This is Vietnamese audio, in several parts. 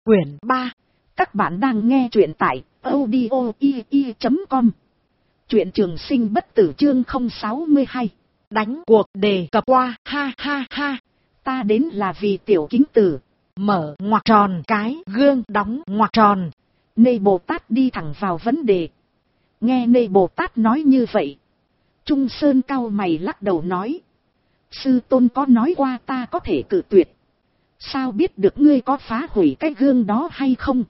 Quyển 3. Các bạn đang nghe truyện tại audio.com. Truyện Trường Sinh Bất Tử chương 062. Đánh cuộc đề cập qua, ha ha ha. Ta đến là vì tiểu kính tử. Mở ngoặc tròn cái gương đóng ngoặc tròn. Nê Bồ Tát đi thẳng vào vấn đề. Nghe Nê Bồ Tát nói như vậy, Trung Sơn cau mày lắc đầu nói: Sư tôn có nói qua ta có thể cự tuyệt. Sao biết được ngươi có phá hủy cái gương đó hay không?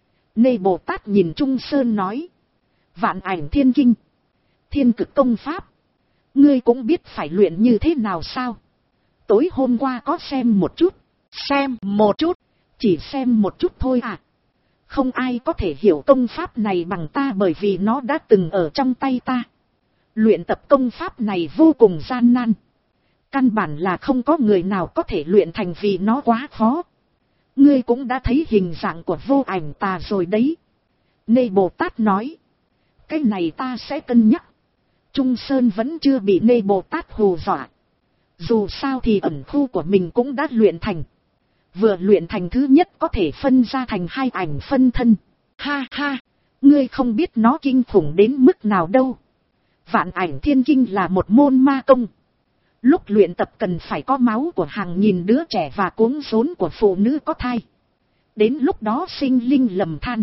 Nê Bồ Tát nhìn Trung Sơn nói: Vạn Ảnh Thiên Kinh, Thiên Cực Công Pháp, ngươi cũng biết phải luyện như thế nào sao? Tối hôm qua có xem một chút. Xem một chút? Chỉ xem một chút thôi à? Không ai có thể hiểu công pháp này bằng ta, bởi vì nó đã từng ở trong tay ta. Luyện tập công pháp này vô cùng gian nan. Căn bản là không có người nào có thể luyện thành vì nó quá khó. Ngươi cũng đã thấy hình dạng của Vô Ảnh Tà rồi đấy. Nê Bồ Tát nói: Cái này ta sẽ cân nhắc. Trung Sơn vẫn chưa bị Nê Bồ Tát hù dọa. Dù sao thì ẩn khu của mình cũng đã luyện thành. Vừa luyện thành thứ nhất có thể phân ra thành hai ảnh phân thân. Ha ha, ngươi không biết nó kinh khủng đến mức nào đâu. Vạn Ảnh Thiên Kinh là một môn ma công. Lúc luyện tập cần phải có máu của hàng nghìn đứa trẻ và cuống rốn của phụ nữ có thai. Đến lúc đó sinh linh lầm than,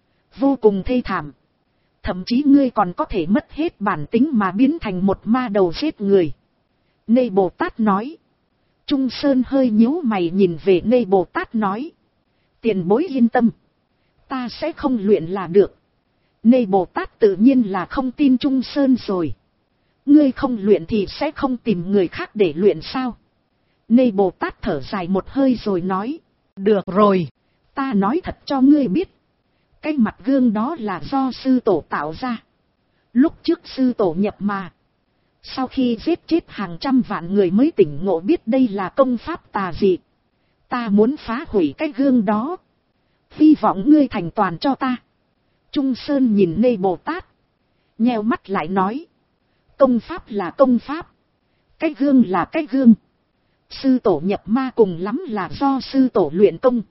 vô cùng thê thảm. Thậm chí ngươi còn có thể mất hết bản tính mà biến thành một ma đầu giết người. Nê Bồ Tát nói. Trung Sơn hơi nhíu mày nhìn về Nê Bồ Tát nói: Tiền bối yên tâm, ta sẽ không luyện là được. Nê Bồ Tát tự nhiên là không tin Trung Sơn rồi. Ngươi không luyện thì sẽ không tìm người khác để luyện sao? Nê Bồ Tát thở dài một hơi rồi nói: Được rồi, ta nói thật cho ngươi biết. Cái mặt gương đó là do sư tổ tạo ra. Lúc trước sư tổ nhập mà, sau khi giết chết hàng trăm vạn người mới tỉnh ngộ biết đây là công pháp tà dị. Ta muốn phá hủy cái gương đó. Hy vọng ngươi thành toàn cho ta. Trung Sơn nhìn Nê Bồ Tát, nheo mắt lại nói: Công pháp là công pháp, cái gương là cái gương. Sư tổ nhập ma cùng lắm là do sư tổ luyện công.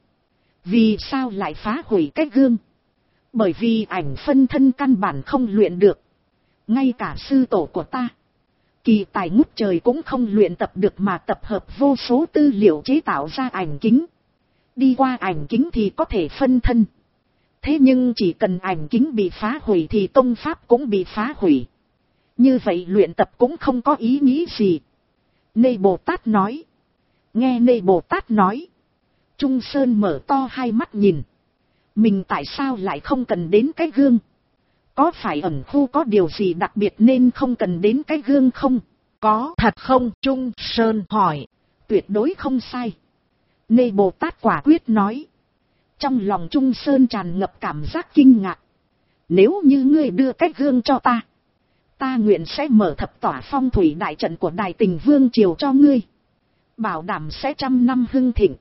Vì sao lại phá hủy cái gương? Bởi vì ảnh phân thân căn bản không luyện được. Ngay cả sư tổ của ta, kỳ tài ngút trời, cũng không luyện tập được mà tập hợp vô số tư liệu chế tạo ra ảnh kính. Đi qua ảnh kính thì có thể phân thân. Thế nhưng chỉ cần ảnh kính bị phá hủy thì công pháp cũng bị phá hủy. Như vậy luyện tập cũng không có ý nghĩ gì. Nê Bồ Tát nói. Nghe Nê Bồ Tát nói, Trung Sơn mở to hai mắt nhìn. Mình tại sao lại không cần đến cái gương? Có phải ẩn khu có điều gì đặc biệt nên không cần đến cái gương không? Có thật không? Trung Sơn hỏi. Tuyệt đối không sai. Nê Bồ Tát quả quyết nói. Trong lòng Trung Sơn tràn ngập cảm giác kinh ngạc. Nếu như ngươi đưa cái gương cho ta, ta nguyện sẽ mở thập tỏa phong thủy đại trận của Đại Tình Vương Triều cho ngươi. Bảo đảm sẽ 100 năm hưng thịnh.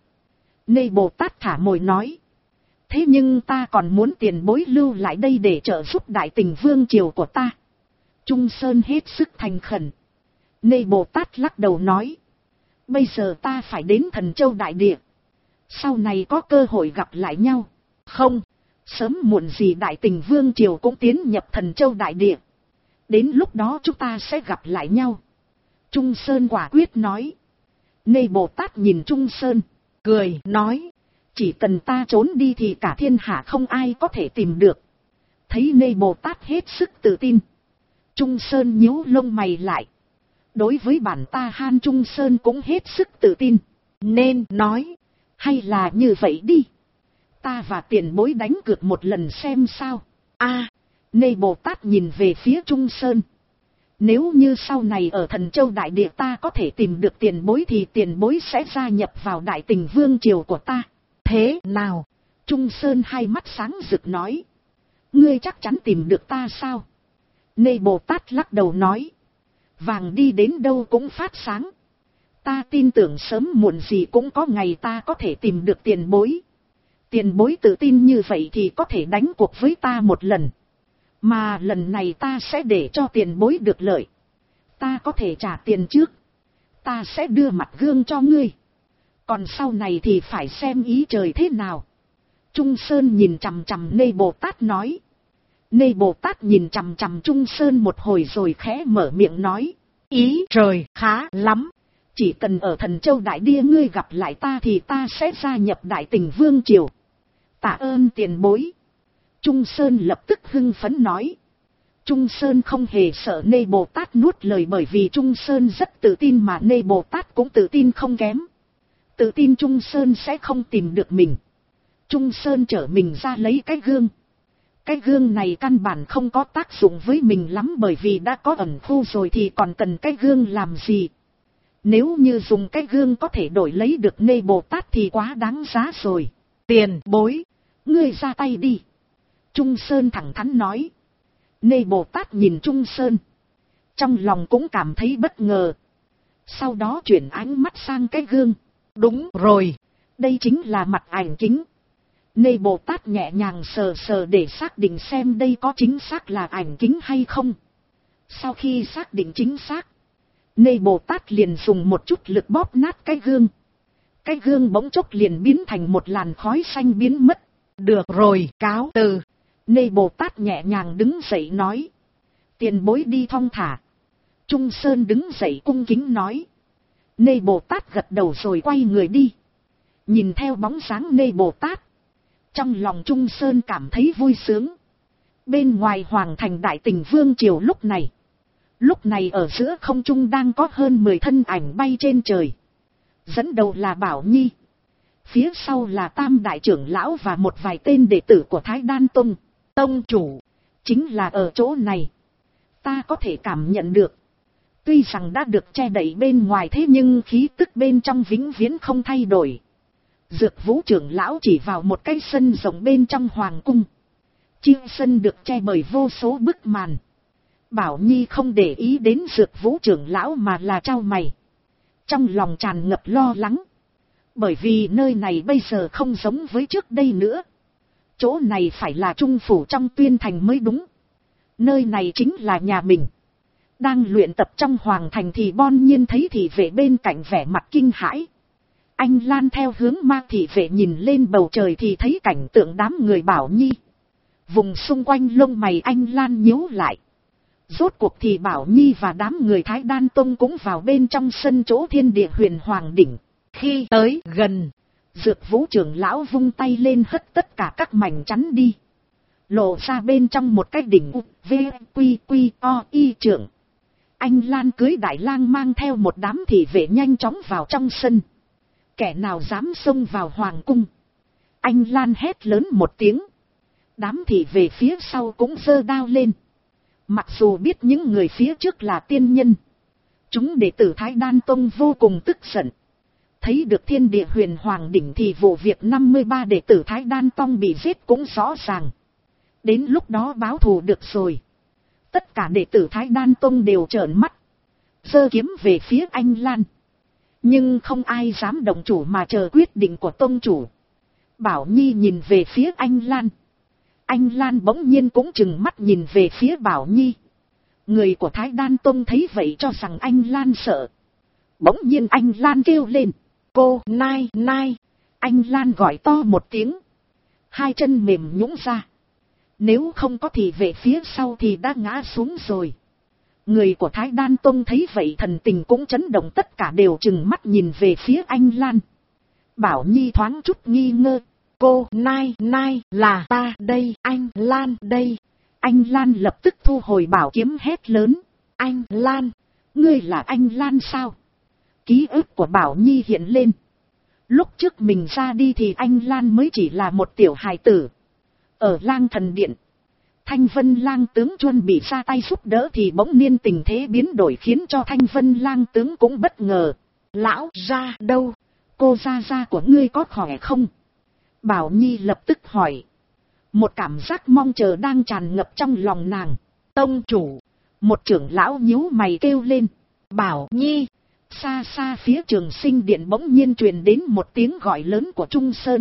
Nê Bồ Tát thả mồi nói. Thế nhưng ta còn muốn tiền bối lưu lại đây để trợ giúp Đại Tình Vương Triều của ta. Trung Sơn hết sức thành khẩn. Nê Bồ Tát lắc đầu nói. Bây giờ ta phải đến Thần Châu Đại Địa. Sau này có cơ hội gặp lại nhau. Không, sớm muộn gì Đại Tình Vương Triều cũng tiến nhập Thần Châu Đại Địa. Đến lúc đó chúng ta sẽ gặp lại nhau. Trung Sơn quả quyết nói. Nê Bồ Tát nhìn Trung Sơn, cười nói. Chỉ cần ta trốn đi thì cả thiên hạ không ai có thể tìm được. Thấy Nê Bồ Tát hết sức tự tin, Trung Sơn nhíu lông mày lại. Đối với bản ta Han Trung Sơn cũng hết sức tự tin. Nên nói, hay là như vậy đi. Ta và tiền bối đánh cược một lần xem sao. Nê Bồ Tát nhìn về phía Trung Sơn. Nếu như sau này ở Thần Châu Đại Địa ta có thể tìm được tiền bối thì tiền bối sẽ gia nhập vào Đại Tình Vương Triều của ta. Thế nào? Trung Sơn hai mắt sáng rực nói. Ngươi chắc chắn tìm được ta sao? Nê Bồ Tát lắc đầu nói. Vàng đi đến đâu cũng phát sáng. Ta tin tưởng sớm muộn gì cũng có ngày ta có thể tìm được tiền bối. Tiền bối tự tin như vậy thì có thể đánh cuộc với ta một lần. Mà lần này ta sẽ để cho tiền bối được lợi. Ta có thể trả tiền trước. Ta sẽ đưa mặt gương cho ngươi. Còn sau này thì phải xem ý trời thế nào. Trung Sơn nhìn chằm chằm Nê Bồ Tát nói. Nê Bồ Tát nhìn chằm chằm Trung Sơn một hồi rồi khẽ mở miệng nói. Ý trời khá lắm. Chỉ cần ở Thần Châu Đại Địa ngươi gặp lại ta thì ta sẽ gia nhập Đại Tình Vương Triều. Tạ ơn tiền bối. Trung Sơn lập tức hưng phấn nói. Trung Sơn không hề sợ Nê Bồ Tát nuốt lời, bởi vì Trung Sơn rất tự tin mà Nê Bồ Tát cũng tự tin không kém. Tự tin Trung Sơn sẽ không tìm được mình. Trung Sơn trở mình ra lấy cái gương. Cái gương này căn bản không có tác dụng với mình lắm, bởi vì đã có ẩn khu rồi thì còn cần cái gương làm gì. Nếu như dùng cái gương có thể đổi lấy được Nê Bồ Tát thì quá đáng giá rồi. Tiền bối, ngươi ra tay đi. Trung Sơn thẳng thắn nói. Nê Bồ Tát nhìn Trung Sơn. Trong lòng cũng cảm thấy bất ngờ. Sau đó chuyển ánh mắt sang cái gương. Đúng rồi, đây chính là mặt ảnh kính. Nê Bồ Tát nhẹ nhàng sờ sờ để xác định xem đây có chính xác là ảnh kính hay không. Sau khi xác định chính xác, Nê Bồ Tát liền dùng một chút lực bóp nát cái gương. Cái gương bỗng chốc liền biến thành một làn khói xanh biến mất. Được rồi, cáo từ. Nê Bồ Tát nhẹ nhàng đứng dậy nói. Tiền bối đi thong thả. Trung Sơn đứng dậy cung kính nói. Nê Bồ Tát gật đầu rồi quay người đi. Nhìn theo bóng dáng Nê Bồ Tát, trong lòng Trung Sơn cảm thấy vui sướng. Bên ngoài Hoàng thành Đại Tình Vương Triều lúc này ở giữa không trung đang có hơn 10 thân ảnh bay trên trời. Dẫn đầu là Bảo Nhi. Phía sau là Tam Đại trưởng lão và một vài tên đệ tử của Thái Đan Tông. Tông chủ, chính là ở chỗ này. Ta có thể cảm nhận được. Tuy rằng đã được che đậy bên ngoài thế nhưng khí tức bên trong vĩnh viễn không thay đổi. Dược Vũ trưởng lão chỉ vào một cái sân rộng bên trong hoàng cung. Chiêu sân được che bởi vô số bức màn. Bảo Nhi không để ý đến Dược Vũ trưởng lão mà là trao mày. Trong lòng tràn ngập lo lắng. Bởi vì nơi này bây giờ không giống với trước đây nữa. Chỗ này phải là trung phủ trong Tuyên thành mới đúng. Nơi này chính là nhà mình. Đang luyện tập trong hoàng thành thì bon nhiên thấy thị vệ bên cạnh vẻ mặt kinh hãi. Anh Lan theo hướng ma thị vệ nhìn lên bầu trời thì thấy cảnh tượng đám người Bảo Nhi. Vùng xung quanh lông mày anh Lan nhíu lại. Rốt cuộc thì Bảo Nhi và đám người Thái Đan Tông cũng vào bên trong sân chỗ Thiên Địa Huyền Hoàng đỉnh. Khi tới gần, Dược Vũ trưởng lão vung tay lên hất tất cả các mảnh chắn đi. Lộ ra bên trong một cái đỉnh V, Quy, Quy, O, Y trưởng. Anh Lan cưới Đại Lang mang theo một đám thị vệ nhanh chóng vào trong sân. Kẻ nào dám xông vào hoàng cung. Anh Lan hét lớn một tiếng. Đám thị vệ phía sau cũng giơ đao lên. Mặc dù biết những người phía trước là tiên nhân, chúng đệ tử Thái Đan Tông vô cùng tức giận. Thấy được Thiên Địa Huyền Hoàng đỉnh thì vụ việc 53 đệ tử Thái Đan Tông bị giết cũng rõ ràng. Đến lúc đó báo thù được rồi. Tất cả đệ tử Thái Đan Tông đều trợn mắt, giơ kiếm về phía anh Lan. Nhưng không ai dám động thủ mà chờ quyết định của tông chủ. Bảo Nhi nhìn về phía anh Lan. Anh Lan bỗng nhiên cũng trừng mắt nhìn về phía Bảo Nhi. Người của Thái Đan Tông thấy vậy cho rằng anh Lan sợ. Bỗng nhiên anh Lan kêu lên. Cô Nai Nai. Anh Lan gọi to một tiếng. Hai chân mềm nhũn ra. Nếu không có thì về phía sau thì đã ngã xuống rồi. Người của Thái Đan Tông thấy vậy thần tình cũng chấn động, tất cả đều trừng mắt nhìn về phía anh Lan. Bảo Nhi thoáng chút nghi ngơ. Cô Nai Nai là ta đây, anh Lan đây. Anh Lan lập tức thu hồi bảo kiếm hét lớn. Anh Lan, ngươi là anh Lan sao? Ký ức của Bảo Nhi hiện lên. Lúc trước mình ra đi thì anh Lan mới chỉ là một tiểu hài tử. Ở Lang Thần Điện, Thanh Vân Lang tướng chuẩn bị ra tay giúp đỡ thì bỗng nhiên tình thế biến đổi khiến cho Thanh Vân Lang tướng cũng bất ngờ. Lão gia đâu? Cô gia của ngươi có khỏe không? Bảo Nhi lập tức hỏi. Một cảm giác mong chờ đang tràn ngập trong lòng nàng. Tông chủ, một trưởng lão nhíu mày kêu lên. Bảo Nhi. Xa xa phía Trường Sinh Điện bỗng nhiên truyền đến một tiếng gọi lớn của Trung Sơn.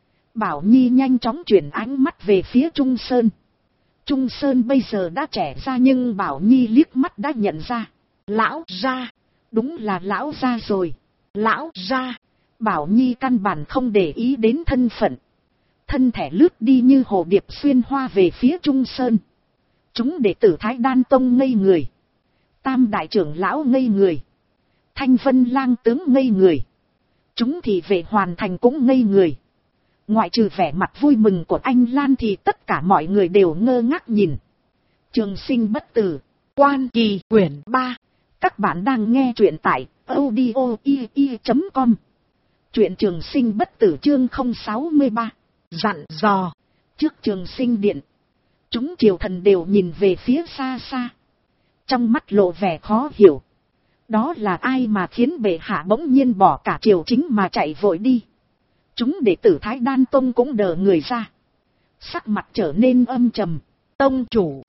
Bảo Nhi nhanh chóng chuyển ánh mắt về phía Trung Sơn. Trung Sơn bây giờ đã trẻ ra nhưng Bảo Nhi liếc mắt đã nhận ra. Lão gia, đúng là lão gia rồi. Lão gia. Bảo Nhi căn bản không để ý đến thân phận. thân thể lướt đi như hồ điệp xuyên hoa về phía Trung Sơn. Chúng đệ tử Thái Đan Tông ngây người. Tam đại trưởng lão ngây người. Thanh Vân Lang tướng ngây người. Chúng thị vệ hoàn thành cũng ngây người. Ngoại trừ vẻ mặt vui mừng của anh Lan thì tất cả mọi người đều ngơ ngác nhìn. Trường sinh bất tử, Quan Kỳ quyển 3. Các bạn đang nghe truyện tại audio.com. Truyện Trường Sinh bất tử chương 063. Dặn dò. Trước Trường Sinh điện, chúng triều thần đều nhìn về phía xa xa. Trong mắt lộ vẻ khó hiểu. Đó là ai mà khiến bệ hạ bỗng nhiên bỏ cả triều chính mà chạy vội đi. Chúng đệ tử Thái Đan Tông cũng đờ người ra. Sắc mặt trở nên âm trầm. Tông chủ,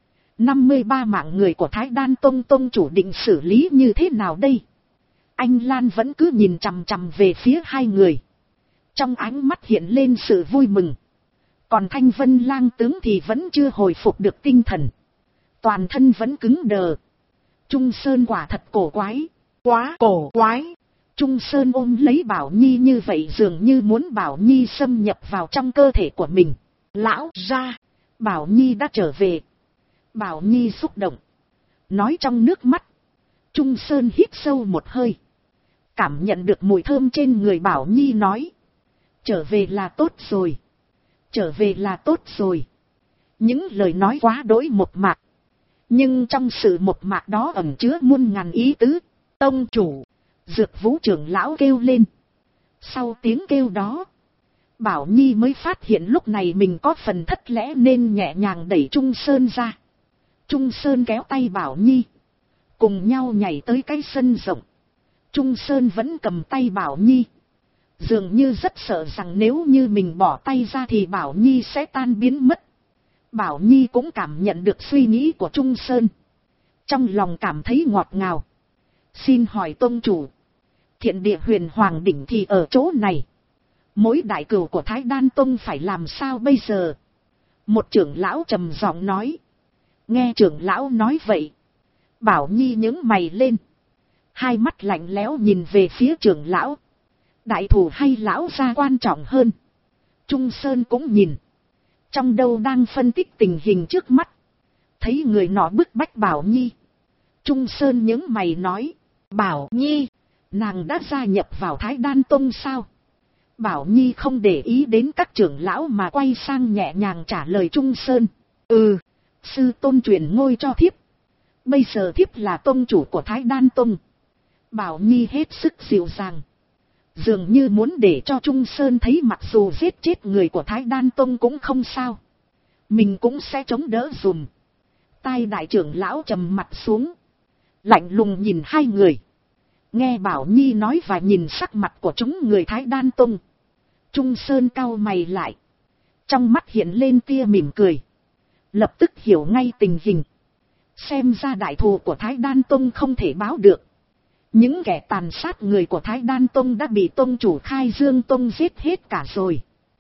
53 mạng người của Thái Đan Tông, tông chủ định xử lý như thế nào đây? Anh Lan vẫn cứ nhìn chằm chằm về phía hai người. Trong ánh mắt hiện lên sự vui mừng. Còn Thanh Vân Lang tướng thì vẫn chưa hồi phục được tinh thần. Toàn thân vẫn cứng đờ. Trung Sơn quả thật cổ quái. Quá cổ quái. Trung Sơn ôm lấy Bảo Nhi như vậy dường như muốn Bảo Nhi xâm nhập vào trong cơ thể của mình. Lão ra, Bảo Nhi đã trở về. Bảo Nhi xúc động. Nói trong nước mắt. Trung Sơn hít sâu một hơi. Cảm nhận được mùi thơm trên người Bảo Nhi nói. Trở về là tốt rồi. Trở về là tốt rồi. Những lời nói quá đỗi một mạc. Nhưng trong sự một mạc đó ẩn chứa muôn ngàn ý tứ. Tông chủ, Dược Vũ trưởng lão kêu lên. Sau tiếng kêu đó, Bảo Nhi mới phát hiện lúc này mình có phần thất lễ nên nhẹ nhàng đẩy Trung Sơn ra. Trung Sơn kéo tay Bảo Nhi. Cùng nhau nhảy tới cái sân rộng. Trung Sơn vẫn cầm tay Bảo Nhi. Dường như rất sợ rằng nếu như mình bỏ tay ra thì Bảo Nhi sẽ tan biến mất. Bảo Nhi cũng cảm nhận được suy nghĩ của Trung Sơn. Trong lòng cảm thấy ngọt ngào. Xin hỏi tông chủ. Thiện địa Huyền Hoàng đỉnh thì ở chỗ này. Mỗi đại cửu của Thái Đan Tông phải làm sao bây giờ? Một trưởng lão trầm giọng nói. Nghe trưởng lão nói vậy. Bảo Nhi nhướng mày lên. Hai mắt lạnh lẽo nhìn về phía trưởng lão. Đại thủ hay lão gia quan trọng hơn? Trung Sơn cũng nhìn. Trong đầu đang phân tích tình hình trước mắt. Thấy người nọ bức bách Bảo Nhi. Trung Sơn nhướng mày nói. Bảo Nhi, nàng đã gia nhập vào Thái Đan Tông sao? Bảo Nhi không để ý đến các trưởng lão mà quay sang nhẹ nhàng trả lời Trung Sơn. Ừ, sư tôn truyền ngôi cho thiếp. Bây giờ thiếp là tông chủ của Thái Đan Tông. Bảo Nhi hết sức dịu dàng. Dường như muốn để cho Trung Sơn thấy mặc dù giết chết người của Thái Đan Tông cũng không sao. Mình cũng sẽ chống đỡ dùm. Tai đại trưởng lão trầm mặt xuống. Lạnh lùng nhìn hai người. Nghe Bảo Nhi nói và nhìn sắc mặt của chúng người Thái Đan Tông. Trung Sơn cau mày lại. Trong mắt hiện lên tia mỉm cười. Lập tức hiểu ngay tình hình. Xem ra đại thù của Thái Đan Tông không thể báo được. Những kẻ tàn sát người của Thái Đan Tông đã bị tông chủ Khai Dương Tông giết hết cả rồi.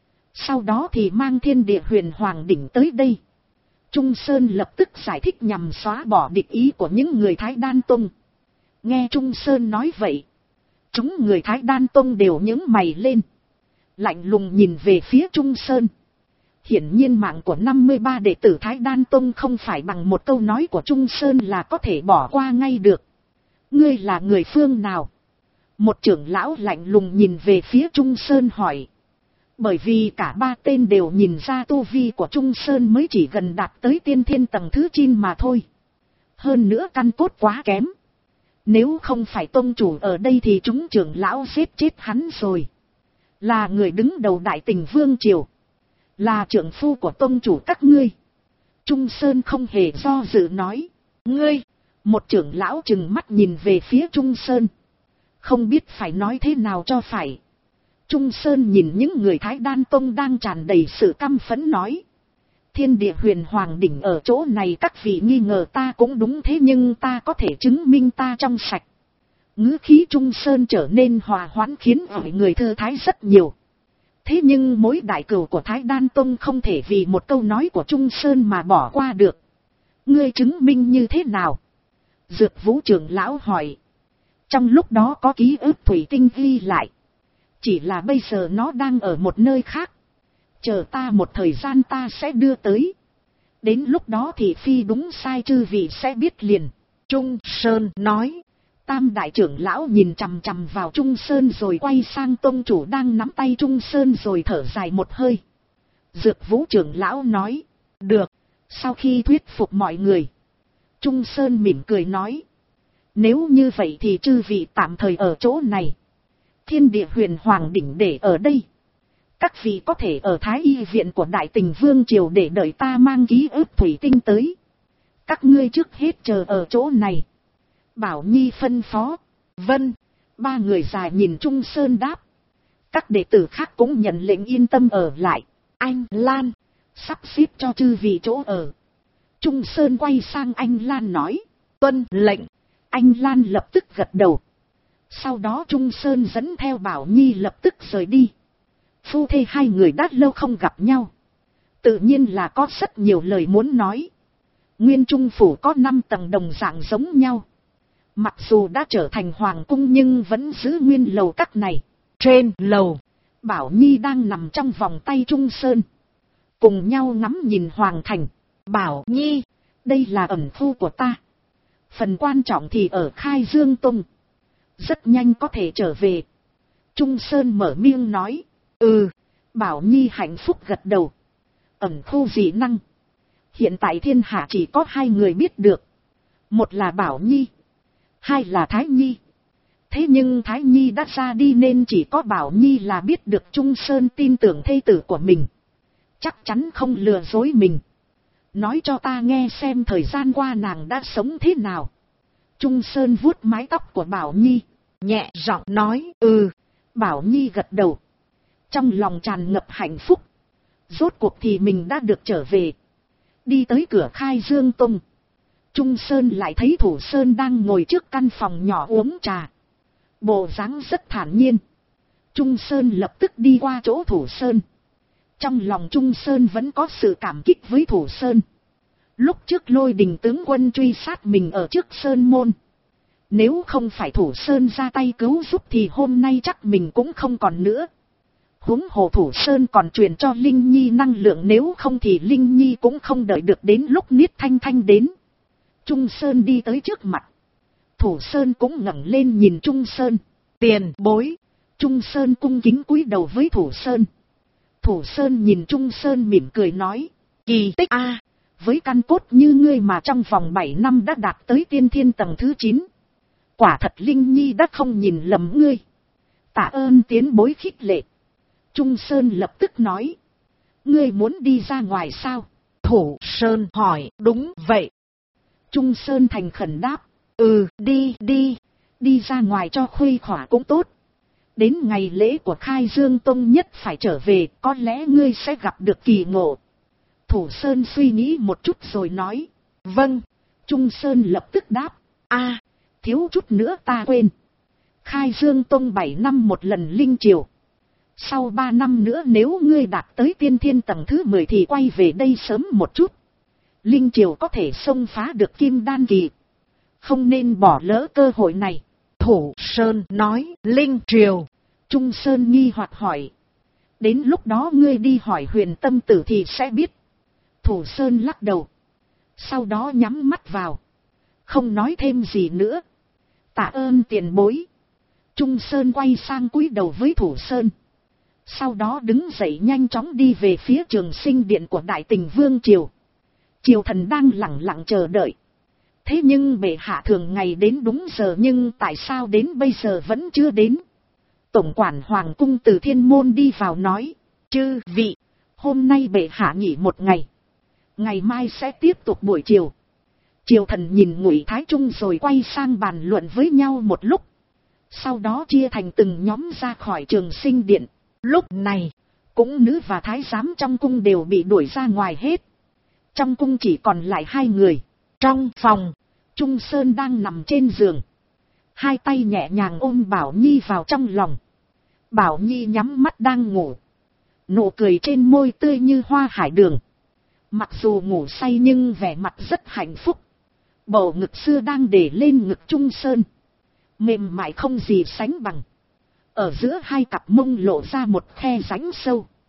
Sau đó thì mang Thiên Địa Huyền Hoàng đỉnh tới đây. Trung Sơn lập tức giải thích nhằm xóa bỏ địch ý của những người Thái Đan Tông. Nghe Trung Sơn nói vậy, chúng người Thái Đan Tông đều nhướng mày lên. Lạnh lùng nhìn về phía Trung Sơn. Hiển nhiên mạng của 53 đệ tử Thái Đan Tông không phải bằng một câu nói của Trung Sơn là có thể bỏ qua ngay được. Ngươi là người phương nào? Một trưởng lão lạnh lùng nhìn về phía Trung Sơn hỏi. Bởi vì cả ba tên đều nhìn ra tu vi của Trung Sơn mới chỉ gần đạt tới tiên thiên tầng thứ 9 mà thôi. Hơn nữa căn cốt quá kém. Nếu không phải tông chủ ở đây thì chúng trưởng lão giết chết hắn rồi. Là người đứng đầu Đại Tình Vương Triều. Là trưởng phu của tông chủ các ngươi. Trung Sơn không hề do dự nói. Ngươi! Một trưởng lão trừng mắt nhìn về phía Trung Sơn. Không biết phải nói thế nào cho phải. Trung Sơn nhìn những người Thái Đan Tông đang tràn đầy sự căm phẫn nói. Thiên Địa Huyền Hoàng đỉnh ở chỗ này các vị nghi ngờ ta cũng đúng thế nhưng ta có thể chứng minh ta trong sạch. Ngữ khí Trung Sơn trở nên hòa hoãn khiến mọi người thư thái rất nhiều. Thế nhưng mối đại cửu của Thái Đan Tông không thể vì một câu nói của Trung Sơn mà bỏ qua được. Ngươi chứng minh như thế nào? Dược Vũ trưởng lão hỏi. Trong lúc đó có ký ức thủy tinh ghi lại. Chỉ là bây giờ nó đang ở một nơi khác. Chờ ta một thời gian ta sẽ đưa tới. Đến lúc đó thì phi đúng sai chư vị sẽ biết liền. Trung Sơn nói. Tam đại trưởng lão nhìn chằm chằm vào Trung Sơn rồi quay sang tông chủ đang nắm tay Trung Sơn rồi thở dài một hơi. Dược Vũ trưởng lão nói. Được. Sau khi thuyết phục mọi người, Trung Sơn mỉm cười nói. Nếu như vậy thì chư vị tạm thời ở chỗ này. Thiên địa huyền hoàng đỉnh để ở đây. Các vị có thể ở Thái Y viện của Đại Tình Vương Triều để đợi ta mang ký ức thủy tinh tới. Các ngươi trước hết chờ ở chỗ này. Bảo Nhi phân phó. Vâng. Ba người già nhìn Trung Sơn đáp. Các đệ tử khác cũng nhận lệnh yên tâm ở lại. Anh Lan, sắp xếp cho chư vị chỗ ở. Trung Sơn quay sang anh Lan nói. Tuân lệnh. Anh Lan lập tức gật đầu. Sau đó Trung Sơn dẫn theo Bảo Nhi lập tức rời đi. Phu thê hai người đã lâu không gặp nhau. Tự nhiên là có rất nhiều lời muốn nói. Nguyên Trung Phủ có 5 tầng đồng dạng giống nhau. Mặc dù đã trở thành hoàng cung nhưng vẫn giữ nguyên lầu các này. Trên lầu, Bảo Nhi đang nằm trong vòng tay Trung Sơn. Cùng nhau ngắm nhìn hoàng thành. Bảo Nhi, đây là ẩn khu của ta. Phần quan trọng thì ở Khai Dương Tông. Rất nhanh có thể trở về. Trung Sơn mở miệng nói. Bảo Nhi hạnh phúc gật đầu. Ẩn khu dị năng. Hiện tại thiên hạ chỉ có 2 người biết được. Một là Bảo Nhi. 2 là Thái Nhi. Thế nhưng Thái Nhi đã ra đi nên chỉ có Bảo Nhi là biết được. Trung Sơn tin tưởng thê tử của mình. Chắc chắn không lừa dối mình. Nói cho ta nghe xem thời gian qua nàng đã sống thế nào. Trung Sơn vuốt mái tóc của Bảo Nhi. Nhẹ giọng nói. Bảo Nhi gật đầu. Trong lòng tràn ngập hạnh phúc. Rốt cuộc thì mình đã được trở về. Đi tới cửa Khai Dương Tông. Trung Sơn lại thấy Thủ Sơn đang ngồi trước căn phòng nhỏ uống trà. Bộ dáng rất thản nhiên. Trung Sơn lập tức đi qua chỗ Thủ Sơn. Trong lòng Trung Sơn vẫn có sự cảm kích với Thủ Sơn. Lúc trước Lôi Đình tướng quân truy sát mình ở trước Sơn Môn. Nếu không phải Thủ Sơn ra tay cứu giúp thì hôm nay chắc mình cũng không còn nữa. Huống hồ Thủ Sơn còn truyền cho Linh Nhi năng lượng, nếu không thì Linh Nhi cũng không đợi được đến lúc Niết Thanh Thanh đến. Trung Sơn đi tới trước mặt. Thủ Sơn cũng ngẩng lên nhìn Trung Sơn. Tiền bối. Trung Sơn cung kính cúi đầu với Thủ Sơn. Thủ Sơn nhìn Trung Sơn mỉm cười nói. Kỳ tích a, với căn cốt như ngươi mà trong vòng 7 năm đã đạt tới tiên thiên tầng thứ 9. Quả thật Linh Nhi đã không nhìn lầm ngươi. Tạ ơn tiến bối khích lệ. Trung Sơn lập tức nói. Ngươi muốn đi ra ngoài sao? Thủ Sơn hỏi. Đúng vậy. Trung Sơn thành khẩn đáp. Đi ra ngoài cho khuây khỏa cũng tốt. Đến ngày lễ của Khai Dương Tông nhất phải trở về, có lẽ ngươi sẽ gặp được kỳ ngộ. Thủ Sơn suy nghĩ một chút rồi nói. Vâng. Trung Sơn lập tức đáp. Thiếu chút nữa ta quên. Khai Dương Tông 7 năm một lần linh triều. Sau 3 năm nữa nếu ngươi đạt tới tiên thiên tầng thứ 10 thì quay về đây sớm một chút. Linh triều có thể xông phá được Kim Đan kỳ. Không nên bỏ lỡ cơ hội này. Thủ Sơn nói. Linh triều. Trung Sơn nghi hoặc hỏi. Đến lúc đó ngươi đi hỏi Huyền Tâm Tử thì sẽ biết. Thủ Sơn lắc đầu. Sau đó nhắm mắt vào. Không nói thêm gì nữa. Tạ ơn tiền bối. Trung Sơn quay sang cúi đầu với Thủ Sơn. Sau đó đứng dậy nhanh chóng đi về phía Trường Sinh Điện của Đại Tình Vương Triều. Triều thần đang lặng lặng chờ đợi. Thế nhưng bệ hạ thường ngày đến đúng giờ, nhưng tại sao đến bây giờ vẫn chưa đến? Tổng quản Hoàng cung từ Thiên Môn đi vào nói. Chư vị, hôm nay bệ hạ nghỉ một ngày. Ngày mai sẽ tiếp tục buổi chiều. Triều thần nhìn Ngụy Thái Trung rồi quay sang bàn luận với nhau một lúc. Sau đó chia thành từng nhóm ra khỏi Trường Sinh Điện. Lúc này, cũng nữ và thái giám trong cung đều bị đuổi ra ngoài hết. Trong cung chỉ còn lại 2 người. Trong phòng, Trung Sơn đang nằm trên giường. 2 tay nhẹ nhàng ôm Bảo Nhi vào trong lòng. Bảo Nhi nhắm mắt đang ngủ. Nụ cười trên môi tươi như hoa hải đường. Mặc dù ngủ say nhưng vẻ mặt rất hạnh phúc. Bầu ngực xưa đang để lên ngực Trung Sơn. Mềm mại không gì sánh bằng. Ở giữa 2 cặp mông lộ ra một khe rãnh sâu.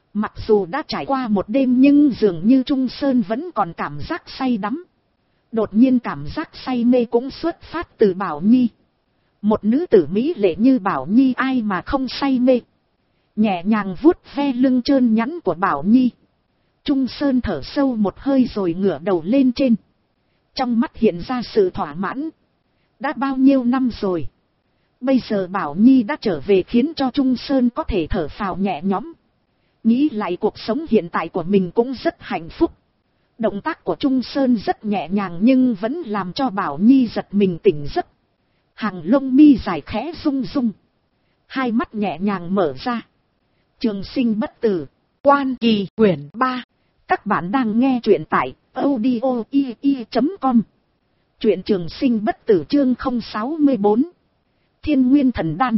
Mặc dù đã trải qua một đêm nhưng dường như Trung Sơn vẫn còn cảm giác say đắm. Đột nhiên cảm giác say mê cũng xuất phát từ Bảo Nhi. Một nữ tử mỹ lệ như Bảo Nhi ai mà không say mê. Nhẹ nhàng vuốt ve lưng trơn nhẵn của Bảo Nhi. Trung Sơn thở sâu một hơi rồi ngửa đầu lên trên. Trong mắt hiện ra sự thỏa mãn. Đã bao nhiêu năm rồi. Bây giờ Bảo Nhi đã trở về khiến cho Trung Sơn có thể thở phào nhẹ nhõm. Nghĩ lại cuộc sống hiện tại của mình cũng rất hạnh phúc. Động tác của Trung Sơn rất nhẹ nhàng nhưng vẫn làm cho Bảo Nhi giật mình tỉnh giấc. Hàng lông mi dài khẽ rung rung. Hai mắt nhẹ nhàng mở ra. Trường sinh bất tử. Quan Kỳ quyển 3. Các bạn đang nghe truyện tại audio.ie.com. Truyện trường sinh bất tử chương 064. Thiên Nguyên Thần Đan.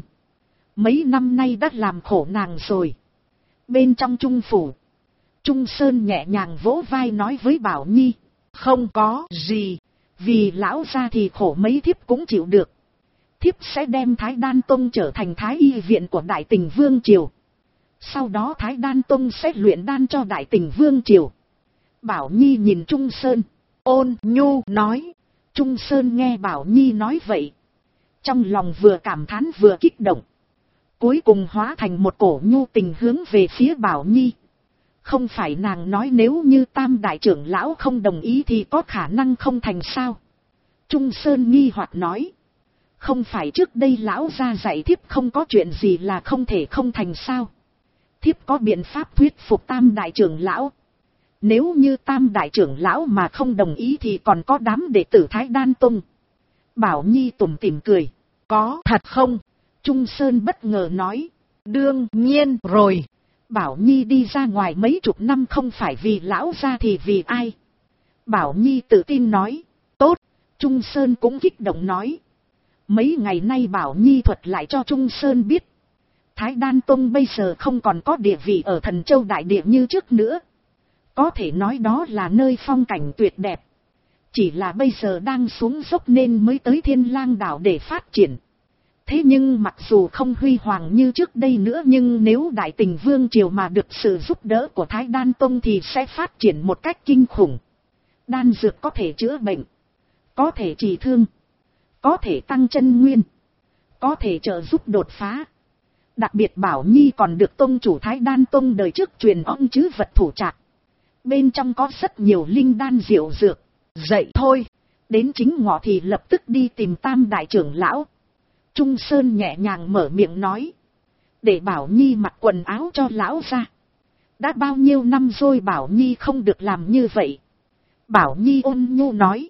Mấy năm nay đã làm khổ nàng rồi. Bên trong Trung phủ, Trung Sơn nhẹ nhàng vỗ vai nói với Bảo Nhi. Không có gì. Vì lão gia thì khổ mấy thiếp cũng chịu được. Thiếp sẽ đem Thái Đan Tông trở thành Thái Y viện của Đại Tình Vương Triều. Sau đó Thái Đan Tông sẽ luyện đan cho Đại Tình Vương Triều. Bảo Nhi nhìn Trung Sơn, ôn nhu nói. Trung Sơn nghe Bảo Nhi nói vậy. Trong lòng vừa cảm thán vừa kích động. Cuối cùng hóa thành một cổ nhu tình hướng về phía Bảo Nhi. Không phải nàng nói nếu như Tam đại trưởng lão không đồng ý thì có khả năng không thành sao? Trung Sơn nghi hoặc nói. Không phải trước đây lão gia dạy thiếp không có chuyện gì là không thể không thành sao? Thiếp có biện pháp thuyết phục Tam đại trưởng lão. Nếu như Tam đại trưởng lão mà không đồng ý thì còn có đám đệ tử Thái Đan Tông. Bảo Nhi tủm tỉm cười. Có thật không? Trung Sơn bất ngờ nói. Đương nhiên rồi. Bảo Nhi đi ra ngoài mấy chục năm không phải vì lão gia thì vì ai? Bảo Nhi tự tin nói. Tốt. Trung Sơn cũng kích động nói. Mấy ngày nay Bảo Nhi thuật lại cho Trung Sơn biết. Thái Đan Tông bây giờ không còn có địa vị ở Thần Châu Đại Địa như trước nữa. Có thể nói đó là nơi phong cảnh tuyệt đẹp. Chỉ là bây giờ đang xuống dốc nên mới tới Thiên Lang đảo để phát triển. Thế nhưng mặc dù không huy hoàng như trước đây nữa nhưng nếu Đại Tình Vương Triều mà được sự giúp đỡ của Thái Đan Tông thì sẽ phát triển một cách kinh khủng. Đan dược có thể chữa bệnh, có thể trị thương, có thể tăng chân nguyên, có thể trợ giúp đột phá. Đặc biệt Bảo Nhi còn được Tông chủ Thái Đan Tông đời trước truyền ong chứ vật thủ trạc. Bên trong có rất nhiều linh đan diệu dược. Dậy thôi, đến chính ngọ thì lập tức đi tìm Tam đại trưởng lão. Trung Sơn nhẹ nhàng mở miệng nói. Để Bảo Nhi mặc quần áo cho lão ra. Đã bao nhiêu năm rồi Bảo Nhi không được làm như vậy. Bảo Nhi ôn nhu nói.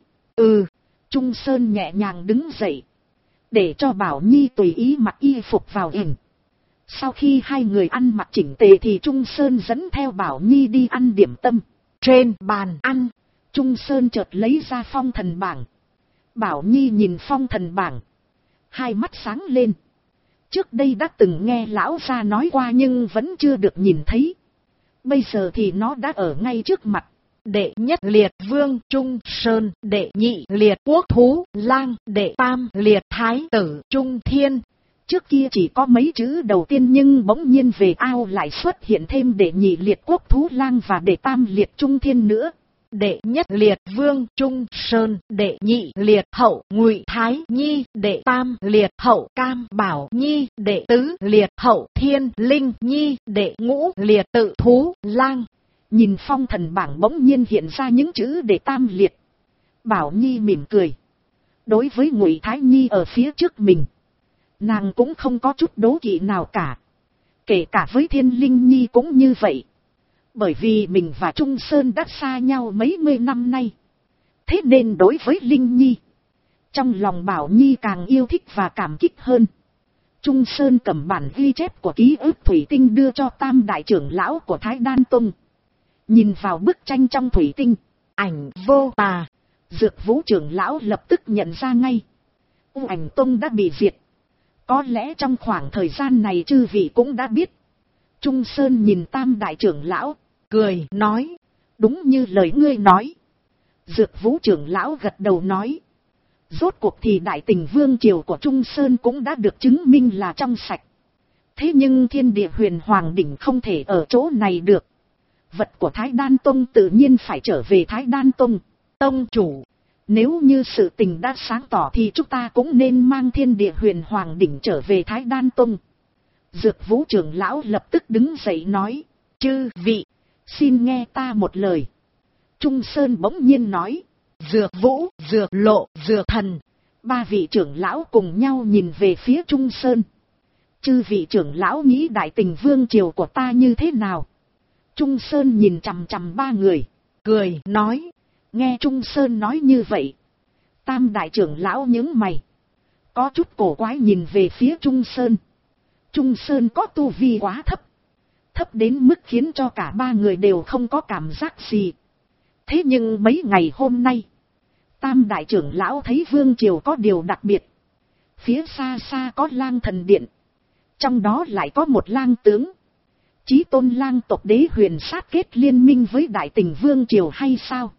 Trung Sơn nhẹ nhàng đứng dậy. Để cho Bảo Nhi tùy ý mặc y phục vào ỉnh. Sau khi hai người ăn mặc chỉnh tề thì Trung Sơn dẫn theo Bảo Nhi đi ăn điểm tâm. Trên bàn ăn, Trung Sơn chợt lấy ra phong thần bảng. Bảo Nhi nhìn phong thần bảng. Hai mắt sáng lên. Trước đây đã từng nghe lão gia nói qua nhưng vẫn chưa được nhìn thấy. Bây giờ thì nó đã ở ngay trước mặt. Đệ nhất liệt vương Trung Sơn, đệ nhị liệt quốc thú lang, đệ tam liệt thái tử Trung Thiên. Trước kia chỉ có mấy chữ đầu tiên nhưng bỗng nhiên về ao lại xuất hiện thêm đệ nhị liệt quốc thú lang và đệ tam liệt Trung Thiên nữa. Đệ nhất liệt vương Trung Sơn, đệ nhị liệt hậu Ngụy Thái Nhi, đệ tam liệt hậu Cam Bảo Nhi, đệ tứ liệt hậu Thiên Linh Nhi, đệ ngũ liệt tự thú lang. Nhìn phong thần bảng bỗng nhiên hiện ra những chữ đệ tam liệt. Bảo Nhi mỉm cười. Đối với Ngụy Thái Nhi ở phía trước mình, nàng cũng không có chút đố kỵ nào cả. Kể cả với Thiên Linh Nhi cũng như vậy. Bởi vì mình và Trung Sơn đã xa nhau mấy mươi năm nay. Thế nên đối với Linh Nhi, trong lòng Bảo Nhi càng yêu thích và cảm kích hơn. Trung Sơn cầm bản ghi chép của ký ức thủy tinh đưa cho Tam đại trưởng lão của Thái Đan Tông. Nhìn vào bức tranh trong thủy tinh, ảnh vô tà. Dược Vũ trưởng lão lập tức nhận ra ngay. U Ảnh Tông đã bị diệt. Có lẽ trong khoảng thời gian này chư vị cũng đã biết. Trung Sơn nhìn Tam đại trưởng lão, cười nói. Đúng như lời ngươi nói. Dược Vũ trưởng lão gật đầu nói. Rốt cuộc thì Đại Tình Vương triều của Trung Sơn cũng đã được chứng minh là trong sạch. Thế nhưng thiên địa huyền hoàng đỉnh không thể ở chỗ này được. Vật của Thái Đan Tông tự nhiên phải trở về Thái Đan Tông. Tông chủ, nếu như sự tình đã sáng tỏ thì chúng ta cũng nên mang thiên địa huyền hoàng đỉnh trở về Thái Đan Tông. Dược Vũ trưởng lão lập tức đứng dậy nói, chư vị, xin nghe ta một lời. Trung Sơn bỗng nhiên nói, Dược Vũ, Dược Lộ, Dược Thần. Ba vị trưởng lão cùng nhau nhìn về phía Trung Sơn. Chư vị trưởng lão nghĩ Đại Tình vương triều của ta như thế nào? Trung Sơn nhìn chằm chằm ba người, cười nói. Nghe Trung Sơn nói như vậy, Tam đại trưởng lão nhướng mày, có chút cổ quái nhìn về phía Trung Sơn. Trung Sơn có tu vi quá thấp, thấp đến mức khiến cho cả ba người đều không có cảm giác gì. Thế nhưng mấy ngày hôm nay, Tam đại trưởng lão thấy vương triều có điều đặc biệt. Phía xa xa có Lang Thần Điện, trong đó lại có một lang tướng. Chí Tôn lang tộc đế huyền sát kết liên minh với Đại Tình vương triều hay sao?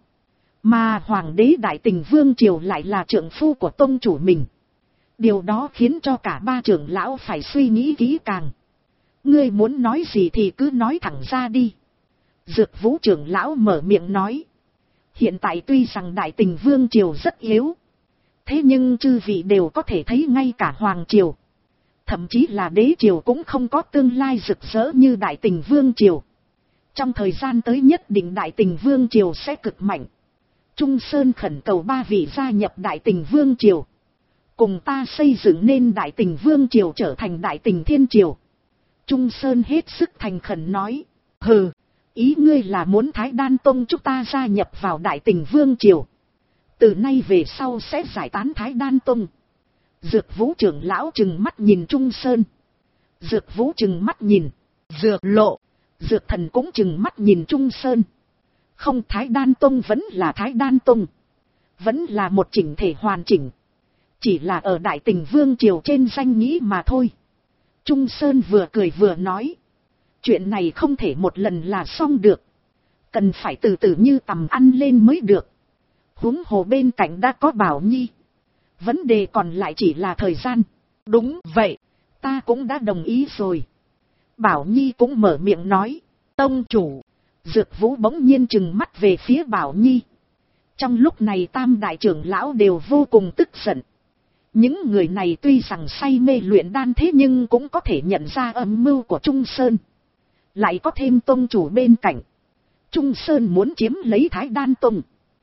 Mà Hoàng đế Đại Tình vương triều lại là trượng phu của tông chủ mình. Điều đó khiến cho cả ba trưởng lão phải suy nghĩ kỹ càng. Ngươi muốn nói gì thì cứ nói thẳng ra đi. Dược Vũ trưởng lão mở miệng nói. Hiện tại tuy rằng Đại Tình vương triều rất yếu, thế nhưng chư vị đều có thể thấy ngay cả Hoàng triều, thậm chí là đế triều cũng không có tương lai rực rỡ như Đại Tình vương triều. Trong thời gian tới nhất định Đại Tình vương triều sẽ cực mạnh. Trung Sơn khẩn cầu ba vị gia nhập Đại Tình vương triều, cùng ta xây dựng nên Đại Tình vương triều trở thành Đại Tình thiên triều. Trung Sơn hết sức thành khẩn nói, hừ, ý ngươi là muốn Thái Đan Tông chúng ta gia nhập vào Đại Tình vương triều, từ nay về sau sẽ giải tán Thái Đan Tông. Dược Vũ trưởng lão trừng mắt nhìn Trung Sơn, Dược Vũ trừng mắt nhìn Dược Lộ, Dược Thần cũng trừng mắt nhìn Trung Sơn. Không, Thái Đan Tông vẫn là Thái Đan Tông, vẫn là một chỉnh thể hoàn chỉnh, chỉ là ở Đại Tình vương triều trên danh nghĩa mà thôi. Trung Sơn vừa cười vừa nói, chuyện này không thể một lần là xong được, cần phải từ từ như tầm ăn lên mới được. Huống hồ bên cạnh đã có Bảo Nhi, vấn đề còn lại chỉ là thời gian. Đúng vậy, ta cũng đã đồng ý rồi. Bảo Nhi cũng mở miệng nói, tông chủ. Dược Vũ bỗng nhiên trừng mắt về phía Bảo Nhi. Trong lúc này Tam đại trưởng lão đều vô cùng tức giận. Những người này tuy rằng say mê luyện đan thế nhưng cũng có thể nhận ra âm mưu của Trung Sơn. Lại có thêm tông chủ bên cạnh. Trung Sơn muốn chiếm lấy Thái Đan Tông.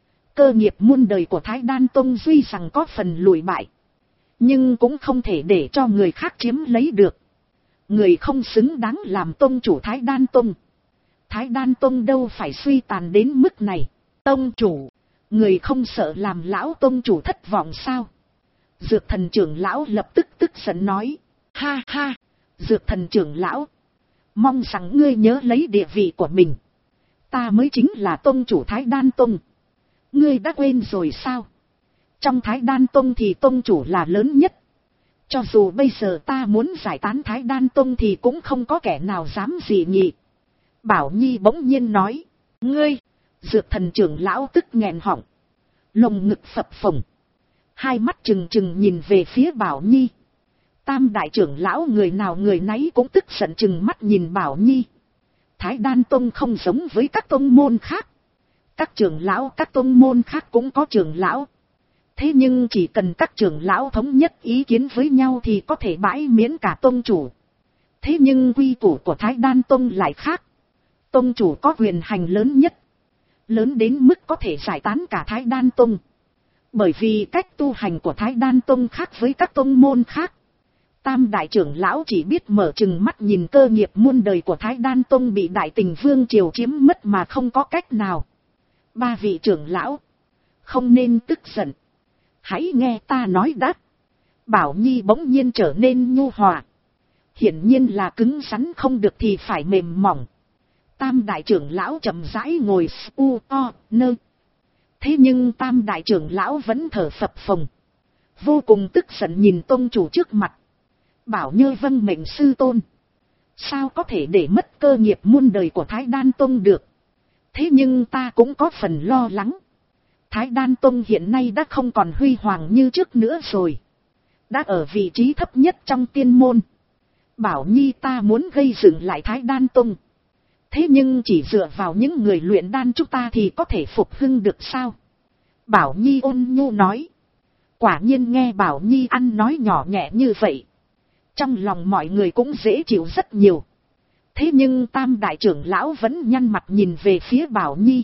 Cơ nghiệp muôn đời của Thái Đan Tông tuy rằng có phần lùi bại, nhưng cũng không thể để cho người khác chiếm lấy được. Người không xứng đáng làm tông chủ Thái Đan Tông. Thái Đan Tông đâu phải suy tàn đến mức này. Tông chủ, người không sợ làm lão tông chủ thất vọng sao? Dược Thần trưởng lão lập tức tức giận nói. Ha ha, Dược Thần trưởng lão, mong rằng ngươi nhớ lấy địa vị của mình. Ta mới chính là tông chủ Thái Đan Tông. Ngươi đã quên rồi sao? Trong Thái Đan Tông thì tông chủ là lớn nhất. Cho dù bây giờ ta muốn giải tán Thái Đan Tông thì cũng không có kẻ nào dám gì nhị. Bảo Nhi bỗng nhiên nói. Ngươi! Dược Thần trưởng lão tức nghẹn họng, lồng ngực phập phồng, hai mắt trừng trừng nhìn về phía Bảo Nhi. Tam đại trưởng lão người nào người nấy cũng tức giận trừng mắt nhìn Bảo Nhi. Thái Đan Tông không giống với các tông môn khác. Các trưởng lão các tông môn khác cũng có trưởng lão. Thế nhưng chỉ cần các trưởng lão thống nhất ý kiến với nhau thì có thể bãi miễn cả tông chủ. Thế nhưng quy củ của Thái Đan Tông lại khác. Tông chủ có quyền hành lớn nhất, lớn đến mức có thể giải tán cả Thái Đan Tông. Bởi vì cách tu hành của Thái Đan Tông khác với các tông môn khác. Tam đại trưởng lão chỉ biết mở trừng mắt nhìn cơ nghiệp muôn đời của Thái Đan Tông bị Đại Tình vương triều chiếm mất mà không có cách nào. Ba vị trưởng lão, không nên tức giận, hãy nghe ta nói đã. Bảo Nhi bỗng nhiên trở nên nhu hòa, hiển nhiên là cứng rắn không được thì phải mềm mỏng. Tam đại trưởng lão chậm rãi ngồi nơ. Thế nhưng tam đại trưởng lão vẫn thở phập phồng, vô cùng tức giận nhìn tông chủ trước mặt. Bảo Nhơ vâng mệnh sư tôn, sao có thể để mất cơ nghiệp muôn đời của Thái Đan Tông được. Thế nhưng ta cũng có phần lo lắng. Thái Đan Tông hiện nay đã không còn huy hoàng như trước nữa rồi, đã ở vị trí thấp nhất trong tiên môn. Bảo Nhi ta muốn gây dựng lại Thái Đan Tông. Thế nhưng chỉ dựa vào những người luyện đan chúng ta thì có thể phục hưng được sao? Bảo Nhi ôn nhu nói. Quả nhiên nghe Bảo Nhi ăn nói nhỏ nhẹ như vậy, trong lòng mọi người cũng dễ chịu rất nhiều. Thế nhưng Tam đại trưởng lão vẫn nhăn mặt nhìn về phía Bảo Nhi.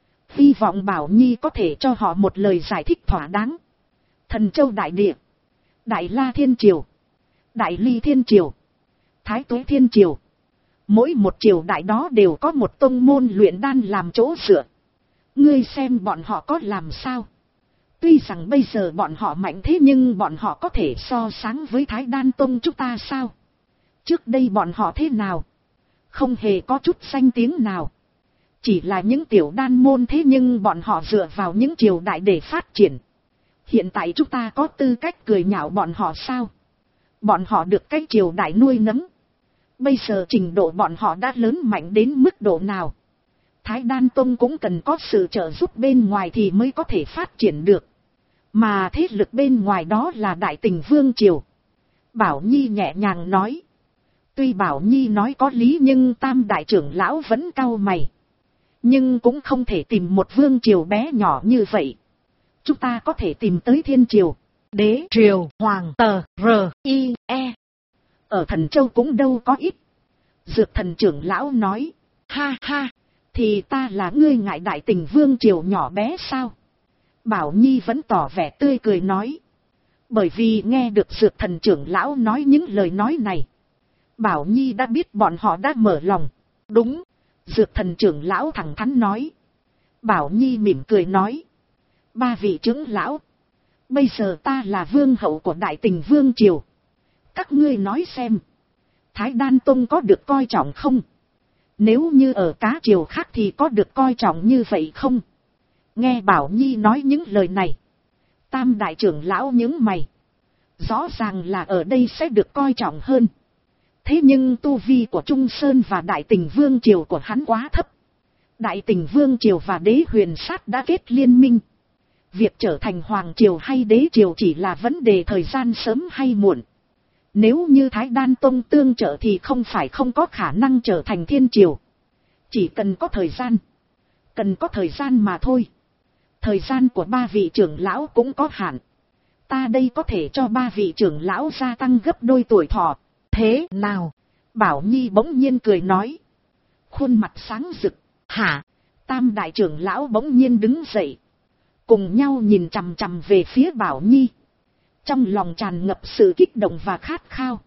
Hy vọng Bảo Nhi có thể cho họ một lời giải thích thỏa đáng. Thần Châu Đại Địa, Đại La Thiên Triều, Đại Ly Thiên Triều, Thái Tuế Thiên Triều. Mỗi một triều đại đó đều có một tông môn luyện đan làm chỗ dựa. Ngươi xem bọn họ có làm sao? Tuy rằng bây giờ bọn họ mạnh thế nhưng bọn họ có thể so sánh với Thái Đan Tông chúng ta sao? Trước đây bọn họ thế nào? Không hề có chút danh tiếng nào. Chỉ là những tiểu đan môn thế nhưng bọn họ dựa vào những triều đại để phát triển. Hiện tại chúng ta có tư cách cười nhạo bọn họ sao? Bọn họ được cái triều đại nuôi nấng. Bây giờ trình độ bọn họ đã lớn mạnh đến mức độ nào? Thái Đan Tông cũng cần có sự trợ giúp bên ngoài thì mới có thể phát triển được. Mà thế lực bên ngoài đó là Đại Tình Vương Triều. Bảo Nhi nhẹ nhàng nói. Tuy Bảo Nhi nói có lý nhưng Tam đại trưởng lão vẫn cau mày. Nhưng cũng không thể tìm một vương triều bé nhỏ như vậy. Chúng ta có thể tìm tới Thiên Triều, Đế Triều, Hoàng Tờ, R.I.E. Ở Thần Châu cũng đâu có ít. Dược Thần trưởng lão nói. Ha ha, thì ta là ngươi ngại Đại Tình Vương Triều nhỏ bé sao? Bảo Nhi vẫn tỏ vẻ tươi cười nói. Bởi vì nghe được Dược Thần trưởng lão nói những lời nói này, Bảo Nhi đã biết bọn họ đã mở lòng. Đúng, Dược Thần trưởng lão thẳng thắn nói. Bảo Nhi mỉm cười nói. Ba vị trưởng lão, bây giờ ta là vương hậu của Đại Tình Vương Triều. Các ngươi nói xem, Thái Đan Tông có được coi trọng không? Nếu như ở cá triều khác thì có được coi trọng như vậy không? Nghe Bảo Nhi nói những lời này, Tam đại trưởng lão nhướng mày. Rõ ràng là ở đây sẽ được coi trọng hơn. Thế nhưng tu vi của Trung Sơn và Đại Tình Vương Triều của hắn quá thấp. Đại Tình Vương Triều và Đế Huyền Sát đã kết liên minh. Việc trở thành Hoàng Triều hay Đế Triều chỉ là vấn đề thời gian sớm hay muộn. Nếu như Thái Đan Tông tương trợ thì không phải không có khả năng trở thành Thiên Triều. Chỉ cần có thời gian. Cần có thời gian mà thôi. Thời gian của ba vị trưởng lão cũng có hạn. Ta đây có thể cho ba vị trưởng lão gia tăng gấp đôi tuổi thọ. Thế nào? Bảo Nhi bỗng nhiên cười nói. Khuôn mặt sáng rực. Hả? Tam đại trưởng lão bỗng nhiên đứng dậy. Cùng nhau nhìn chằm chằm về phía Bảo Nhi. Trong lòng tràn ngập sự kích động và khát khao.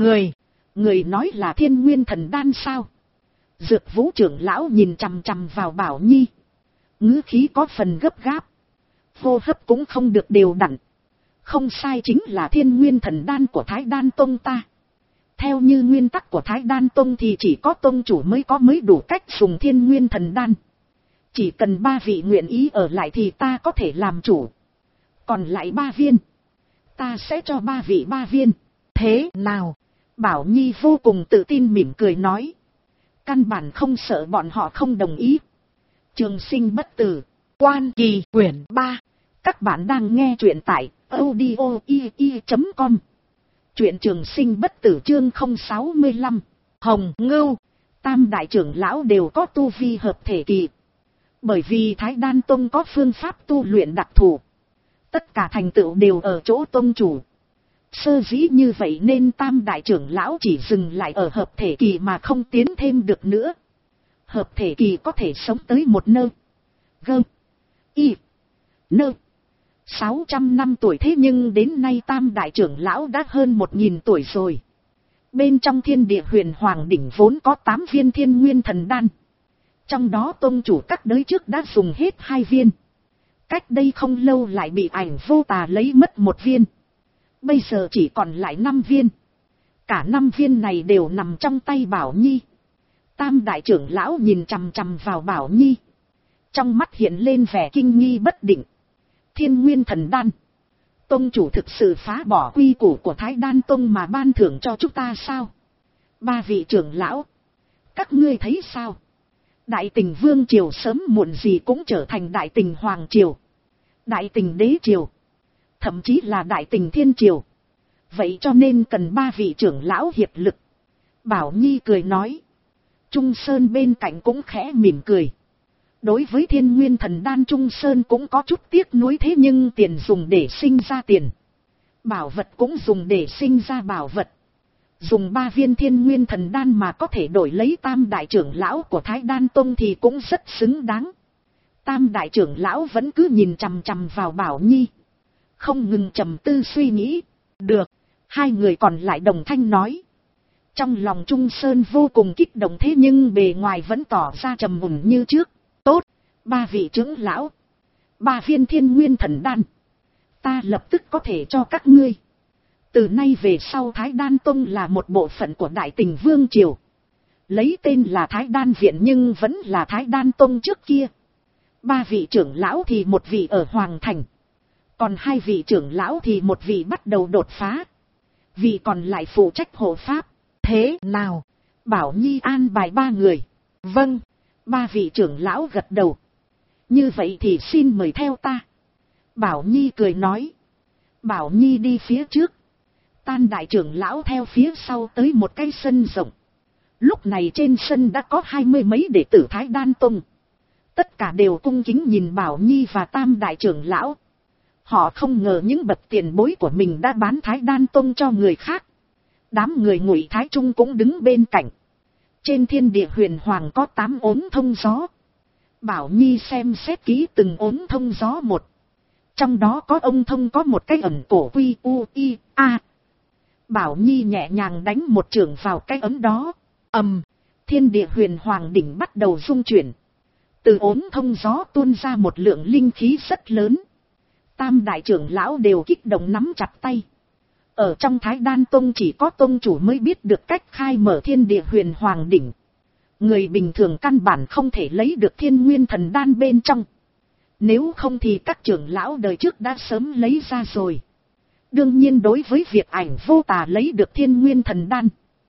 Người nói là Thiên Nguyên Thần Đan sao? Dược Vũ trưởng lão nhìn chằm chằm vào Bảo Nhi. Ngữ khí có phần gấp gáp. Hô hấp cũng không được đều đặn. Không sai, chính là Thiên Nguyên Thần Đan của Thái Đan Tông ta. Theo như nguyên tắc của Thái Đan Tông thì chỉ có tông chủ mới đủ cách dùng Thiên Nguyên Thần Đan. Chỉ cần ba vị nguyện ý ở lại thì ta có thể làm chủ. Còn lại 3 viên, ta sẽ cho ba vị 3 viên. Thế nào? Bảo Nhi vô cùng tự tin mỉm cười nói. Căn bản không sợ bọn họ không đồng ý. Trường Sinh Bất Tử, Quan Kỳ quyển 3. Các bạn đang nghe truyện tại audio.ie.com. Truyện Trường Sinh Bất Tử chương 065. Hồng Ngưu. Tam đại trưởng lão đều có tu vi hợp thể kỳ. Bởi vì Thái Đan Tông có phương pháp tu luyện đặc thù. Tất cả thành tựu đều ở chỗ tông chủ. Sơ dĩ như vậy nên tam đại trưởng lão chỉ dừng lại ở hợp thể kỳ mà không tiến thêm được nữa. Hợp thể kỳ có thể sống tới một nơ. Gơ. Y. Nơ. 600 năm tuổi, thế nhưng đến nay tam đại trưởng lão đã hơn 1000 tuổi rồi. Bên trong Thiên Địa Huyền Hoàng đỉnh vốn có 8 viên Thiên Nguyên Thần Đan. Trong đó tông chủ các đới trước đã dùng hết 2 viên. Cách đây không lâu lại bị Ảnh Vô Tà lấy mất 1 viên. Bây giờ chỉ còn lại 5 viên. Cả 5 viên này đều nằm trong tay Bảo Nhi. Tam đại trưởng lão nhìn chằm chằm vào Bảo Nhi. Trong mắt hiện lên vẻ kinh nghi bất định. Thiên Nguyên Thần Đan. Tông chủ thực sự phá bỏ quy củ của Thái Đan Tông mà ban thưởng cho chúng ta sao? Ba vị trưởng lão, các ngươi thấy sao? Đại Tình Vương Triều sớm muộn gì cũng trở thành Đại Tình Hoàng Triều, Đại Tình Đế Triều, thậm chí là Đại Tình Thiên Triều. Vậy cho nên cần ba vị trưởng lão hiệp lực. Bảo Nhi cười nói. Trung Sơn bên cạnh cũng khẽ mỉm cười. Đối với Thiên Nguyên Thần Đan Trung Sơn cũng có chút tiếc nuối, thế nhưng tiền dùng để sinh ra tiền. Bảo vật cũng dùng để sinh ra bảo vật. Dùng 3 viên Thiên Nguyên Thần Đan mà có thể đổi lấy Tam đại trưởng lão của Thái Đan Tông thì cũng rất xứng đáng. Tam đại trưởng lão vẫn cứ nhìn chằm chằm vào Bảo Nhi, không ngừng trầm tư suy nghĩ. Được, hai người còn lại đồng thanh nói. Trong lòng Trung Sơn vô cùng kích động, thế nhưng bề ngoài vẫn tỏ ra trầm mùn như trước. Tốt, 3 vị trưởng lão, 3 viên Thiên Nguyên Thần Đan, ta lập tức có thể cho các ngươi. Từ nay về sau Thái Đan Tông là một bộ phận của Đại Tình Vương Triều. Lấy tên là Thái Đan Viện nhưng vẫn là Thái Đan Tông trước kia. 3 vị trưởng lão thì một vị ở Hoàng Thành. Còn 2 vị trưởng lão thì một vị bắt đầu đột phá. Vị còn lại phụ trách hộ pháp. Thế nào? Bảo Nhi an bài 3 người. Vâng, 3 vị trưởng lão gật đầu. Như vậy thì xin mời theo ta. Bảo Nhi cười nói. Bảo Nhi đi phía trước. Tam đại trưởng lão theo phía sau tới một cái sân rộng. Lúc này trên sân đã có 20 mấy đệ tử Thái Đan Tông. Tất cả đều cung kính nhìn Bảo Nhi và Tam đại trưởng lão. Họ không ngờ những bậc tiền bối của mình đã bán Thái Đan Tông cho người khác. Đám người Ngụy Thái Trung cũng đứng bên cạnh. Trên thiên địa huyền hoàng có 8 ốm thông gió. Bảo Nhi xem xét kỹ từng ốm thông gió một. Trong đó có ông thông có một cái ẩn cổ quy u i a. Bảo Nhi nhẹ nhàng đánh một chưởng vào cái ấm đó. Thiên địa huyền hoàng đỉnh bắt đầu rung chuyển. Từ ốm thông gió tuôn ra một lượng linh khí rất lớn. Tam đại trưởng lão đều kích động nắm chặt tay. Ở trong Thái Đan Tông chỉ có tông chủ mới biết được cách khai mở thiên địa huyền hoàng đỉnh. Người bình thường căn bản không thể lấy được Thiên Nguyên Thần Đan bên trong. Nếu không thì các trưởng lão đời trước đã sớm lấy ra rồi. Đương nhiên đối với việc Ảnh Vô Tà lấy được Thiên Nguyên Thần Đan,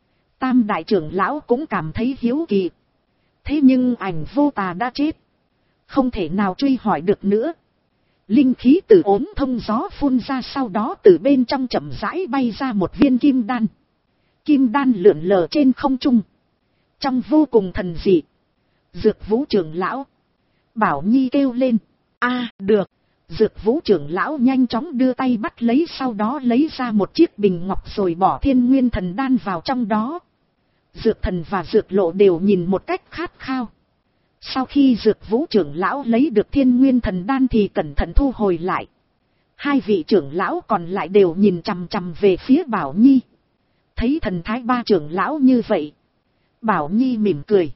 Tam đại trưởng lão cũng cảm thấy hiếu kỳ. Thế nhưng Ảnh Vô Tà đã chết, không thể nào truy hỏi được nữa. Linh khí từ ốm thông gió phun ra, sau đó từ bên trong chậm rãi bay ra một viên kim đan. Kim đan lượn lờ trên không trung, trong vô cùng thần dị. Dược Vũ trưởng lão, Bảo Nhi kêu lên. Được. Dược Vũ trưởng lão nhanh chóng đưa tay bắt lấy, sau đó lấy ra một chiếc bình ngọc rồi bỏ Thiên Nguyên Thần Đan vào trong đó. Dược Thần và Dược Lộ đều nhìn một cách khát khao. Sau khi Dược Vũ trưởng lão lấy được Thiên Nguyên Thần Đan thì cẩn thận thu hồi lại. 2 vị trưởng lão còn lại đều nhìn chằm chằm về phía Bảo Nhi. Thấy thần thái 3 trưởng lão như vậy, Bảo Nhi mỉm cười.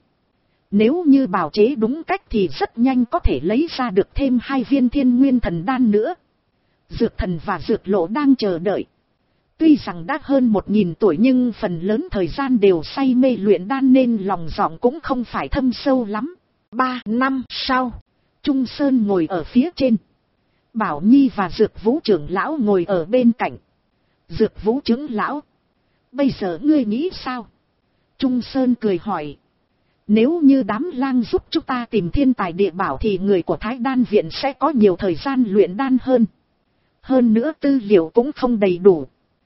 Nếu như bào chế đúng cách thì rất nhanh có thể lấy ra được thêm 2 viên Thiên Nguyên Thần Đan nữa. Dược Thần và Dược Lộ đang chờ đợi. Tuy rằng đã hơn 1000 tuổi nhưng phần lớn thời gian đều say mê luyện đan nên lòng giọng cũng không phải thâm sâu lắm. 3 năm sau, Trung Sơn ngồi ở phía trên. Bảo Nhi và Dược Vũ trưởng lão ngồi ở bên cạnh. Dược Vũ trưởng lão, bây giờ ngươi nghĩ sao? Trung Sơn cười hỏi. Nếu như đám lang giúp chúng ta tìm thiên tài địa bảo thì người của Thái Đan Viện sẽ có nhiều thời gian luyện đan hơn. Hơn nữa tư liệu cũng không đầy đủ.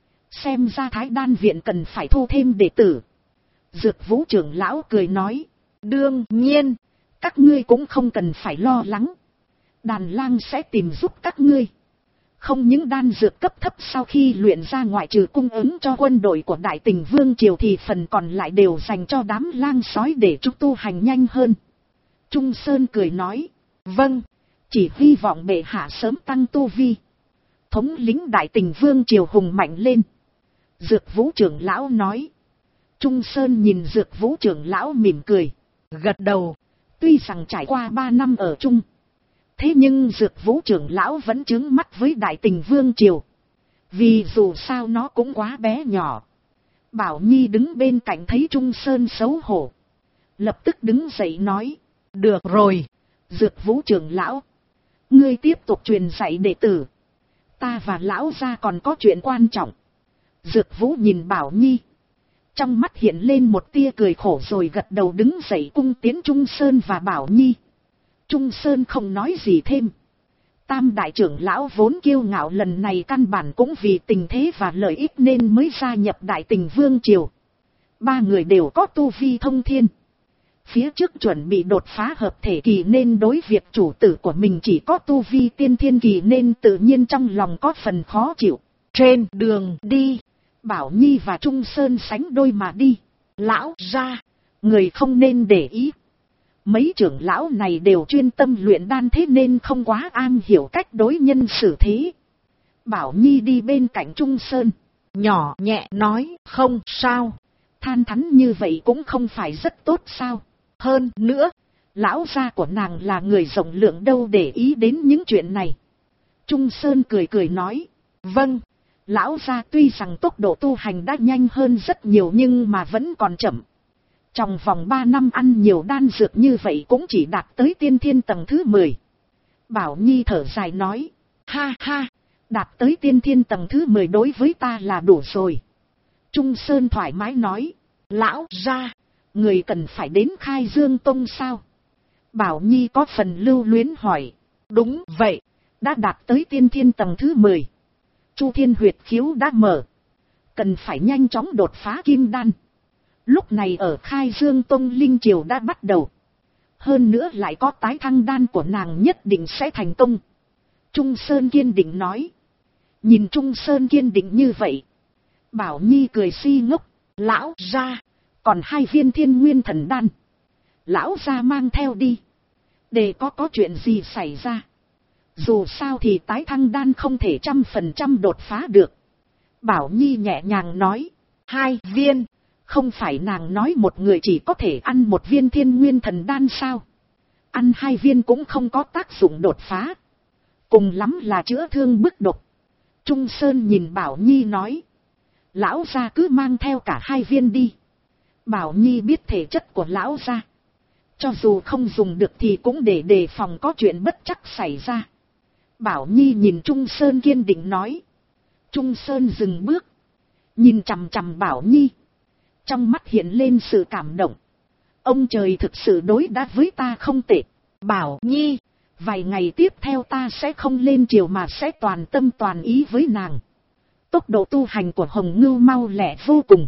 Xem ra Thái Đan Viện cần phải thu thêm đệ tử. Dược Vũ trưởng lão cười nói. Đương nhiên, các ngươi cũng không cần phải lo lắng. Đàn lang sẽ tìm giúp các ngươi. Không những đan dược cấp thấp sau khi luyện ra ngoại trừ cung ứng cho quân đội của Đại Tình Vương Triều thì phần còn lại đều dành cho đám lang sói để chúng tu hành nhanh hơn. Trung Sơn cười nói. Vâng, chỉ hy vọng bệ hạ sớm tăng tu vi, thống lĩnh Đại Tình Vương Triều hùng mạnh lên. Dược Vũ trưởng lão nói. Trung Sơn nhìn Dược Vũ trưởng lão mỉm cười, gật đầu. Tuy rằng trải qua 3 năm ở chung, thế nhưng Dược Vũ trưởng lão vẫn chướng mắt với Đại Tình Vương Triều. Vì dù sao nó cũng quá bé nhỏ. Bảo Nhi đứng bên cạnh thấy Trung Sơn xấu hổ, lập tức đứng dậy nói. Được rồi, Dược Vũ trưởng lão, ngươi tiếp tục truyền dạy đệ tử. Ta và lão gia còn có chuyện quan trọng. Dược Vũ nhìn Bảo Nhi, trong mắt hiện lên một tia cười khổ rồi gật đầu đứng dậy cung tiến Trung Sơn và Bảo Nhi. Trung Sơn không nói gì thêm. Tam đại trưởng lão vốn kiêu ngạo lần này căn bản cũng vì tình thế và lợi ích nên mới gia nhập Đại Tình Vương Triều. Ba người đều có tu vi thông thiên. Phía trước chuẩn bị đột phá hợp thể kỳ nên đối việc chủ tử của mình chỉ có tu vi tiên thiên kỳ nên tự nhiên trong lòng có phần khó chịu. Trên đường đi, Bảo Nhi và Trung Sơn sánh đôi mà đi. Lão gia, người không nên để ý. Mấy trưởng lão này đều chuyên tâm luyện đan thế nên không quá am hiểu cách đối nhân xử thế. Bảo Nhi đi bên cạnh Trung Sơn, nhỏ nhẹ nói, không sao, than thắn như vậy cũng không phải rất tốt sao. Hơn nữa, lão gia của nàng là người rộng lượng đâu để ý đến những chuyện này. Trung Sơn cười cười nói, vâng, lão gia tuy rằng tốc độ tu hành đã nhanh hơn rất nhiều nhưng mà vẫn còn chậm. Trong vòng 3 năm ăn nhiều đan dược như vậy cũng chỉ đạt tới tiên thiên tầng thứ 10. Bảo Nhi thở dài nói, ha ha, đạt tới tiên thiên tầng thứ 10 đối với ta là đủ rồi. Trung Sơn thoải mái nói, lão gia, người cần phải đến Khai Dương Tông sao? Bảo Nhi có phần lưu luyến hỏi, đúng vậy, đã đạt tới tiên thiên tầng thứ 10. Chu Thiên huyệt khiếu đã mở, cần phải nhanh chóng đột phá kim đan. Lúc này ở Khai Dương Tông linh triều đã bắt đầu. Hơn nữa lại có tái thăng đan của nàng nhất định sẽ thành công. Trung Sơn kiên định nói. Nhìn Trung Sơn kiên định như vậy, Bảo Nhi cười si ngốc, lão gia, còn 2 viên Thiên Nguyên Thần Đan. Lão gia mang theo đi. Để có chuyện gì xảy ra. Dù sao thì tái thăng đan không thể 100% đột phá được. Bảo Nhi nhẹ nhàng nói, 2 viên. Không phải nàng nói một người chỉ có thể ăn 1 viên Thiên Nguyên Thần Đan sao? Ăn 2 viên cũng không có tác dụng đột phá. Cùng lắm là chữa thương bức độc. Trung Sơn nhìn Bảo Nhi nói, lão gia cứ mang theo cả 2 viên đi. Bảo Nhi biết thể chất của lão gia, cho dù không dùng được thì cũng để đề phòng có chuyện bất trắc xảy ra. Bảo Nhi nhìn Trung Sơn kiên định nói. Trung Sơn dừng bước, nhìn chằm chằm Bảo Nhi, trong mắt hiện lên sự cảm động. Ông trời thực sự đối đãi với ta không tệ. Bảo Nhi, vài ngày tiếp theo ta sẽ không lên triều mà sẽ toàn tâm toàn ý với nàng. Tốc độ tu hành của Hồng Ngưu mau lẹ vô cùng.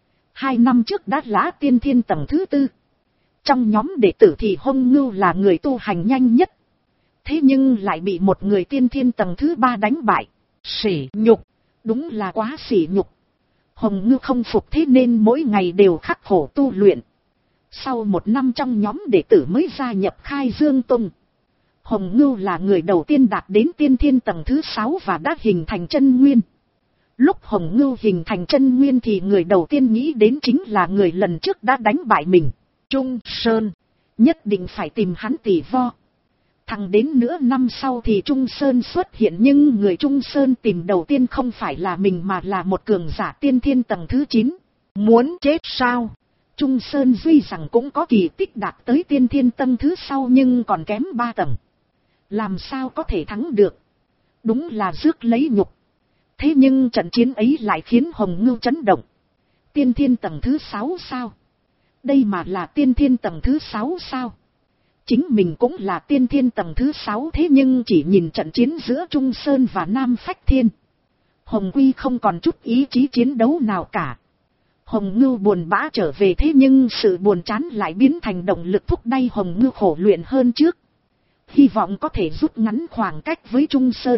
2 năm trước đã lã tiên thiên tầng thứ 4. Trong nhóm đệ tử thì Hồng Ngưu là người tu hành nhanh nhất. Thế nhưng lại bị một người tiên thiên tầng thứ 3 đánh bại. Sỉ nhục, đúng là quá sỉ nhục. Hồng Ngưu không phục thế nên mỗi ngày đều khắc khổ tu luyện. Sau 1 năm trong nhóm đệ tử mới gia nhập Khai Dương Tông. Hồng Ngưu là người đầu tiên đạt đến tiên thiên tầng thứ 6 và đã hình thành chân nguyên. Lúc Hồng Ngưu hình thành chân nguyên thì người đầu tiên nghĩ đến chính là người lần trước đã đánh bại mình, Trung Sơn. Nhất định phải tìm hắn tỉ vo. Thẳng đến nửa năm sau thì Trung Sơn xuất hiện, nhưng người Trung Sơn tìm đầu tiên không phải là mình mà là một cường giả tiên thiên tầng thứ 9. Muốn chết sao? Trung Sơn duy rằng cũng có kỳ tích đạt tới tiên thiên tầng thứ sau nhưng còn kém 3 tầng. Làm sao có thể thắng được? Đúng là rước lấy nhục. Thế nhưng trận chiến ấy lại khiến Hồng Ngưu chấn động. Tiên thiên tầng thứ 6 sao? Đây mà là tiên thiên tầng thứ 6 sao? Chính mình cũng là tiên thiên tầng thứ 6 thế nhưng chỉ nhìn trận chiến giữa Trung Sơn và Nam Phách Thiên, Hồng Quy không còn chút ý chí chiến đấu nào cả. Hồng Ngưu buồn bã trở về thế nhưng sự buồn chán lại biến thành động lực thúc đẩy Hồng Ngưu khổ luyện hơn trước. Hy vọng có thể rút ngắn khoảng cách với Trung Sơn.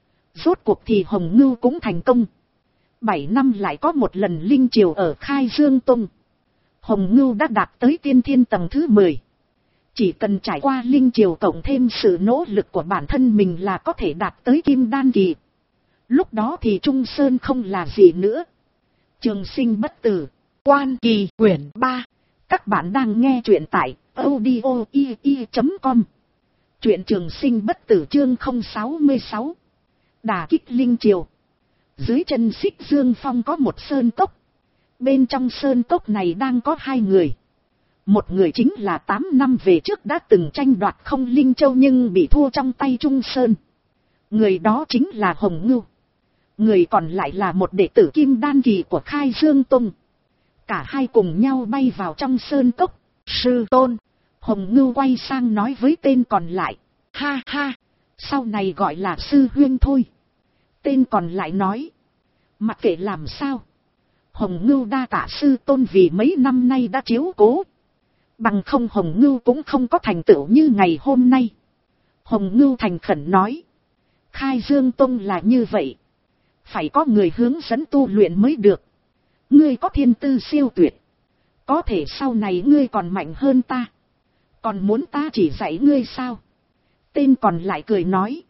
Rốt cuộc thì Hồng Ngưu cũng thành công. 7 năm lại có một lần linh triều ở Khai Dương Tông. Hồng Ngưu đã đạt tới tiên thiên tầng thứ 10. Chỉ cần trải qua linh triều cộng thêm sự nỗ lực của bản thân mình là có thể đạt tới kim đan kỳ. Lúc đó thì Trung Sơn không là gì nữa. Trường sinh bất tử, Quan Kỳ quyển 3. Các bạn đang nghe truyện tại audio.com. Truyện Trường Sinh bất tử chương 066. Đả kích linh triều. Dưới chân Xích Dương Phong có một sơn cốc. Bên trong sơn cốc này đang có 2 người. Một người chính là 8 năm về trước đã từng tranh đoạt không linh châu nhưng bị thua trong tay Trung Sơn. Người đó chính là Hồng Ngưu. Người còn lại là một đệ tử kim đan kỳ của Khai Dương Tông. Cả hai cùng nhau bay vào trong sơn cốc. Sư tôn. Hồng Ngưu quay sang nói với tên còn lại. Ha ha, sau này gọi là sư huynh thôi. Tên còn lại nói. Mặc kệ làm sao, Hồng Ngưu đa tạ sư tôn vì mấy năm nay đã chiếu cố. Bằng không Hồng Ngưu cũng không có thành tựu như ngày hôm nay. Hồng Ngưu thành khẩn nói. Khai Dương Tông là như vậy. Phải có người hướng dẫn tu luyện mới được. Ngươi có thiên tư siêu tuyệt. Có thể sau này ngươi còn mạnh hơn ta. Còn muốn ta chỉ dạy ngươi sao? Tên còn lại cười nói.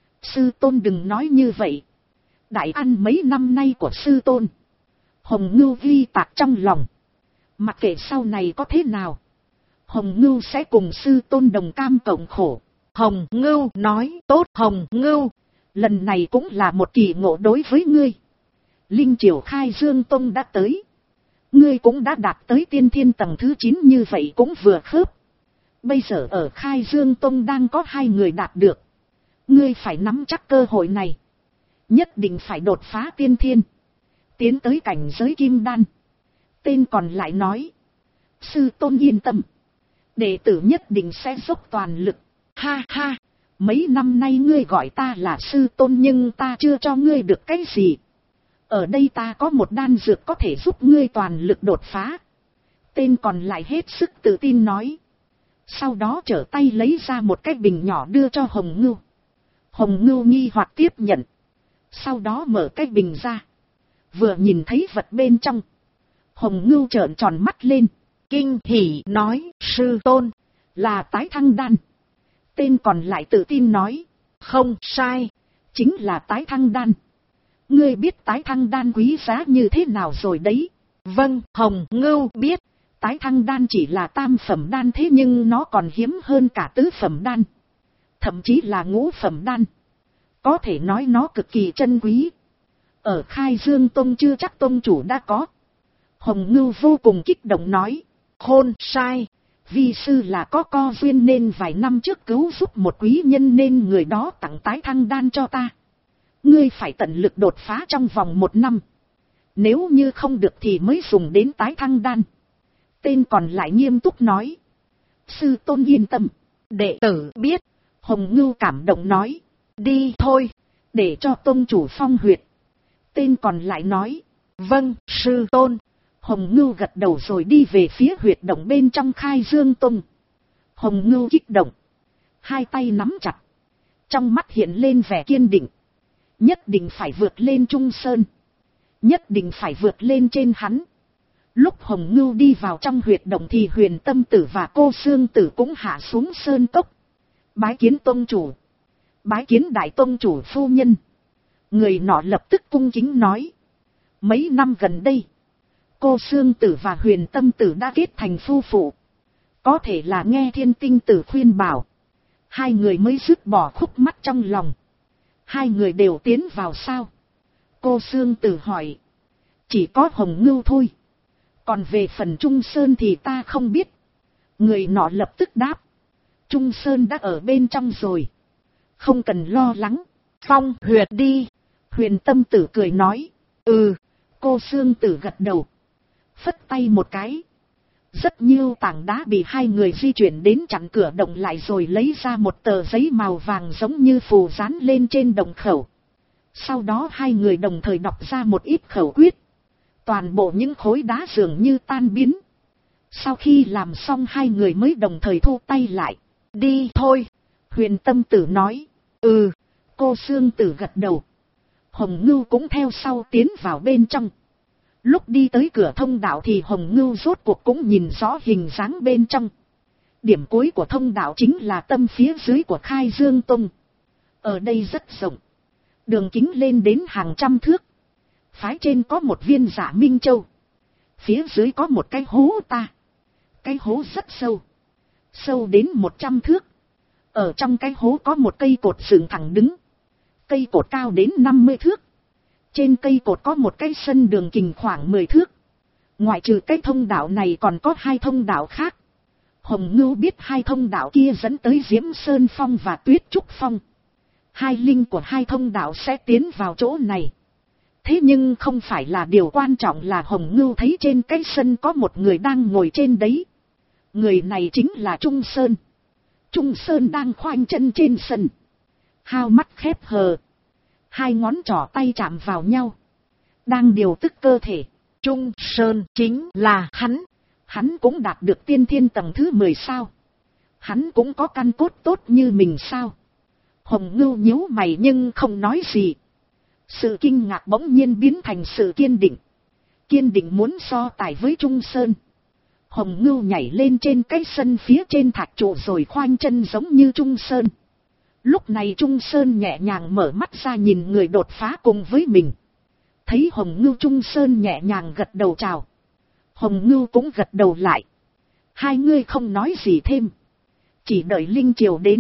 Sư tôn đừng nói như vậy. Đại ăn mấy năm nay của sư tôn. Hồng Ngưu ghi tạc trong lòng. Mặc kệ sau này có thế nào. Hồng Ngưu sẽ cùng sư tôn đồng cam cộng khổ. Hồng Ngưu nói tốt. Hồng Ngưu, lần này cũng là một kỳ ngộ đối với ngươi. Linh triều Khai Dương Tông đã tới. Ngươi cũng đã đạt tới tiên thiên tầng thứ 9 như vậy cũng vừa khớp. Bây giờ ở Khai Dương Tông đang có 2 người đạt được. Ngươi phải nắm chắc cơ hội này. Nhất định phải đột phá tiên thiên. Tiến tới cảnh giới kim đan. Tên còn lại nói. Sư tôn yên tâm. Đệ tử nhất định sẽ dốc toàn lực. Ha ha. Mấy năm nay ngươi gọi ta là sư tôn nhưng ta chưa cho ngươi được cái gì. Ở đây ta có một đan dược có thể giúp ngươi toàn lực đột phá. Tên còn lại hết sức tự tin nói. Sau đó trở tay lấy ra một cái bình nhỏ đưa cho Hồng Ngưu. Hồng Ngưu nghi hoặc tiếp nhận. Sau đó mở cái bình ra. Vừa nhìn thấy vật bên trong. Hồng Ngưu trợn tròn mắt lên. Kinh hỉ nói. Sư tôn. Là tái thăng đan. Tên còn lại tự tin nói. Không sai. Chính là tái thăng đan. Ngươi biết tái thăng đan quý giá như thế nào rồi đấy. Vâng, Hồng Ngưu biết. Tái thăng đan chỉ là tam phẩm đan thế nhưng nó còn hiếm hơn cả tứ phẩm đan. Thậm chí là ngũ phẩm đan. Có thể nói nó cực kỳ chân quý. Ở Khai Dương Tông chưa chắc tông chủ đã có. Hồng Ngưu vô cùng kích động nói. Khôn sai. Vi sư là có co duyên nên vài năm trước cứu giúp một quý nhân nên người đó tặng tái thăng đan cho ta. Ngươi phải tận lực đột phá trong vòng 1 năm. Nếu như không được thì mới dùng đến tái thăng đan. Tên còn lại nghiêm túc nói. Sư tôn yên tâm. Đệ tử biết. Hồng Ngưu cảm động nói. Đi thôi. Để cho tông chủ phong huyệt. Tên còn lại nói. Vâng, sư tôn. Hồng Ngưu gật đầu rồi đi về phía huyệt động bên trong Khai Dương Tông. Hồng Ngưu kích động. 2 tay nắm chặt. Trong mắt hiện lên vẻ kiên định. Nhất định phải vượt lên Trung Sơn. Nhất định phải vượt lên trên hắn. Lúc Hồng Ngưu đi vào trong huyệt động thì Huyền Tâm Tử và Cô Xương Tử cũng hạ xuống sơn cốc. Bái kiến tông chủ. Bái kiến đại tông chủ phu nhân. Người nọ lập tức cung kính nói. Mấy năm gần đây, Cô Xương Tử và Huyền Tâm Tử đã kết thành phu phụ. Có thể là nghe Thiên Tinh Tử khuyên bảo. 2 người mới dứt bỏ khúc mắc trong lòng. 2 người đều tiến vào sao? Cô Xương Tử hỏi. Chỉ có Hồng Ngưu thôi. Còn về phần Trung Sơn thì ta không biết. Người nọ lập tức đáp. Trung Sơn đã ở bên trong rồi. Không cần lo lắng. Phong huyệt đi. Huyền Tâm Tử cười nói. Ừ. Cô Xương Tử gật đầu. Phất tay một cái. Rất nhiều tảng đá bị 2 người di chuyển đến chặn cửa động lại rồi lấy ra một tờ giấy màu vàng giống như phù dán lên trên động khẩu. Sau đó 2 người đồng thời đọc ra một ít khẩu quyết. Toàn bộ những khối đá dường như tan biến. Sau khi làm xong 2 người mới đồng thời thu tay lại. Đi thôi. Huyền Tâm Tử nói. Ừ. Cô Xương Tử gật đầu. Hồng Ngưu cũng theo sau tiến vào bên trong. Lúc đi tới cửa thông đạo thì Hồng Ngưu rốt cuộc cũng nhìn rõ hình dáng bên trong. Điểm cuối của thông đạo chính là tâm phía dưới của Khai Dương Tông. Ở đây rất rộng. Đường kính lên đến hàng trăm thước. Phái trên có một viên Giả Minh Châu. Phía dưới có một cái hố ta. Cái hố rất sâu. Sâu đến 100 thước. Ở trong cái hố có một cây cột dựng thẳng đứng. Cây cột cao đến 50 thước. Trên cây cột có một cái sân đường kính khoảng 10 thước. Ngoại trừ cái thông đạo này còn có 2 thông đạo khác. Hồng Ngưu biết 2 thông đạo kia dẫn tới Diễm Sơn Phong và Tuyết Trúc Phong. 2 linh của 2 thông đạo sẽ tiến vào chỗ này. Thế nhưng không phải là điều quan trọng là Hồng Ngưu thấy trên cái sân có một người đang ngồi trên đấy. Người này chính là Trung Sơn. Trung Sơn đang khoanh chân trên sân. Hao mắt khép hờ. 2 ngón trỏ tay chạm vào nhau. Đang điều tức cơ thể. Trung Sơn chính là hắn cũng đạt được tiên thiên tầng thứ 10 sao? Hắn cũng có căn cốt tốt như mình sao? Hồng Ngưu nhíu mày nhưng không nói gì. Sự kinh ngạc bỗng nhiên biến thành sự kiên định. Kiên định muốn so tài với Trung Sơn. Hồng Ngưu nhảy lên trên cái sân phía trên thạch trụ rồi khoanh chân giống như Trung Sơn. Lúc này Trung Sơn nhẹ nhàng mở mắt ra nhìn người đột phá cùng với mình. Thấy Hồng Ngưu, Trung Sơn nhẹ nhàng gật đầu chào. Hồng Ngưu cũng gật đầu lại. Hai người không nói gì thêm. Chỉ đợi Linh Triều đến.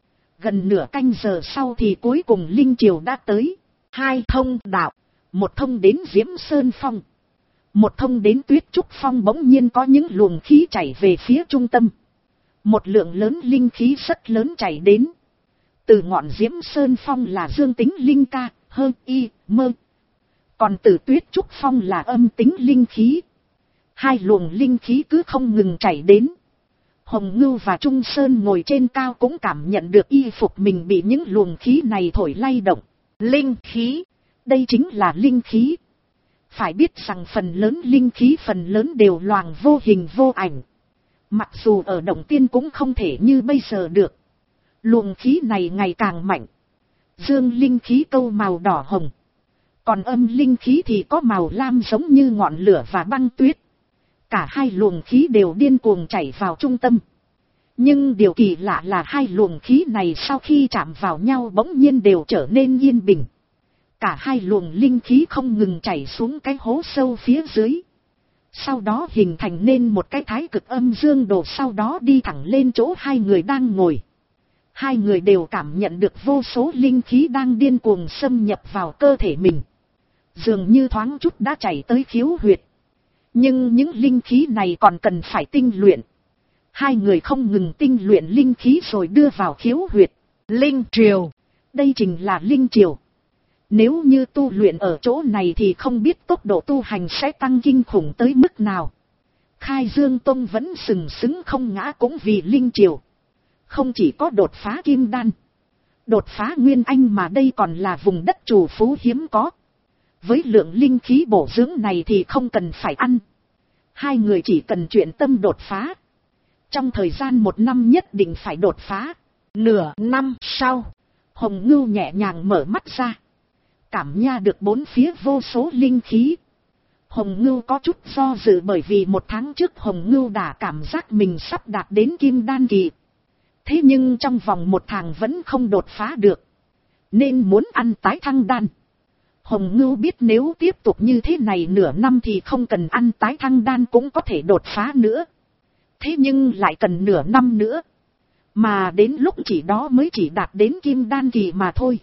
Gần nửa canh giờ sau thì cuối cùng Linh Triều đã tới. Hai thông đạo. Một thông đến Diễm Sơn Phong. Một thông đến Tuyết Trúc Phong. Bỗng nhiên có những luồng khí chảy về phía trung tâm. Một lượng lớn linh khí rất lớn chảy đến. Từ ngọn Diễm Sơn Phong là dương tính linh ca, hơ, y, mơ. Còn từ Tuyết Trúc Phong là âm tính linh khí. Hai luồng linh khí cứ không ngừng chảy đến. Hồng Ngưu và Trung Sơn ngồi trên cao cũng cảm nhận được y phục mình bị những luồng khí này thổi lay động. Linh khí, đây chính là linh khí. Phải biết rằng phần lớn linh khí phần lớn đều loàng vô hình vô ảnh. Mặc dù ở động tiên cũng không thể như bây giờ được. Luồng khí này ngày càng mạnh. Dương linh khí câu màu đỏ hồng. Còn âm linh khí thì có màu lam giống như ngọn lửa và băng tuyết. Cả hai luồng khí đều điên cuồng chảy vào trung tâm. Nhưng điều kỳ lạ là hai luồng khí này sau khi chạm vào nhau bỗng nhiên đều trở nên yên bình. Cả hai luồng linh khí không ngừng chảy xuống cái hố sâu phía dưới. Sau đó hình thành nên một cái thái cực âm dương đồ, sau đó đi thẳng lên chỗ hai người đang ngồi. Hai người đều cảm nhận được vô số linh khí đang điên cuồng xâm nhập vào cơ thể mình. Dường như thoáng chút đã chảy tới khiếu huyệt. Nhưng những linh khí này còn cần phải tinh luyện. Hai người không ngừng tinh luyện linh khí rồi đưa vào khiếu huyệt. Linh triều. Đây chính là linh triều. Nếu như tu luyện ở chỗ này thì không biết tốc độ tu hành sẽ tăng kinh khủng tới mức nào. Khai Dương Tông vẫn sừng sững không ngã cũng vì linh triều. Không chỉ có đột phá kim đan, đột phá nguyên anh mà đây còn là vùng đất trù phú hiếm có. Với lượng linh khí bổ dưỡng này thì không cần phải ăn. Hai người chỉ cần chuyện tâm đột phá. Trong thời gian 1 năm nhất định phải đột phá. Nửa năm sau, Hồng Ngưu nhẹ nhàng mở mắt ra. Cảm nha được bốn phía vô số linh khí. Hồng Ngưu có chút do dự bởi vì 1 tháng trước Hồng Ngưu đã cảm giác mình sắp đạt đến kim đan kỳ. Thế nhưng trong vòng 1 tháng vẫn không đột phá được. Nên muốn ăn tái thăng đan. Hồng Ngưu biết nếu tiếp tục như thế này nửa năm thì không cần ăn tái thăng đan cũng có thể đột phá nữa. Thế nhưng lại cần nửa năm nữa. Mà đến lúc chỉ đó mới chỉ đạt đến kim đan kỳ mà thôi.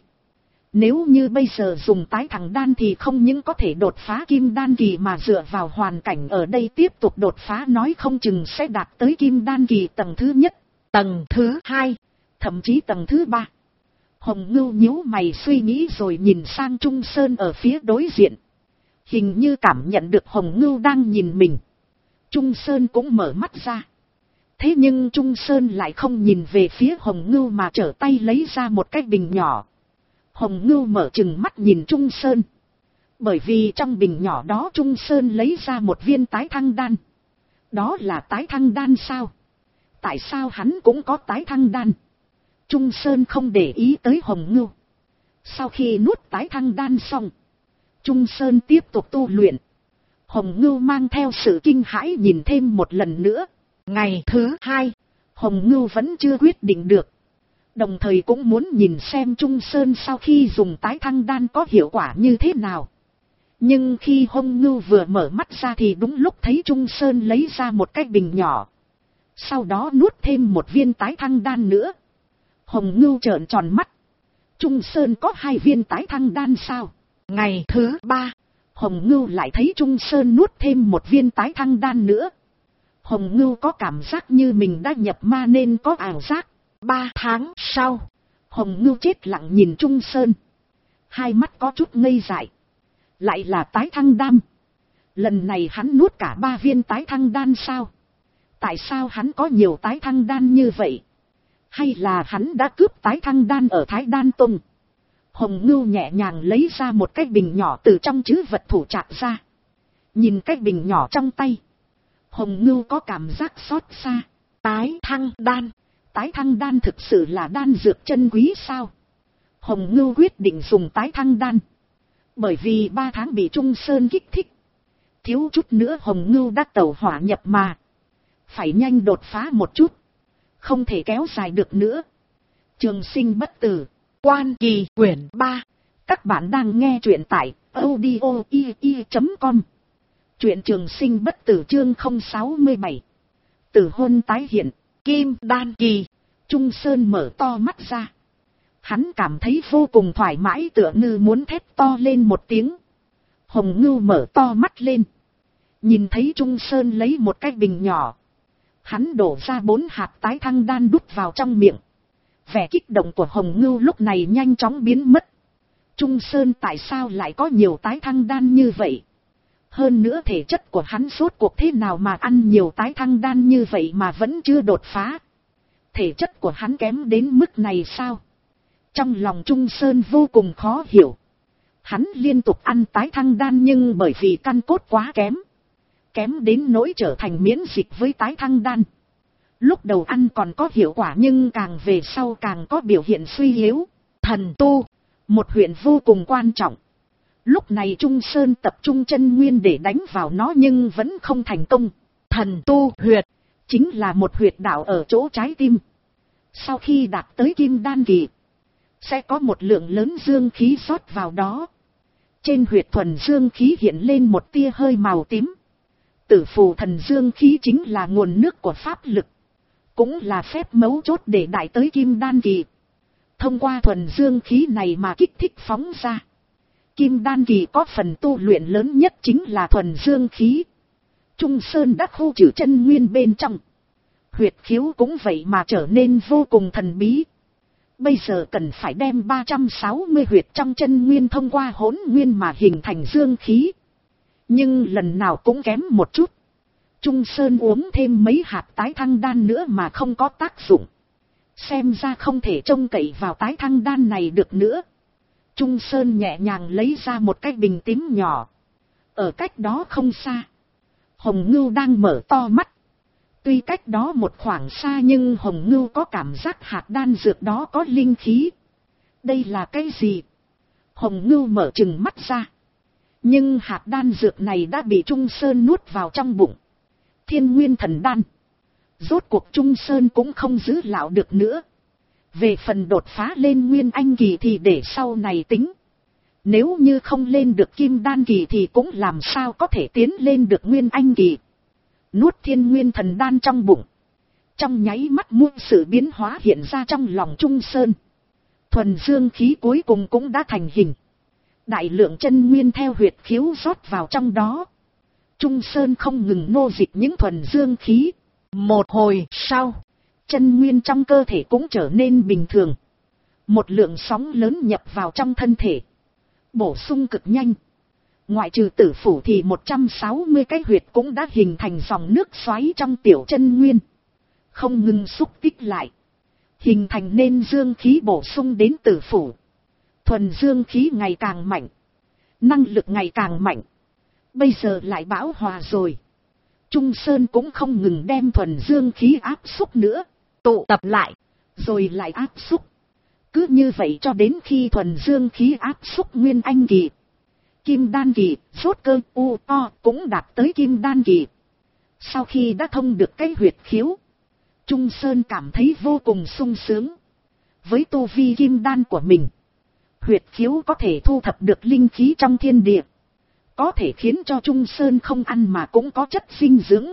Nếu như bây giờ dùng tái thăng đan thì không những có thể đột phá kim đan kỳ mà dựa vào hoàn cảnh ở đây tiếp tục đột phá nói không chừng sẽ đạt tới kim đan kỳ tầng thứ nhất, tầng thứ 2, thậm chí tầng thứ 3. Hồng Ngưu nhíu mày suy nghĩ rồi nhìn sang Trung Sơn ở phía đối diện. Hình như cảm nhận được Hồng Ngưu đang nhìn mình. Trung Sơn cũng mở mắt ra. Thế nhưng Trung Sơn lại không nhìn về phía Hồng Ngưu mà trở tay lấy ra một cái bình nhỏ. Hồng Ngưu mở trừng mắt nhìn Trung Sơn. Bởi vì trong bình nhỏ đó Trung Sơn lấy ra một viên tái thăng đan. Đó là tái thăng đan sao? Tại sao hắn cũng có tái thăng đan? Trung Sơn không để ý tới Hồng Ngưu. Sau khi nuốt tái thăng đan xong, Trung Sơn tiếp tục tu luyện. Hồng Ngưu mang theo sự kinh hãi nhìn thêm một lần nữa. Ngày thứ 2, Hồng Ngưu vẫn chưa quyết định được. Đồng thời cũng muốn nhìn xem Trung Sơn sau khi dùng tái thăng đan có hiệu quả như thế nào. Nhưng khi Hồng Ngưu vừa mở mắt ra thì đúng lúc thấy Trung Sơn lấy ra một cái bình nhỏ. Sau đó nuốt thêm một viên tái thăng đan nữa. Hồng Ngưu trợn tròn mắt. Trung Sơn có 2 viên tái thăng đan sao? Ngày thứ 3, Hồng Ngưu lại thấy Trung Sơn nuốt thêm một viên tái thăng đan nữa. Hồng Ngưu có cảm giác như mình đã nhập ma nên có ảo giác. 3 tháng sau, Hồng Ngưu chết lặng nhìn Trung Sơn. Hai mắt có chút ngây dại. Lại là tái thăng đan. Lần này hắn nuốt cả 3 viên tái thăng đan sao? Tại sao hắn có nhiều tái thăng đan như vậy? Hay là hắn đã cướp tái thăng đan ở Thái Đan Tông? Hồng Ngưu nhẹ nhàng lấy ra một cái bình nhỏ từ trong trữ vật thủ trạc ra. Nhìn cái bình nhỏ trong tay, Hồng Ngưu có cảm giác xót xa. Tái thăng đan. Tái thăng đan thực sự là đan dược chân quý sao? Hồng Ngưu quyết định dùng tái thăng đan. Bởi vì 3 tháng bị Trung Sơn kích thích, thiếu chút nữa Hồng Ngưu đã tẩu hỏa nhập mà. Phải nhanh đột phá một chút, không thể kéo dài được nữa. Trường sinh bất tử, Quan Kỳ quyển 3. Các bạn đang nghe truyện tại audio.com. Truyện Trường sinh bất tử chương 067. Tử hôn tái hiện, Kim Đan kỳ. Trung Sơn mở to mắt ra. Hắn cảm thấy vô cùng thoải mái, tựa như muốn thét to lên một tiếng. Hồng Ngưu mở to mắt lên, nhìn thấy Trung Sơn lấy một cái bình nhỏ. Hắn đổ ra 4 hạt tái thăng đan đút vào trong miệng. Vẻ kích động của Hồng Ngưu lúc này nhanh chóng biến mất. Trung Sơn tại sao lại có nhiều tái thăng đan như vậy? Hơn nữa thể chất của hắn rốt cuộc thế nào mà ăn nhiều tái thăng đan như vậy mà vẫn chưa đột phá? Thể chất của hắn kém đến mức này sao? Trong lòng Trung Sơn vô cùng khó hiểu. Hắn liên tục ăn tái thăng đan nhưng bởi vì căn cốt quá kém. Kém đến nỗi trở thành miễn dịch với tái thăng đan. Lúc đầu ăn còn có hiệu quả nhưng càng về sau càng có biểu hiện suy yếu. Thần tu, một huyện vô cùng quan trọng. Lúc này Trung Sơn tập trung chân nguyên để đánh vào nó nhưng vẫn không thành công. Thần tu huyệt chính là một huyệt đạo ở chỗ trái tim. Sau khi đạt tới kim đan kỳ, sẽ có một lượng lớn dương khí rót vào đó. Trên huyệt thuần dương khí hiện lên một tia hơi màu tím. Tử phù thần dương khí chính là nguồn nước của pháp lực, cũng là phép mấu chốt để đại tới kim đan kỳ. Thông qua thuần dương khí này mà kích thích phóng ra. Kim đan kỳ có phần tu luyện lớn nhất chính là thuần dương khí. Trung Sơn đã khu trừ chân nguyên bên trong. Huyệt khiếu cũng vậy mà trở nên vô cùng thần bí. Bây giờ cần phải đem 360 huyệt trong chân nguyên thông qua hỗn nguyên mà hình thành dương khí. Nhưng lần nào cũng kém một chút. Trung Sơn uống thêm mấy hạt tái thăng đan nữa mà không có tác dụng. Xem ra không thể trông cậy vào tái thăng đan này được nữa. Trung Sơn nhẹ nhàng lấy ra một cái bình tím nhỏ. Ở cách đó không xa, Hồng Ngưu đang mở to mắt. Tuy cách đó một khoảng xa nhưng Hồng Ngưu có cảm giác hạt đan dược đó có linh khí. Đây là cái gì? Hồng Ngưu mở trừng mắt ra. Nhưng hạt đan dược này đã bị Trung Sơn nuốt vào trong bụng. Thiên Nguyên Thần Đan. Rốt cuộc Trung Sơn cũng không giữ lão được nữa. Về phần đột phá lên Nguyên Anh kỳ thì để sau này tính. Nếu như không lên được Kim Đan kỳ thì cũng làm sao có thể tiến lên được Nguyên Anh kỳ. Nuốt Thiên Nguyên Thần Đan trong bụng. Trong nháy mắt muôn sự biến hóa hiện ra trong lòng Trung Sơn. Thuần dương khí cuối cùng cũng đã thành hình. Đại lượng chân nguyên theo huyệt khiếu rót vào trong đó. Trung Sơn không ngừng nô dịch những thuần dương khí. Một hồi sau, chân nguyên trong cơ thể cũng trở nên bình thường. Một lượng sóng lớn nhập vào trong thân thể, bổ sung cực nhanh. Ngoại trừ tử phủ thì 160 cái huyệt cũng đã hình thành dòng nước xoáy trong tiểu chân nguyên. Không ngừng xúc tích lại, hình thành nên dương khí bổ sung đến tử phủ. Thuần dương khí ngày càng mạnh, năng lực ngày càng mạnh. Bây giờ lại bão hòa rồi. Trung Sơn cũng không ngừng đem thuần dương khí áp xúc nữa, tụ tập lại, rồi lại áp xúc. Cứ như vậy cho đến khi thuần dương khí áp xúc Nguyên Anh kỳ. Kim Đan kỳ, rốt cơ u to cũng đạt tới Kim Đan kỳ. Sau khi đã thông được cái huyệt khiếu, Trung Sơn cảm thấy vô cùng sung sướng. Với tu vi Kim Đan của mình, huyệt khiếu có thể thu thập được linh khí trong thiên địa. Có thể khiến cho Trung Sơn không ăn mà cũng có chất dinh dưỡng.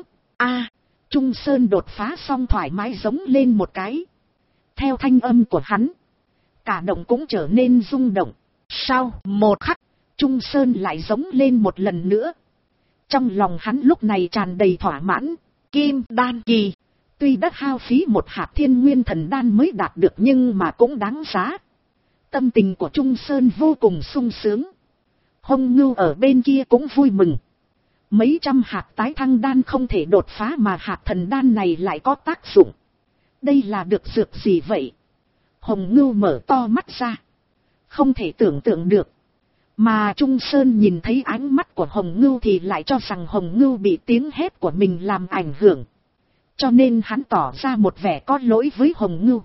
Trung Sơn đột phá xong thoải mái giống lên một cái. Theo thanh âm của hắn, cả động cũng trở nên rung động. Sau một khắc, Trung Sơn lại giống lên một lần nữa. Trong lòng hắn lúc này tràn đầy thỏa mãn. Kim Đan kỳ, tuy đã hao phí một hạt Thiên Nguyên Thần Đan mới đạt được nhưng mà cũng đáng giá. Tâm tình của Trung Sơn vô cùng sung sướng. Hồng Ngưu ở bên kia cũng vui mừng. Mấy trăm hạt tái thăng đan không thể đột phá mà hạt thần đan này lại có tác dụng. Đây là được dược gì vậy? Hồng Ngưu mở to mắt ra. Không thể tưởng tượng được. Mà Trung Sơn nhìn thấy ánh mắt của Hồng Ngưu thì lại cho rằng Hồng Ngưu bị tiếng hét của mình làm ảnh hưởng. Cho nên hắn tỏ ra một vẻ có lỗi với Hồng Ngưu.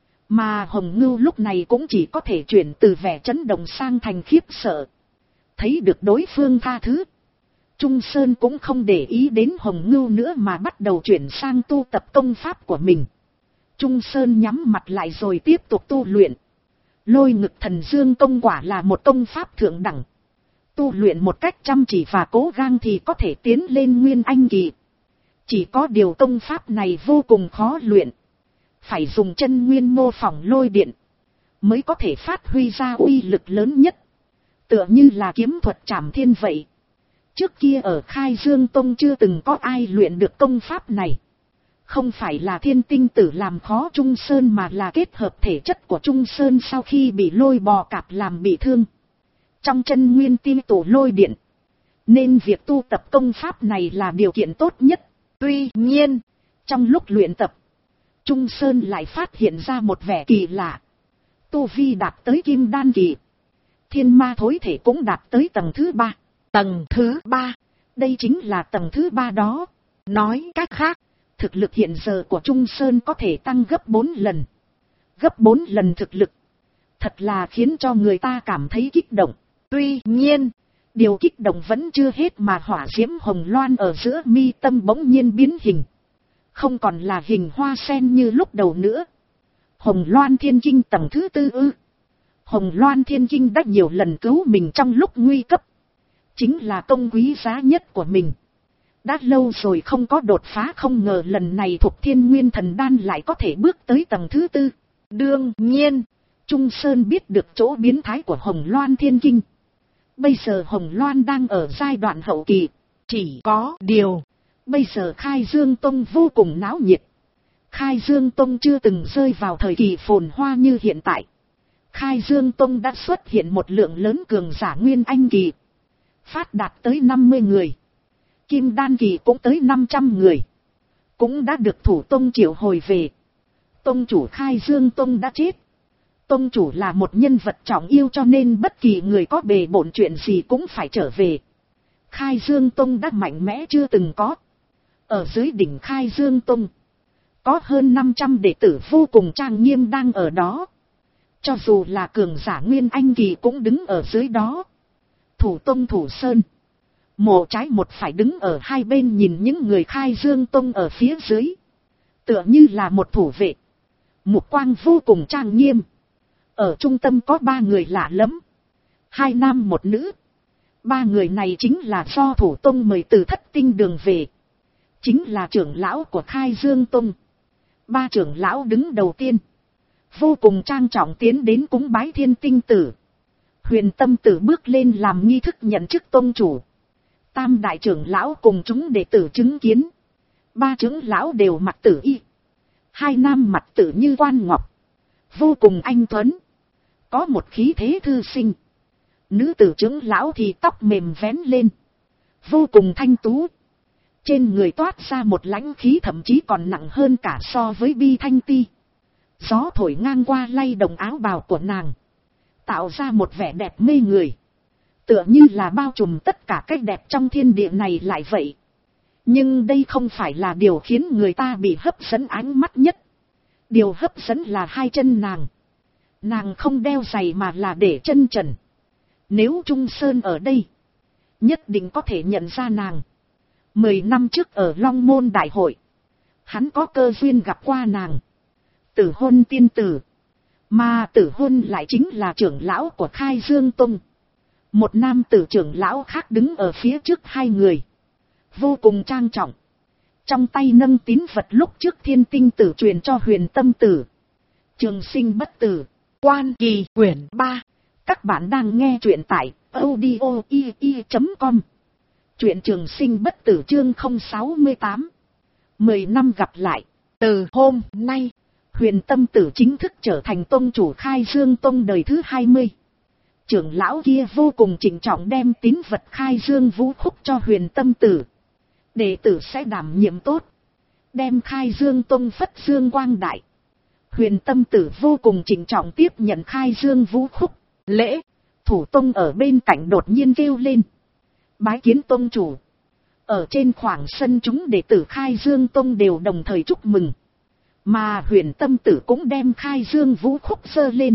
Mà Hồng Ngưu lúc này cũng chỉ có thể chuyển từ vẻ chấn động sang thành khiếp sợ. Thấy được đối phương tha thứ, Trung Sơn cũng không để ý đến Hồng Ngưu nữa mà bắt đầu chuyển sang tu tập công pháp của mình. Trung Sơn nhắm mặt lại rồi tiếp tục tu luyện. Lôi ngực thần dương công quả là một công pháp thượng đẳng. Tu luyện một cách chăm chỉ và cố gắng thì có thể tiến lên nguyên anh kỳ. Chỉ có điều công pháp này vô cùng khó luyện. Phải dùng chân nguyên mô phỏng lôi điện mới có thể phát huy ra uy lực lớn nhất. Tựa như là kiếm thuật trảm thiên vậy. Trước kia ở Khai Dương Tông chưa từng có ai luyện được công pháp này. Không phải là Thiên Tinh Tử làm khó Trung Sơn mà là kết hợp thể chất của Trung Sơn sau khi bị lôi bò cạp làm bị thương. Trong chân nguyên tiêu tổ lôi điện. Nên việc tu tập công pháp này là điều kiện tốt nhất. Tuy nhiên, trong lúc luyện tập, Trung Sơn lại phát hiện ra một vẻ kỳ lạ. Tu vi đạt tới kim đan kỳ. Thiên ma thối thể cũng đạt tới tầng thứ 3. Tầng thứ 3, đây chính là tầng thứ 3 đó. Nói cách khác, thực lực hiện giờ của Trung Sơn có thể tăng gấp 4 lần. Gấp 4 lần thực lực. Thật là khiến cho người ta cảm thấy kích động. Tuy nhiên, điều kích động vẫn chưa hết mà hỏa diễm hồng loan ở giữa mi tâm bỗng nhiên biến hình. Không còn là hình hoa sen như lúc đầu nữa. Hồng Loan Thiên Kinh tầng thứ 4 ư? Hồng Loan Thiên Kinh đã nhiều lần cứu mình trong lúc nguy cấp. Chính là công quý giá nhất của mình. Đã lâu rồi không có đột phá, không ngờ lần này Thục Thiên Nguyên Thần Đan lại có thể bước tới tầng thứ 4. Đương nhiên, Trung Sơn biết được chỗ biến thái của Hồng Loan Thiên Kinh. Bây giờ Hồng Loan đang ở giai đoạn hậu kỳ. Chỉ có điều, bây giờ Khai Dương Tông vô cùng náo nhiệt. Khai Dương Tông chưa từng rơi vào thời kỳ phồn hoa như hiện tại. Khai Dương Tông đã xuất hiện một lượng lớn cường giả nguyên anh kỳ. Phát đạt tới 50 người. Kim đan kỳ cũng tới 500 người. Cũng đã được thủ tông triệu hồi về. Tông chủ Khai Dương Tông đã chết. Tông chủ là một nhân vật trọng yêu cho nên bất kỳ người có bề bộn chuyện gì cũng phải trở về. Khai Dương Tông đã mạnh mẽ chưa từng có. Ở dưới đỉnh Khai Dương Tông, có hơn 500 đệ tử vô cùng trang nghiêm đang ở đó. Cho dù là cường giả nguyên anh kỳ cũng đứng ở dưới đó. Thủ tông Thủ Sơn, một trái một phải đứng ở hai bên nhìn những người Khai Dương Tông ở phía dưới. Tựa như là một thủ vệ. Mục quang vô cùng trang nghiêm. Ở trung tâm có 3 người lạ lắm. 2 nam 1 nữ. 3 người này chính là do thủ tông mời từ Thất Tinh Đường về. Chính là trưởng lão của Khai Dương Tông. 3 trưởng lão đứng đầu tiên. Vô cùng trang trọng tiến đến cúng bái Thiên Tinh Tử. Huyền Tâm Tử bước lên làm nghi thức nhận chức tông chủ. Tam đại trưởng lão cùng chúng đệ tử chứng kiến. 3 trưởng lão đều mặc tử y. 2 nam mặc tử như quan ngọc. Vô cùng anh tuấn. Có một khí thế thư sinh. Nữ tử trưởng lão thì tóc mềm vén lên. Vô cùng thanh tú. Trên người toát ra một lãnh khí thậm chí còn nặng hơn cả so với Bi Thanh Ti. Gió thổi ngang qua lay động áo bào của nàng. Tạo ra một vẻ đẹp mê người. Tựa như là bao trùm tất cả cái đẹp trong thiên địa này lại vậy. Nhưng đây không phải là điều khiến người ta bị hấp dẫn ánh mắt nhất. Điều hấp dẫn là 2 chân nàng. Nàng không đeo giày mà là để chân trần. Nếu Trung Sơn ở đây, nhất định có thể nhận ra nàng. 10 năm trước ở Long Môn Đại hội, hắn có cơ duyên gặp qua nàng. Tử Hôn tiên tử. Mà Tử Hôn lại chính là trưởng lão của Khai Dương Tông. Một nam tử trưởng lão khác đứng ở phía trước 2 người. Vô cùng trang trọng. Trong tay nâng tín vật lúc trước Thiên Tinh Tử truyền cho Huyền Tâm Tử. Trường sinh bất tử. Quan Kỳ quyển 3. Các bạn đang nghe truyện tại audio.com. Truyện Trường Sinh Bất Tử chương 068. 10 năm gặp lại. Từ hôm nay, Huyền Tâm Tử chính thức trở thành tông chủ Khai Dương Tông đời thứ 20. Trưởng lão kia vô cùng trịnh trọng đem tín vật Khai Dương Vũ Khúc cho Huyền Tâm Tử. Đệ tử sẽ đảm nhiệm tốt. Đem Khai Dương Tông phất dương quang đại. Huyền Tâm Tử vô cùng trịnh trọng tiếp nhận Khai Dương Vũ Khúc. Lễ. Thủ tông ở bên cạnh đột nhiên kêu lên. Bái kiến tông chủ. Ở trên khoảng sân chúng đệ tử Khai Dương Tông đều đồng thời chúc mừng. Mà Huyền Tâm Tử cũng đem Khai Dương vũ khúc giơ lên.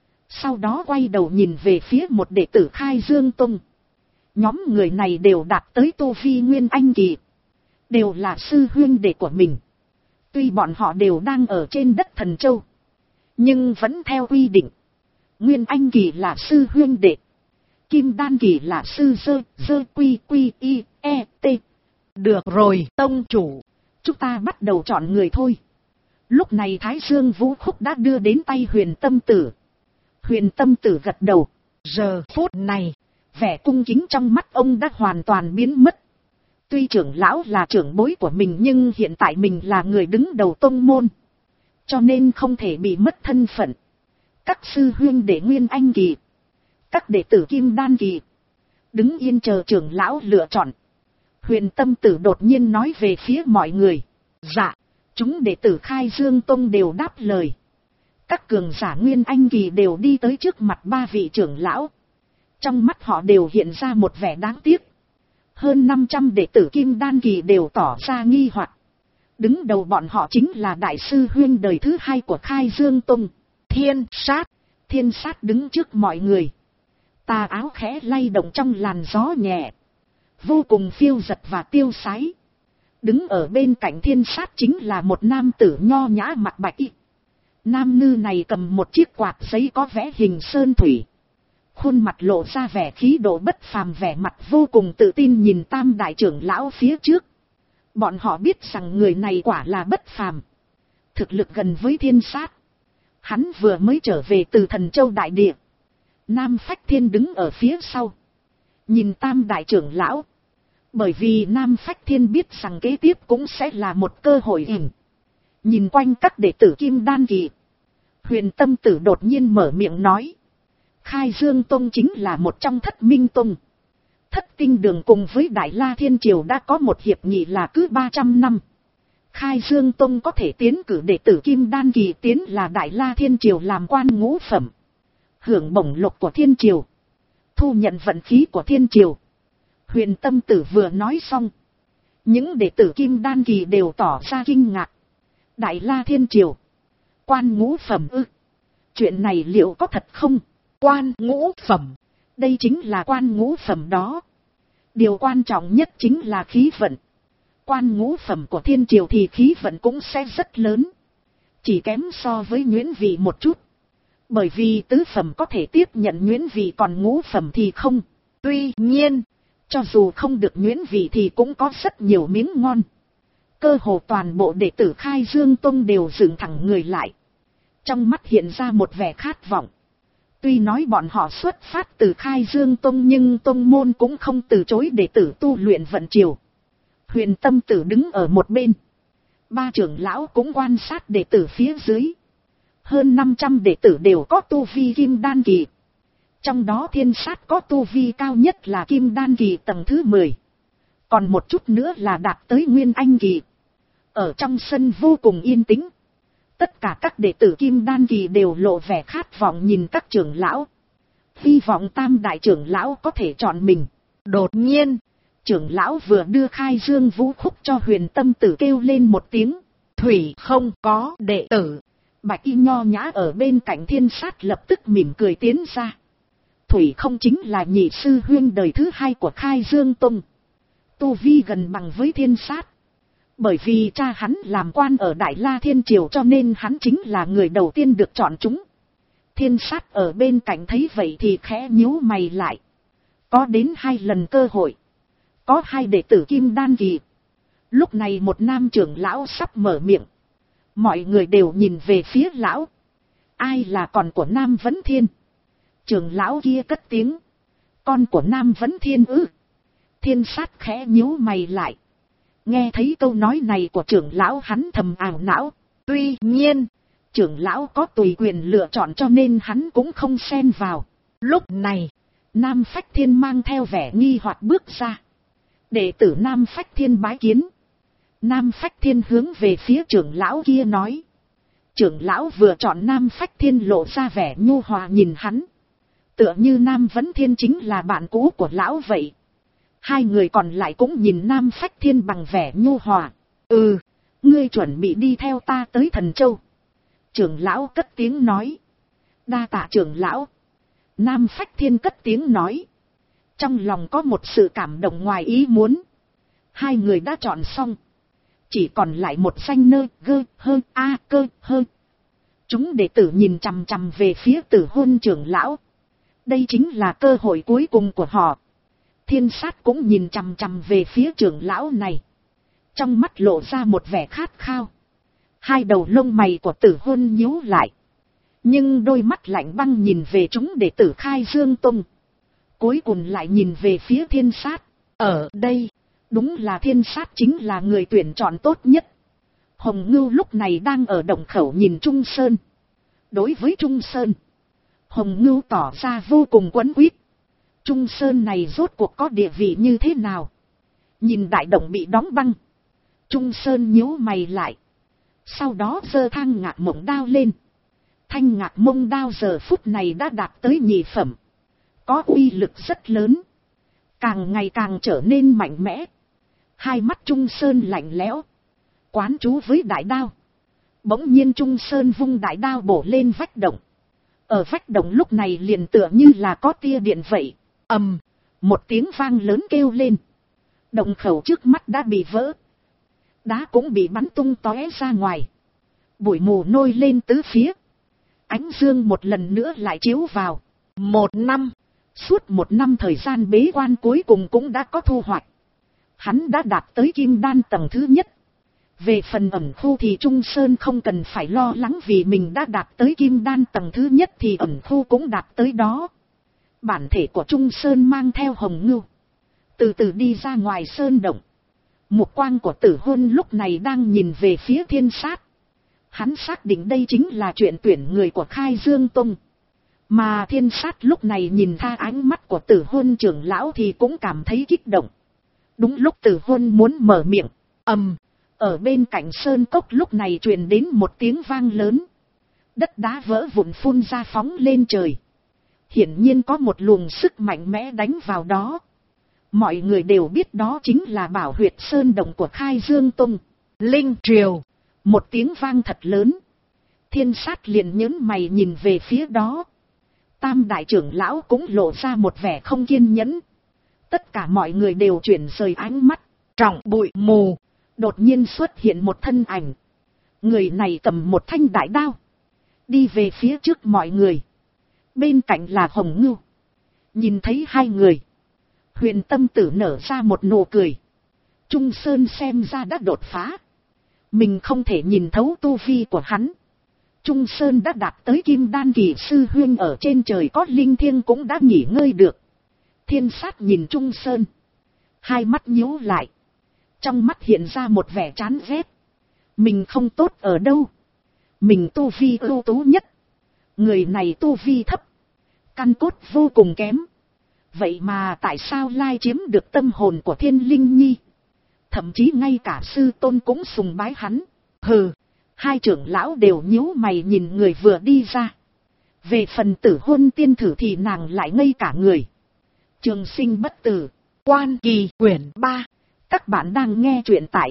Sau đó quay đầu nhìn về phía một đệ tử Khai Dương Tông. Nhóm người này đều đạt tới tu vi Nguyên Anh kỳ. Đều là sư huynh đệ của mình. Tuy bọn họ đều đang ở trên đất Thần Châu. Nhưng vẫn theo quy định. Nguyên Anh kỳ là sư huynh đệ. Kim Đan kỳ là sư dơ quy quy y e t. Được rồi tông chủ. Chúng ta bắt đầu chọn người thôi. Lúc này Thái Dương vũ khúc đã đưa đến tay Huyền Tâm Tử. Huyền Tâm Tử gật đầu. Giờ phút này, vẻ cung kính trong mắt ông đã hoàn toàn biến mất. Tuy trưởng lão là trưởng bối của mình nhưng hiện tại mình là người đứng đầu tông môn. Cho nên không thể bị mất thân phận. Các sư huynh đệ Nguyên Anh kỳ. Các đệ tử Kim Đan kỳ. Đứng yên chờ trưởng lão lựa chọn. Huyền Tâm Tử đột nhiên nói về phía mọi người. Dạ, chúng đệ tử Khai Dương Tông đều đáp lời. Các cường giả Nguyên Anh kỳ đều đi tới trước mặt ba vị trưởng lão. Trong mắt họ đều hiện ra một vẻ đáng tiếc. Hơn 500 đệ tử Kim Đan kỳ đều tỏ ra nghi hoặc. Đứng đầu bọn họ chính là đại sư huynh đời thứ hai của Khai Dương Tông, Thiên Sát. Thiên Sát đứng trước mọi người. Tà áo khẽ lay động trong làn gió nhẹ. Vô cùng phiêu dật và tiêu sái. Đứng ở bên cạnh Thiên Sát chính là một nam tử nho nhã mặc bạch y. Nam ngư này cầm một chiếc quạt giấy có vẽ hình sơn thủy. Khuôn mặt lộ ra vẻ khí độ bất phàm, vẻ mặt vô cùng tự tin nhìn tam đại trưởng lão phía trước. Bọn họ biết rằng người này quả là bất phàm. Thực lực gần với Thiên Sát. Hắn vừa mới trở về từ Thần Châu đại địa. Nam Phách Thiên đứng ở phía sau. Nhìn tam đại trưởng lão. Bởi vì Nam Phách Thiên biết rằng kế tiếp cũng sẽ là một cơ hội ỉm. Nhìn quanh các đệ tử Kim Đan kỳ. Huyền Tâm Tử đột nhiên mở miệng nói. Khai Dương Tông chính là một trong thất minh tông. Thất tinh đường cùng với Đại La Thiên Triều đã có một hiệp nghị là cứ 300 năm. Khai Dương Tông có thể tiến cử đệ tử Kim Đan kỳ tiến là Đại La Thiên Triều làm quan ngũ phẩm. Hưởng bổng lộc của Thiên Triều. Thu nhận vận khí của Thiên Triều. Huyền Tâm Tử vừa nói xong. Những đệ tử Kim Đan kỳ đều tỏ ra kinh ngạc. Đại La Thiên Triều. Quan ngũ phẩm ư? Chuyện này liệu có thật không? Quan ngũ phẩm. Đây chính là quan ngũ phẩm đó. Điều quan trọng nhất chính là khí vận. Quan ngũ phẩm của Thiên Triều thì khí vận cũng sẽ rất lớn. Chỉ kém so với Nhuyễn Vị một chút. Bởi vì tứ phẩm có thể tiếp nhận Nhuyễn Vị còn ngũ phẩm thì không. Tuy nhiên, cho dù không được Nhuyễn Vị thì cũng có rất nhiều miếng ngon. Cơ hồ toàn bộ đệ tử Khai Dương Tông đều dựng thẳng người lại. Trong mắt hiện ra một vẻ khát vọng. Tuy nói bọn họ xuất phát từ Khai Dương Tông nhưng tông môn cũng không từ chối đệ tử tu luyện vận triều. Huyền Tâm Tử đứng ở một bên. Ba trưởng lão cũng quan sát đệ tử phía dưới. Hơn 500 đệ tử đều có tu vi Kim Đan kỳ. Trong đó Thiên Sát có tu vi cao nhất là Kim Đan kỳ tầng thứ 10. Còn một chút nữa là đạt tới Nguyên Anh kỳ. Ở trong sân vô cùng yên tĩnh. Tất cả các đệ tử Kim Đan kỳ đều lộ vẻ khát vọng nhìn các trưởng lão. Hy vọng tam đại trưởng lão có thể chọn mình. Đột nhiên, trưởng lão vừa đưa Khai Dương vũ khúc cho Huyền Tâm Tử kêu lên một tiếng. Thủy không có đệ tử. Bạch y nho nhã ở bên cạnh Thiên Sát lập tức mỉm cười tiến ra. Thủy không chính là nhị sư huynh đời thứ hai của Khai Dương Tông. Tu vi gần bằng với Thiên Sát. Bởi vì cha hắn làm quan ở Đại La Thiên Triều cho nên hắn chính là người đầu tiên được chọn chúng. Thiên Sát ở bên cạnh thấy vậy thì khẽ nhíu mày lại. Có đến 2 lần cơ hội. Có 2 đệ tử Kim Đan kỳ. Lúc này một nam trưởng lão sắp mở miệng. Mọi người đều nhìn về phía lão. Ai là con của Nam Vấn Thiên? Trưởng lão kia cất tiếng. Con của Nam Vấn Thiên ư? Thiên Sát khẽ nhíu mày lại. Nghe thấy câu nói này của trưởng lão hắn thầm ảo não. Tuy nhiên, trưởng lão có tùy quyền lựa chọn cho nên hắn cũng không xen vào. Lúc này, Nam Phách Thiên mang theo vẻ nghi hoặc bước ra. Đệ tử Nam Phách Thiên bái kiến. Nam Phách Thiên hướng về phía trưởng lão kia nói. Trưởng lão vừa chọn Nam Phách Thiên lộ ra vẻ nhu hòa nhìn hắn. Tựa như Nam Vấn Thiên chính là bạn cũ của lão vậy. Hai người còn lại cũng nhìn Nam Phách Thiên bằng vẻ nhu hòa. Ừ, ngươi chuẩn bị đi theo ta tới Thần Châu. Trưởng lão cất tiếng nói. Đa tạ trưởng lão. Nam Phách Thiên cất tiếng nói. Trong lòng có một sự cảm động ngoài ý muốn. Hai người đã chọn xong. Chỉ còn lại một danh nơ gơ hơ a cơ hơ. Chúng đệ tử nhìn chằm chằm về phía Tử Hôn trưởng lão. Đây chính là cơ hội cuối cùng của họ. Thiên Sát cũng nhìn chằm chằm về phía trưởng lão này. Trong mắt lộ ra một vẻ khát khao. Hai đầu lông mày của Tử Hôn nhíu lại. Nhưng đôi mắt lạnh băng nhìn về chúng đệ tử Khai Dương Tông. Cuối cùng lại nhìn về phía Thiên Sát. Ở đây, đúng là Thiên Sát chính là người tuyển chọn tốt nhất. Hồng Ngưu lúc này đang ở động khẩu nhìn Trung Sơn. Đối với Trung Sơn, Hồng Ngưu tỏ ra vô cùng quấn quýt. Trung Sơn này rốt cuộc có địa vị như thế nào? Nhìn đại động bị đóng băng, Trung Sơn nhíu mày lại. Sau đó giơ thang ngạc mộng đao lên. Thanh ngạc mông đao giờ phút này đã đạt tới nhị phẩm. Có uy lực rất lớn. Càng ngày càng trở nên mạnh mẽ. Hai mắt Trung Sơn lạnh lẽo. Quán chú với đại đao. Bỗng nhiên Trung Sơn vung đại đao bổ lên vách động. Ở vách động lúc này liền tựa như là có tia điện vậy. Ầm, một tiếng vang lớn kêu lên. Động khẩu trước mắt đã bị vỡ. Đá cũng bị bắn tung tóe ra ngoài. Bụi mù nôi lên tứ phía. Ánh dương một lần nữa lại chiếu vào. 1 năm. Suốt 1 năm thời gian bế quan cuối cùng cũng đã có thu hoạch. Hắn đã đạt tới kim đan tầng thứ nhất. Về phần ẩn khu thì Trung Sơn không cần phải lo lắng vì mình đã đạt tới kim đan tầng thứ nhất thì ẩn khu cũng đạt tới đó. Bản thể của Trung Sơn mang theo Hồng Ngưu. Từ từ đi ra ngoài sơn động. Mục quang của Tử Hôn lúc này đang nhìn về phía Thiên Sát. Hắn xác định đây chính là chuyện tuyển người của Khai Dương Tông. Mà Thiên Sát lúc này nhìn tha ánh mắt của Tử Hôn trưởng lão thì cũng cảm thấy kích động. Đúng lúc Tử Hôn muốn mở miệng, ở bên cạnh sơn cốc lúc này truyền đến một tiếng vang lớn. Đất đá vỡ vụn phun ra phóng lên trời. Hiển nhiên có một luồng sức mạnh mẽ đánh vào đó. Mọi người đều biết đó chính là Bảo Huyệt Sơn Động của Khai Dương Tông. Linh Triều. Một tiếng vang thật lớn. Thiên Sát liền nhớn mày nhìn về phía đó. Tam đại trưởng lão cũng lộ ra một vẻ không kiên nhẫn. Tất cả mọi người đều chuyển rời ánh mắt. Trong bụi mù, đột nhiên xuất hiện một thân ảnh. Người này cầm một thanh đại đao. Đi về phía trước mọi người. Bên cạnh là Hồng Ngưu. Nhìn thấy hai người, Huyền Tâm Tử nở ra một nụ cười. Trung Sơn xem ra đã đột phá. Mình không thể nhìn thấu tu vi của hắn. Trung Sơn đã đạt tới kim đan kỳ, sư huynh ở trên trời có linh thiêng cũng đã nghỉ ngơi được. Thiên Sát nhìn Trung Sơn. Hai mắt nhíu lại. Trong mắt hiện ra một vẻ chán ghét. Mình không tốt ở đâu. Mình tu vi ưu tú nhất. Người này tu vi thấp. Căn cốt vô cùng kém. Vậy mà tại sao lai chiếm được tâm hồn của Thiên Linh Nhi? Thậm chí ngay cả sư tôn cũng sùng bái hắn. Hừ, hai trưởng lão đều nhíu mày nhìn người vừa đi ra. Về phần Tử Hôn tiên thử thì nàng lại ngây cả người. Trường Sinh Bất Tử, Quan Kỳ quyển 3. Các bạn đang nghe truyện tại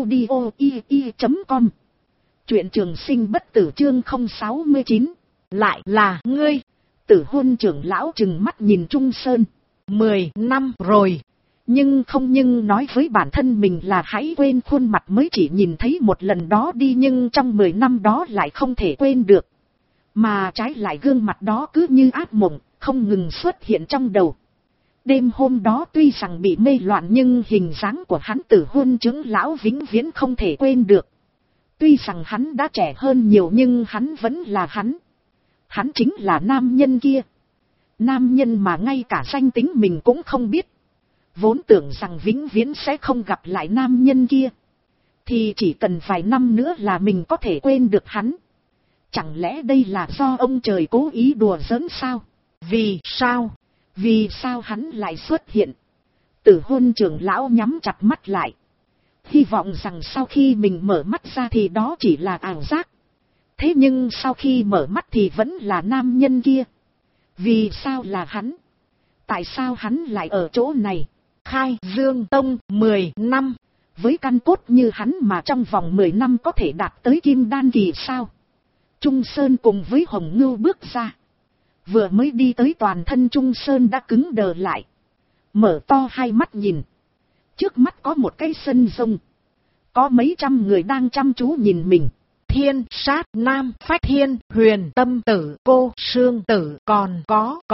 audio.com. Truyện Trường Sinh Bất Tử chương 069. Lại là ngươi. Tử Hôn trưởng lão trừng mắt nhìn Trung Sơn. 10 năm rồi. Nhưng nói với bản thân mình là hãy quên khuôn mặt mới chỉ nhìn thấy một lần đó đi, nhưng trong 10 năm đó lại không thể quên được. Mà trái lại gương mặt đó cứ như ác mộng, không ngừng xuất hiện trong đầu. Đêm hôm đó tuy rằng bị mê loạn nhưng hình dáng của hắn Tử Hôn trưởng lão vĩnh viễn không thể quên được. Tuy rằng hắn đã trẻ hơn nhiều nhưng hắn vẫn là hắn. Hắn chính là nam nhân kia. Nam nhân mà ngay cả danh tính mình cũng không biết. Vốn tưởng rằng vĩnh viễn sẽ không gặp lại nam nhân kia. Thì chỉ cần vài năm nữa là mình có thể quên được hắn. Chẳng lẽ đây là do ông trời cố ý đùa giỡn sao? Vì sao? Vì sao hắn lại xuất hiện? Tử Hôn trưởng lão nhắm chặt mắt lại. Hy vọng rằng sau khi mình mở mắt ra thì đó chỉ là ảo giác. Thế nhưng sau khi mở mắt thì vẫn là nam nhân kia. Vì sao là hắn? Tại sao hắn lại ở chỗ này? Khai Dương Tông 10 năm. Với căn cốt như hắn mà trong vòng 10 năm có thể đạt tới kim đan kỳ sao? Trung Sơn cùng với Hồng Ngưu bước ra. Vừa mới đi tới toàn thân Trung Sơn đã cứng đờ lại. Mở to hai mắt nhìn. Trước mắt có một cái sân rông. Có mấy trăm người đang chăm chú nhìn mình. Thiên Sát Nam Phách Thiên Huyền Tâm Tử Cô Sương Tử còn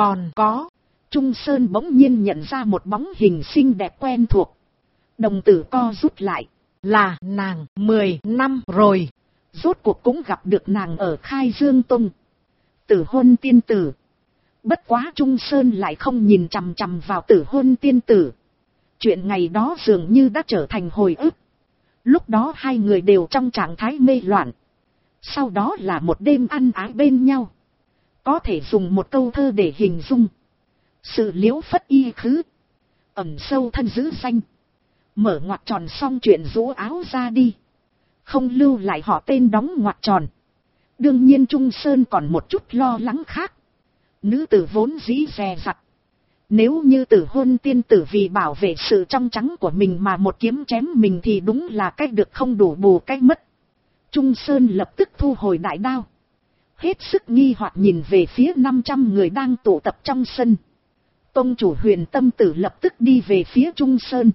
có. Trung Sơn bỗng nhiên nhận ra một bóng hình xinh đẹp quen thuộc. Đồng tử co rút lại. Là nàng 10 năm rồi. Rốt cuộc cũng gặp được nàng ở Khai Dương Tông. Tử Hôn tiên tử. Bất quá Trung Sơn lại không nhìn chằm chằm vào Tử Hôn tiên tử. Chuyện ngày đó dường như đã trở thành hồi ức. Lúc đó hai người đều trong trạng thái mê loạn. Sau đó là một đêm ăn ái bên nhau. Có thể dùng một câu thơ để hình dung. Sự liễu phất y khứ. Ẩn sâu thân giữ danh. Mở ngoặc tròn xong chuyện rũ áo ra đi. Không lưu lại họ tên đóng ngoặc tròn. Đương nhiên Trung Sơn còn một chút lo lắng khác. Nữ tử vốn dĩ dè dặt. Nếu như Tử Hôn tiên tử vì bảo vệ sự trong trắng của mình mà một kiếm chém mình thì đúng là cách được không đủ bù cách mất. Trung Sơn lập tức thu hồi đại đao. Hết sức nghi hoặc nhìn về phía 500 người đang tụ tập trong sân. Tông chủ Huyền Tâm Tử lập tức đi về phía Trung Sơn.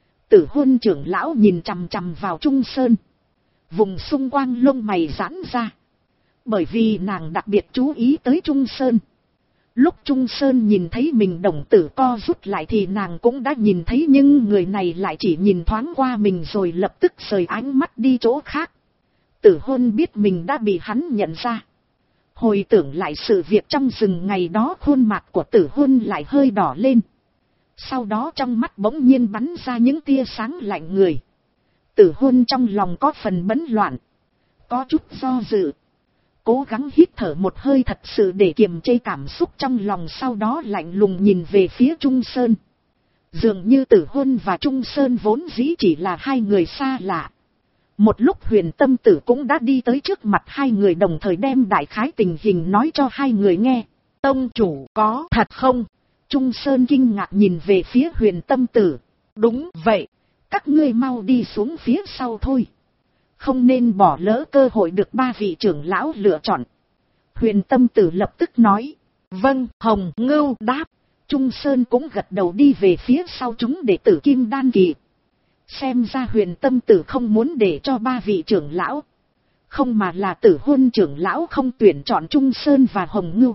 Tử Hôn trưởng lão nhìn chằm chằm vào Trung Sơn. Vùng xung quanh lông mày giãn ra. Bởi vì nàng đặc biệt chú ý tới Trung Sơn. Lúc Trung Sơn nhìn thấy mình đồng tử co rút lại thì nàng cũng đã nhìn thấy, nhưng người này lại chỉ nhìn thoáng qua mình rồi lập tức rời ánh mắt đi chỗ khác. Tử Hôn biết mình đã bị hắn nhận ra. Hồi tưởng lại sự việc trong rừng ngày đó, khuôn mặt của Tử Hôn lại hơi đỏ lên. Sau đó trong mắt bỗng nhiên bắn ra những tia sáng lạnh người. Tử Hôn trong lòng có phần bấn loạn. Có chút do dự. Cố gắng hít thở một hơi thật sự để kiềm chế cảm xúc trong lòng, sau đó lạnh lùng nhìn về phía Trung Sơn. Dường như Tử Hôn và Trung Sơn vốn dĩ chỉ là hai người xa lạ. Một lúc Huyền Tâm Tử cũng đã đi tới trước mặt hai người, đồng thời đem đại khái tình hình nói cho hai người nghe. Tông chủ có thật không? Trung Sơn kinh ngạc nhìn về phía Huyền Tâm Tử. Đúng vậy, các ngươi mau đi xuống phía sau thôi. Không nên bỏ lỡ cơ hội được ba vị trưởng lão lựa chọn. Huyền Tâm Tử lập tức nói. Vâng. Hồng Ngưu đáp. Trung Sơn cũng gật đầu đi về phía sau chúng đệ tử Kim Đan kỳ. Xem ra Huyền Tâm Tử không muốn để cho ba vị trưởng lão. Không mà là Tử Hôn trưởng lão không tuyển chọn Trung Sơn và Hồng Ngưu.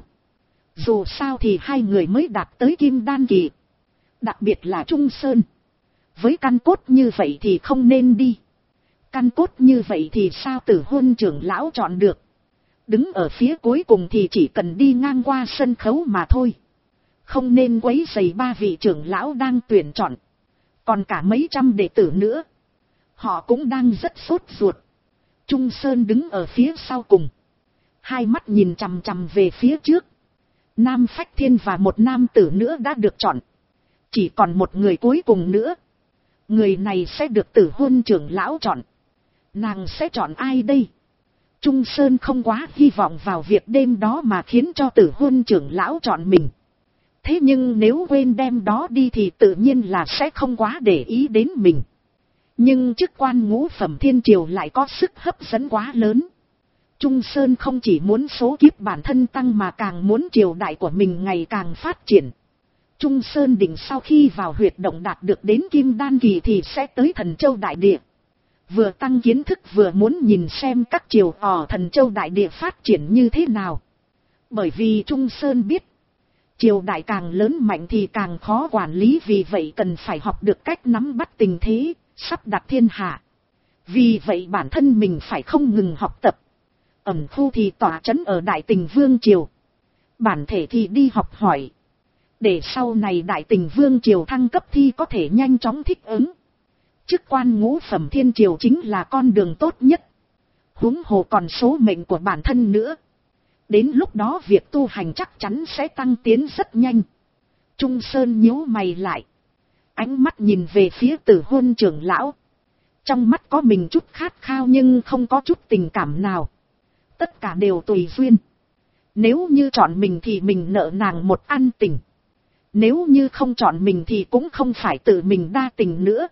Dù sao thì hai người mới đạt tới Kim Đan kỳ. Đặc biệt là Trung Sơn. Với căn cốt như vậy thì không nên đi. Căn cốt như vậy thì sao Tử Hôn trưởng lão chọn được. Đứng ở phía cuối cùng thì chỉ cần đi ngang qua sân khấu mà thôi. Không nên quấy rầy ba vị trưởng lão đang tuyển chọn. Còn cả mấy trăm đệ tử nữa. Họ cũng đang rất sốt ruột. Trung Sơn đứng ở phía sau cùng. Hai mắt nhìn chằm chằm về phía trước. Nam Phách Thiên và một nam tử nữa đã được chọn. Chỉ còn một người cuối cùng nữa. Người này sẽ được Tử Hôn trưởng lão chọn. Nàng sẽ chọn ai đây? Trung Sơn không quá hy vọng vào việc đêm đó mà khiến cho Tử Hôn trưởng lão chọn mình. Thế nhưng nếu quên đem đó đi thì tự nhiên là sẽ không quá để ý đến mình. Nhưng chức quan ngũ phẩm thiên triều lại có sức hấp dẫn quá lớn. Trung Sơn không chỉ muốn số kiếp bản thân tăng mà càng muốn triều đại của mình ngày càng phát triển. Trung Sơn định sau khi vào huyệt động đạt được đến Kim Đan kỳ thì sẽ tới Thần Châu Đại Địa. Vừa tăng kiến thức vừa muốn nhìn xem các triều ở Thần Châu Đại Địa phát triển như thế nào. Bởi vì Trung Sơn biết, triều đại càng lớn mạnh thì càng khó quản lý, vì vậy cần phải học được cách nắm bắt tình thế, sắp đặt thiên hạ. Vì vậy bản thân mình phải không ngừng học tập. Ẩn khu thì tỏa trấn ở Đại Tình Vương Triều. Bản thể thì đi học hỏi. Để sau này Đại Tình Vương Triều thăng cấp thì có thể nhanh chóng thích ứng. Chức quan ngũ phẩm thiên triều chính là con đường tốt nhất. Huống hồ còn số mệnh của bản thân nữa. Đến lúc đó việc tu hành chắc chắn sẽ tăng tiến rất nhanh. Trung Sơn nhíu mày lại. Ánh mắt nhìn về phía Tử Hôn trưởng lão. Trong mắt có mình chút khát khao nhưng không có chút tình cảm nào. Tất cả đều tùy duyên. Nếu như chọn mình thì mình nợ nàng một ăn tình. Nếu như không chọn mình thì cũng không phải tự mình đa tình nữa.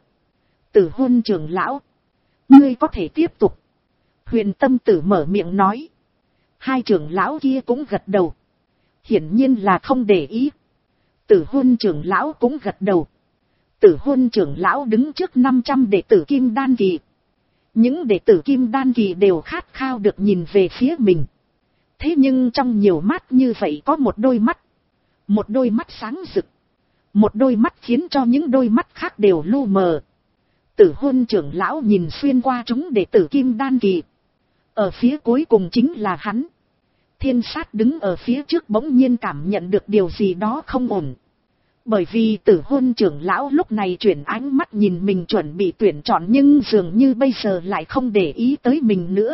Tử Huân trưởng lão, ngươi có thể tiếp tục. Huyền Tâm Tử mở miệng nói. Hai trưởng lão kia cũng gật đầu. Hiển nhiên là không để ý. Tử Huân trưởng lão cũng gật đầu. Tử Huân trưởng lão đứng trước 500 đệ tử Kim Đan Kỳ. Những đệ tử Kim Đan Kỳ đều khát khao được nhìn về phía mình. Thế nhưng trong nhiều mắt như vậy có một đôi mắt. Một đôi mắt sáng rực. Một đôi mắt khiến cho những đôi mắt khác đều lu mờ. Tử Huân trưởng lão nhìn xuyên qua chúng đệ tử Kim Đan Kỳ. Ở phía cuối cùng chính là hắn. Thiên Sát đứng ở phía trước bỗng nhiên cảm nhận được điều gì đó không ổn. Bởi vì Tử Huân trưởng lão lúc này chuyển ánh mắt nhìn mình chuẩn bị tuyển chọn nhưng dường như bây giờ lại không để ý tới mình nữa.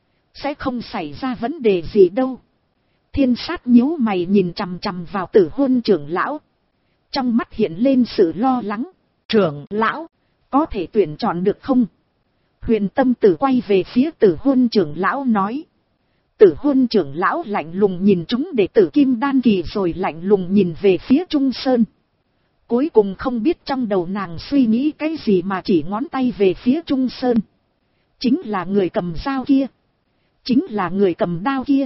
Sẽ không xảy ra vấn đề gì đâu. Thiên Sát nhíu mày nhìn chằm chằm vào Tử Huân trưởng lão. Trong mắt hiện lên sự lo lắng. Trưởng lão, có thể tuyển chọn được không? Huyền Tâm Tử quay về phía Tử Huân trưởng lão nói. Tử Huân trưởng lão lạnh lùng nhìn chúng đệ tử Kim Đan Kỳ rồi lạnh lùng nhìn về phía Trung Sơn. Cuối cùng không biết trong đầu nàng suy nghĩ cái gì mà chỉ ngón tay về phía Trung Sơn. Chính là người cầm dao kia. Chính là người cầm đao kia.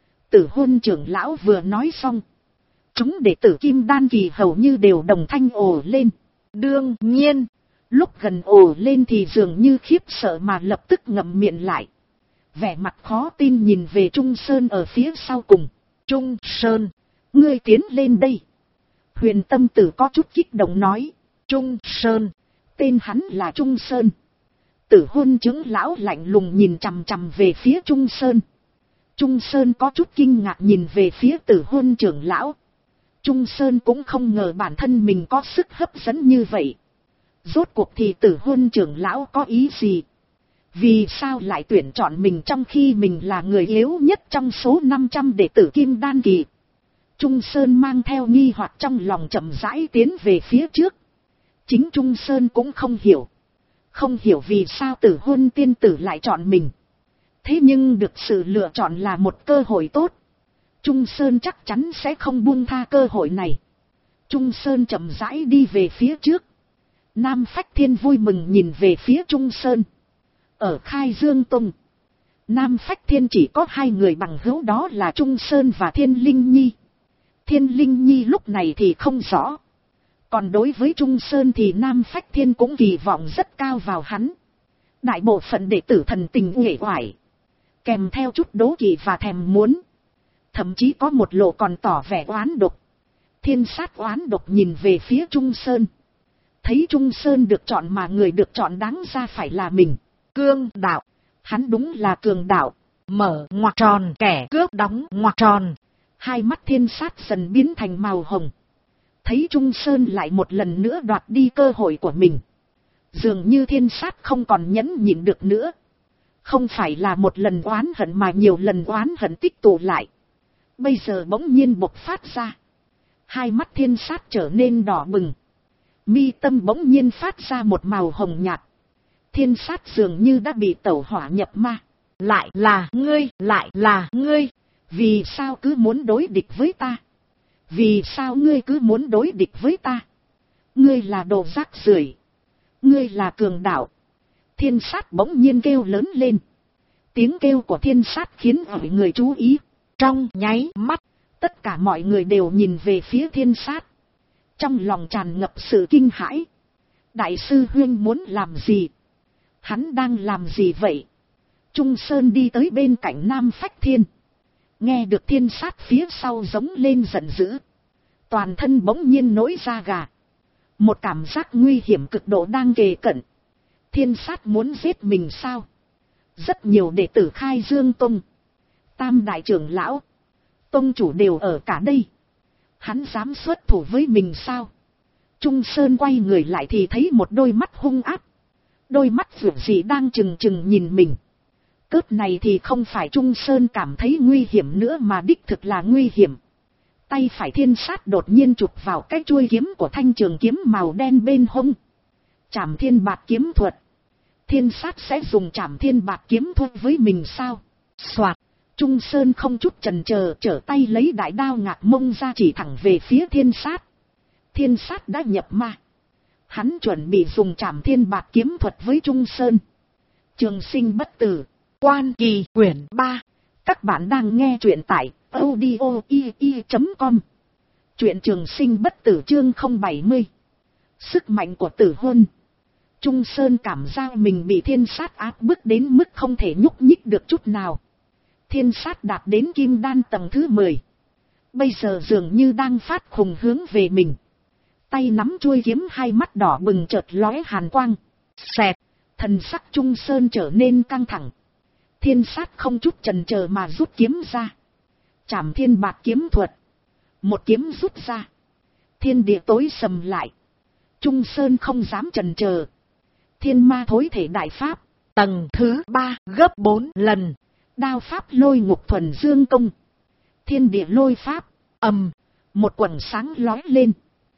Tử Huân trưởng lão vừa nói xong. Chúng đệ tử Kim Đan Kỳ hầu như đều đồng thanh ồ lên. Đương nhiên, lúc gần ồ lên thì dường như khiếp sợ mà lập tức ngậm miệng lại. Vẻ mặt khó tin nhìn về Trung Sơn ở phía sau cùng. Trung Sơn, ngươi tiến lên đây. Huyền Tâm Tử có chút kích động nói. Trung Sơn, tên hắn là Trung Sơn. Tử Huân trưởng lão lạnh lùng nhìn chằm chằm về phía Trung Sơn. Trung Sơn có chút kinh ngạc nhìn về phía Tử Huân trưởng lão. Trung Sơn cũng không ngờ bản thân mình có sức hấp dẫn như vậy. Rốt cuộc thì Tử Huân trưởng lão có ý gì? Vì sao lại tuyển chọn mình trong khi mình là người yếu nhất trong số 500 đệ tử Kim Đan Kỳ? Trung Sơn mang theo nghi hoặc trong lòng chậm rãi tiến về phía trước. Chính Trung Sơn cũng không hiểu. Không hiểu vì sao Tử Huân tiên tử lại chọn mình. Thế nhưng được sự lựa chọn là một cơ hội tốt. Trung Sơn chắc chắn sẽ không buông tha cơ hội này. Trung Sơn chậm rãi đi về phía trước. Nam Phách Thiên vui mừng nhìn về phía Trung Sơn. Ở Khai Dương Tông, Nam Phách Thiên chỉ có hai người bằng hữu, đó là Trung Sơn và Thiên Linh Nhi. Thiên Linh Nhi lúc này thì không rõ. Còn đối với Trung Sơn thì Nam Phách Thiên cũng kỳ vọng rất cao vào hắn. Đại bộ phận đệ tử thần tình uể oải, kèm theo chút đố kỵ và thèm muốn. Thậm chí có một lộ còn tỏ vẻ oán độc. Thiên Sát oán độc nhìn về phía Trung Sơn. Thấy Trung Sơn được chọn mà người được chọn đáng ra phải là mình. Cương đạo, hắn đúng là cường đạo. Mở ngoặc tròn, kẻ cướp đóng ngoặc tròn. Hai mắt Thiên Sát dần biến thành màu hồng. Thấy Trung Sơn lại một lần nữa đoạt đi cơ hội của mình. Dường như Thiên Sát không còn nhẫn nhịn được nữa. Không phải là một lần oán hận mà nhiều lần oán hận tích tụ lại. Bây giờ bỗng nhiên bộc phát ra. Hai mắt Thiên Sát trở nên đỏ bừng. Mi tâm bỗng nhiên phát ra một màu hồng nhạt. Thiên Sát dường như đã bị tẩu hỏa nhập ma. Lại là ngươi, lại là ngươi. Vì sao cứ muốn đối địch với ta? Vì sao ngươi cứ muốn đối địch với ta? Ngươi là đồ rác rưởi. Ngươi là cường đạo. Thiên Sát bỗng nhiên kêu lớn lên. Tiếng kêu của Thiên Sát khiến mọi người chú ý. Trong nháy mắt, tất cả mọi người đều nhìn về phía Thiên Sát. Trong lòng tràn ngập sự kinh hãi. Đại sư huynh muốn làm gì? Hắn đang làm gì vậy? Trung Sơn đi tới bên cạnh Nam Phách Thiên. Nghe được Thiên Sát phía sau giống lên giận dữ. Toàn thân bỗng nhiên nổi da gà. Một cảm giác nguy hiểm cực độ đang kề cận. Thiên Sát muốn giết mình sao? Rất nhiều đệ tử Khai Dương Tông, Tam đại trưởng lão, tông chủ đều ở cả đây. Hắn dám xuất thủ với mình sao? Trung Sơn quay người lại thì thấy một đôi mắt hung ác. Đôi mắt vượt gì đang trừng trừng nhìn mình. Cướp này thì không phải Trung Sơn cảm thấy nguy hiểm nữa mà đích thực là nguy hiểm. Tay phải Thiên Sát đột nhiên chụp vào cái chuôi kiếm của thanh trường kiếm màu đen bên hông. Trảm Thiên Bạt kiếm thuật. Thiên Sát sẽ dùng Trảm Thiên Bạt kiếm thuật với mình sao? Soạt. Trung Sơn không chút chần chờ trở tay lấy đại đao ngạc mông ra chỉ thẳng về phía thiên sát. Thiên sát đã nhập ma. Hắn chuẩn bị dùng trảm thiên bạc kiếm thuật với Trung Sơn. Trường sinh bất tử. Quan Kỳ quyển 3. Các bạn đang nghe truyện tại audio.com. Truyện trường sinh bất tử chương 070. Sức mạnh của tử huân. Trung Sơn cảm giác mình bị thiên sát áp bức đến mức không thể nhúc nhích được chút nào. Thiên sát đạt đến kim đan tầng thứ 10. Bây giờ dường như đang phát khùng hướng về mình. Tay nắm chuôi kiếm, hai mắt đỏ bừng chợt lóe hàn quang. Xẹt, thần sắc Trung Sơn trở nên căng thẳng. Thiên sát không chút chần chờ mà rút kiếm ra. Trảm thiên bạc kiếm thuật. Một kiếm rút ra. Thiên địa tối sầm lại. Trung Sơn không dám chần chờ. Thiên ma thối thể đại pháp. Tầng thứ 3 gấp 4 lần. Đao pháp lôi ngục thuần dương công. Thiên địa lôi pháp. Ầm. Một quầng sáng lóe lên.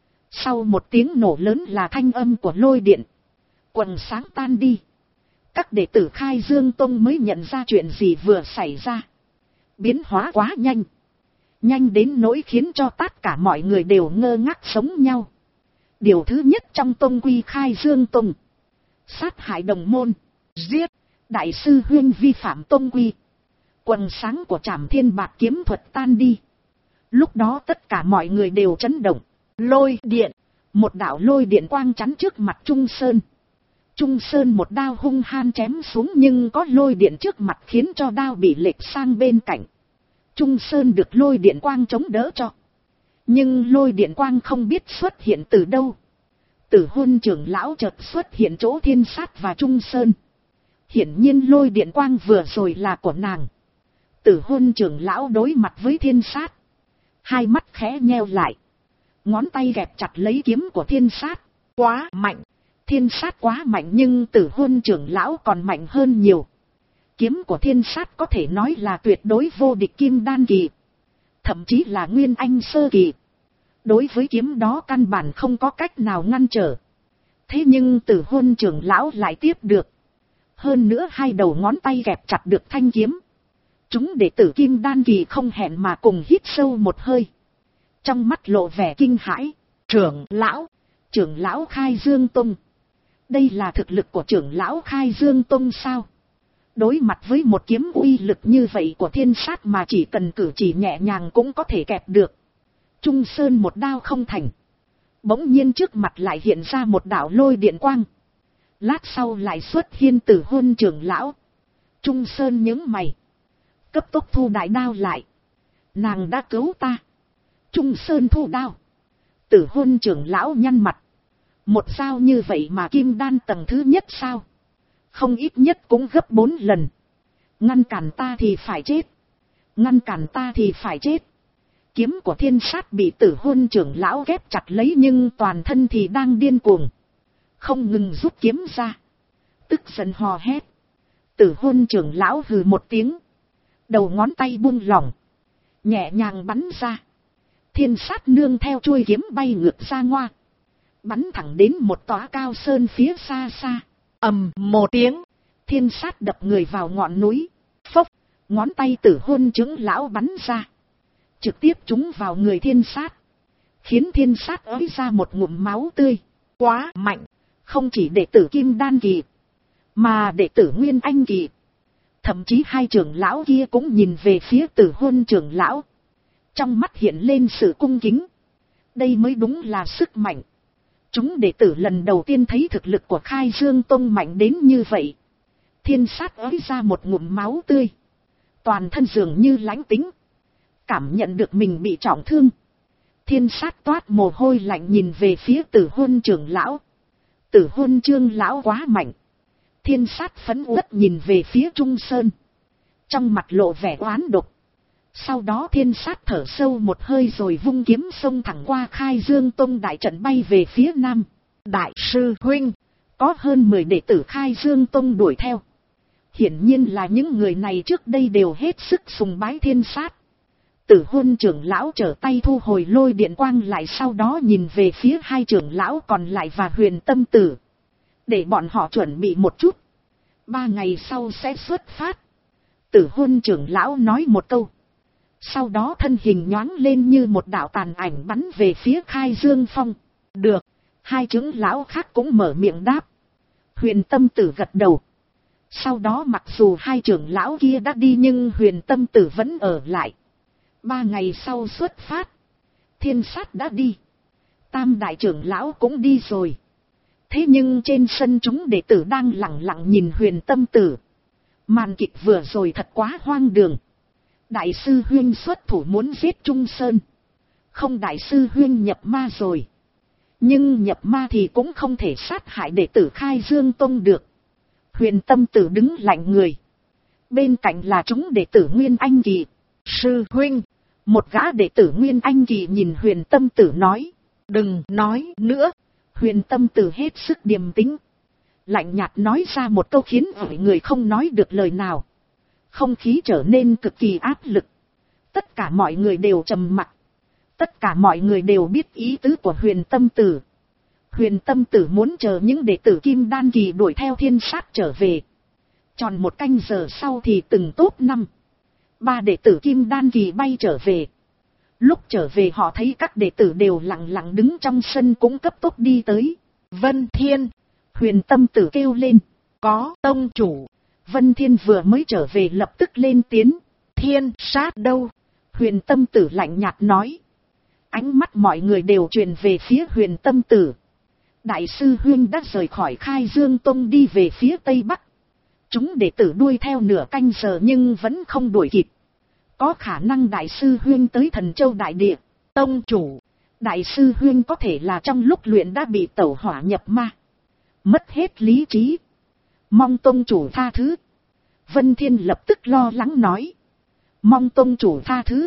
Sau một tiếng nổ lớn là thanh âm của lôi điện. Quầng sáng tan đi. Các đệ tử Khai Dương Tông mới nhận ra chuyện gì vừa xảy ra. Biến hóa quá nhanh. Nhanh đến nỗi khiến cho tất cả mọi người đều ngơ ngác sống nhau. Điều thứ nhất trong tông quy Khai Dương Tông. Sát hại đồng môn. Giết. Đại sư huyên vi phạm tông quy. Quầng sáng của trảm thiên bạc kiếm thuật tan đi. Lúc đó tất cả mọi người đều chấn động. Lôi điện. Một đạo lôi điện quang chắn trước mặt Trung Sơn. Trung Sơn một đao hung han chém xuống nhưng có lôi điện trước mặt khiến cho đao bị lệch sang bên cạnh. Trung Sơn được lôi điện quang chống đỡ cho. Nhưng lôi điện quang không biết xuất hiện từ đâu. Tử Huân trưởng lão chợt xuất hiện chỗ thiên sát và Trung Sơn. Hiển nhiên lôi điện quang vừa rồi là của nàng. Tử Huân trưởng lão đối mặt với thiên sát. Hai mắt khẽ nheo lại. Ngón tay gẹp chặt lấy kiếm của thiên sát. Quá mạnh. Thiên sát quá mạnh nhưng Tử Huân trưởng lão còn mạnh hơn nhiều. Kiếm của thiên sát có thể nói là tuyệt đối vô địch kim đan kỳ. Thậm chí là nguyên anh sơ kỳ. Đối với kiếm đó căn bản không có cách nào ngăn trở. Thế nhưng Tử Huân trưởng lão lại tiếp được. Hơn nữa hai đầu ngón tay gẹp chặt được thanh kiếm. Chúng đệ tử kim đan kỳ không hẹn mà cùng hít sâu một hơi. Trong mắt lộ vẻ kinh hãi. Trưởng lão Khai Dương Tông. Đây là thực lực của trưởng lão Khai Dương Tông sao? Đối mặt với một kiếm uy lực như vậy của thiên sát mà chỉ cần cử chỉ nhẹ nhàng cũng có thể kẹp được. Trung Sơn một đao không thành. Bỗng nhiên trước mặt lại hiện ra một đạo lôi điện quang. Lát sau lại xuất hiện Tử Huân trưởng lão. Trung Sơn nhướng mày. Cấp tốc thu đại đao lại. Nàng đã cứu ta. Trung Sơn thu đao. Tử Huân trưởng lão nhăn mặt. Một dao như vậy mà kim đan tầng thứ nhất sao? Không ít nhất cũng gấp 4 lần. Ngăn cản ta thì phải chết. Ngăn cản ta thì phải chết. Kiếm của thiên sát bị Tử Huân trưởng lão ghép chặt lấy nhưng toàn thân thì đang điên cuồng. Không ngừng rút kiếm ra. Tức giận hò hét. Tử Huân trưởng lão hừ một tiếng. Đầu ngón tay buông lỏng. Nhẹ nhàng bắn ra. Thiên sát nương theo chuôi kiếm bay ngược ra ngoa. Bắn thẳng đến một tòa cao sơn phía xa xa. Ầm một tiếng. Thiên sát đập người vào ngọn núi. Phốc. Ngón tay Tử Huân trưởng lão bắn ra. Trực tiếp trúng vào người thiên sát. Khiến thiên sát ới ra một ngụm máu tươi. Quá mạnh. Không chỉ đệ tử Kim Đan kỳ. Mà đệ tử Nguyên Anh kỳ. Thậm chí hai trưởng lão kia cũng nhìn về phía Tử Huân trưởng lão. Trong mắt hiện lên sự cung kính. Đây mới đúng là sức mạnh. Chúng đệ tử lần đầu tiên thấy thực lực của Khai Dương Tông mạnh đến như vậy. Thiên sát ới ra một ngụm máu tươi. Toàn thân dường như lãnh tính. Cảm nhận được mình bị trọng thương. Thiên sát toát mồ hôi lạnh nhìn về phía Tử Huân trưởng lão. Tử Huân trưởng lão quá mạnh. Thiên sát phẫn uất nhìn về phía Trung Sơn. Trong mặt lộ vẻ oán độc. Sau đó thiên sát thở sâu một hơi rồi vung kiếm xông thẳng qua Khai Dương Tông đại trận bay về phía nam. Đại sư huynh, có hơn 10 đệ tử Khai Dương Tông đuổi theo. Hiển nhiên là những người này trước đây đều hết sức sùng bái thiên sát. Tử Huân trưởng lão trở tay thu hồi lôi điện quang lại, sau đó nhìn về phía hai trưởng lão còn lại và Huyền Tâm Tử. Để bọn họ chuẩn bị một chút. 3 ngày sau sẽ xuất phát. Tử Huân trưởng lão nói một câu. Sau đó thân hình nhoáng lên như một đạo tàn ảnh bắn về phía Khai Dương Phong. Được, hai trưởng lão khác cũng mở miệng đáp. Huyền Tâm Tử gật đầu. Sau đó mặc dù hai trưởng lão kia đã đi nhưng Huyền Tâm Tử vẫn ở lại. 3 ngày sau xuất phát, Thiên Sát đã đi. Tam đại trưởng lão cũng đi rồi. Thế nhưng trên sân chúng đệ tử đang lặng lặng nhìn Huyền Tâm Tử. Màn kịch vừa rồi thật quá hoang đường. Đại sư huynh xuất thủ muốn giết Trung Sơn. Không, đại sư huynh nhập ma rồi. Nhưng nhập ma thì cũng không thể sát hại đệ tử Khai Dương Tông được. Huyền Tâm Tử đứng lạnh người. Bên cạnh là chúng đệ tử Nguyên Anh Kỳ. Sư huynh. Một gã đệ tử Nguyên Anh Kỳ nhìn Huyền Tâm Tử nói. Đừng nói nữa. Huyền Tâm Tử hết sức điềm tĩnh. Lạnh nhạt nói ra một câu khiến mọi người không nói được lời nào. Không khí trở nên cực kỳ áp lực. Tất cả mọi người đều trầm mặc. Tất cả mọi người đều biết ý tứ của Huyền Tâm Tử. Huyền Tâm Tử muốn chờ những đệ tử Kim Đan Kỳ đuổi theo Thiên Sát trở về. Tròn 1 canh giờ sau thì từng top 5. 3 đệ tử Kim Đan Kỳ bay trở về. Lúc trở về họ thấy các đệ tử đều lặng lặng đứng trong sân cũng cấp tốc đi tới. Vân Thiên. Huyền Tâm Tử kêu lên. Có tông chủ. Vân Thiên vừa mới trở về lập tức lên tiếng. Thiên Sát đâu? Huyền Tâm Tử lạnh nhạt nói. Ánh mắt mọi người đều truyền về phía Huyền Tâm Tử. Đại sư huynh đã rời khỏi Khai Dương Tông đi về phía Tây Bắc. Chúng đệ tử đuôi theo nửa canh giờ nhưng vẫn không đuổi kịp. Có khả năng đại sư huynh tới Thần Châu Đại Địa. Tông chủ. Đại sư huynh có thể là trong lúc luyện đã bị tẩu hỏa nhập ma. Mất hết lý trí. Mong tông chủ tha thứ. Vân Thiên lập tức lo lắng nói. Mong tông chủ tha thứ.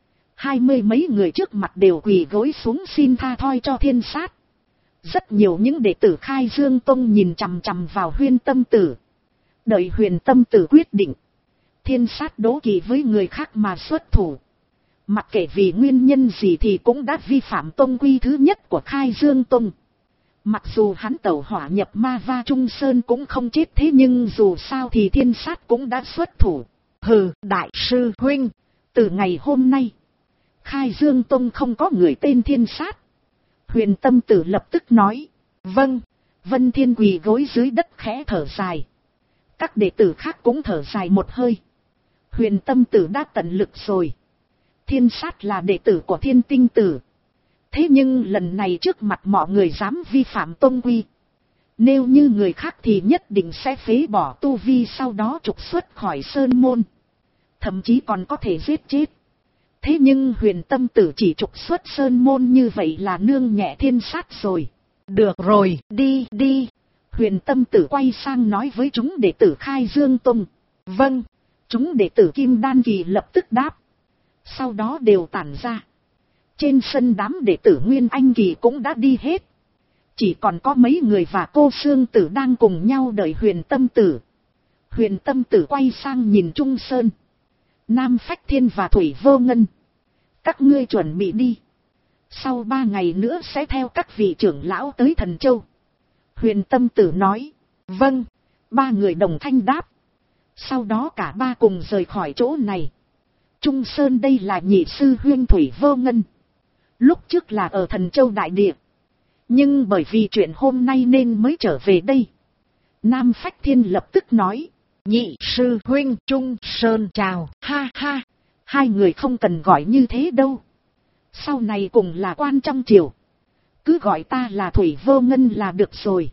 20 mấy người trước mặt đều quỳ gối xuống xin tha thoi cho Thiên Sát. Rất nhiều những đệ tử Khai Dương Tông nhìn chằm chằm vào Huyền Tâm Tử. Đợi Huyền Tâm Tử quyết định. Thiên Sát đố kỵ với người khác mà xuất thủ. Mặc kệ vì nguyên nhân gì thì cũng đã vi phạm tông quy thứ nhất của Khai Dương Tông. Mặc dù hắn tẩu hỏa nhập ma va Trung Sơn cũng không chết, thế nhưng dù sao thì Thiên Sát cũng đã xuất thủ. Hừ, đại sư huynh, từ ngày hôm nay, Khai Dương Tông không có người tên Thiên Sát. Huyền Tâm Tử lập tức nói. Vâng. Vân Thiên quỳ gối dưới đất khẽ thở dài. Các đệ tử khác cũng thở dài một hơi. Huyền Tâm Tử đã tận lực rồi. Thiên Sát là đệ tử của Thiên Tinh Tử. Thế nhưng lần này trước mặt mọi người dám vi phạm tông quy. Nếu như người khác thì nhất định sẽ phế bỏ tu vi, sau đó trục xuất khỏi sơn môn. Thậm chí còn có thể giết chết. Thế nhưng Huyền Tâm Tử chỉ trục xuất sơn môn như vậy là nương nhẹ Thiên Sát rồi. Được rồi, đi đi. Huyền Tâm Tử quay sang nói với chúng đệ tử Khai Dương Tông. Vâng. Chúng đệ tử Kim Đan Kỳ lập tức đáp. Sau đó đều tản ra. Trên sân đám đệ tử Nguyên Anh Kỳ cũng đã đi hết. Chỉ còn có mấy người và cô Sương Tử đang cùng nhau đợi Huyền Tâm Tử. Huyền Tâm Tử quay sang nhìn Trung Sơn, Nam Phách Thiên và Thủy Vô Ngân. Các ngươi chuẩn bị đi. Sau 3 ngày nữa sẽ theo các vị trưởng lão tới Thần Châu. Huyền Tâm Tử nói. Vâng. 3 người đồng thanh đáp. Sau đó cả 3 cùng rời khỏi chỗ này. Trung Sơn đây là nhị sư huynh Thủy Vô Ngân. Lúc trước là ở Thần Châu Đại Địa. Nhưng bởi vì chuyện hôm nay nên mới trở về đây. Nam Phách Thiên lập tức nói. Nhị sư huynh Trung Sơn chào. Ha ha. 2 người không cần gọi như thế đâu. Sau này cùng là quan trong triều. Cứ gọi ta là Thủy Vô Ngân là được rồi.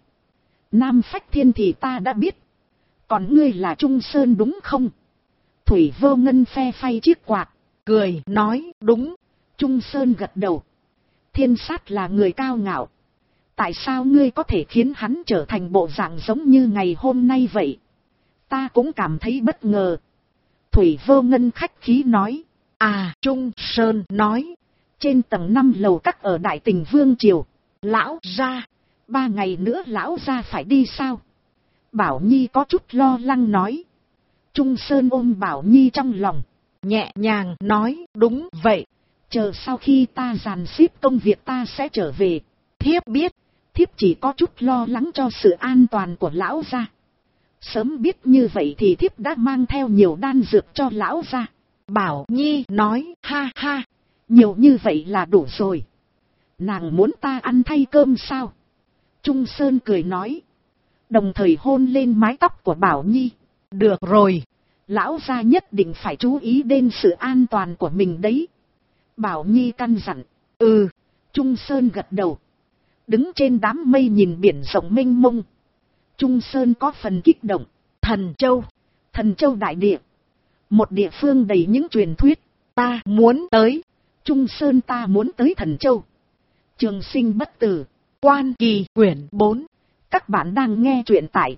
Nam Phách Thiên thì ta đã biết. Còn ngươi là Trung Sơn đúng không? Thủy Vô Ngân phe phay chiếc quạt, cười nói đúng. Trung Sơn gật đầu. Thiên Sát là người cao ngạo. Tại sao ngươi có thể khiến hắn trở thành bộ dạng giống như ngày hôm nay vậy? Ta cũng cảm thấy bất ngờ. Thủy Vô Ngân khách khí nói. À, Trung Sơn nói. Trên tầng 5 lầu các ở Đại Tình Vương Triều. Lão gia, 3 ngày nữa lão gia phải đi sao? Bảo Nhi có chút lo lắng nói. Trung Sơn ôm Bảo Nhi trong lòng, nhẹ nhàng nói. Đúng vậy. Chờ sau khi ta dàn xếp công việc ta sẽ trở về. Thiếp biết. Thiếp chỉ có chút lo lắng cho sự an toàn của lão gia. Sớm biết như vậy thì thiếp đã mang theo nhiều đan dược cho lão ra. Bảo Nhi nói, ha ha, nhiều như vậy là đủ rồi. Nàng muốn ta ăn thay cơm sao? Trung Sơn cười nói, đồng thời hôn lên mái tóc của Bảo Nhi. Được rồi, lão gia nhất định phải chú ý đến sự an toàn của mình đấy. Bảo Nhi căn dặn. Ừ, Trung Sơn gật đầu. Đứng trên đám mây nhìn biển rộng mênh mông, Trung Sơn có phần kích động. Thần Châu đại địa, một địa phương đầy những truyền thuyết. Ta muốn tới. Trung Sơn ta muốn tới Thần Châu. Trường Sinh bất tử. Quan Kỳ quyển 4. Các bạn đang nghe truyện tại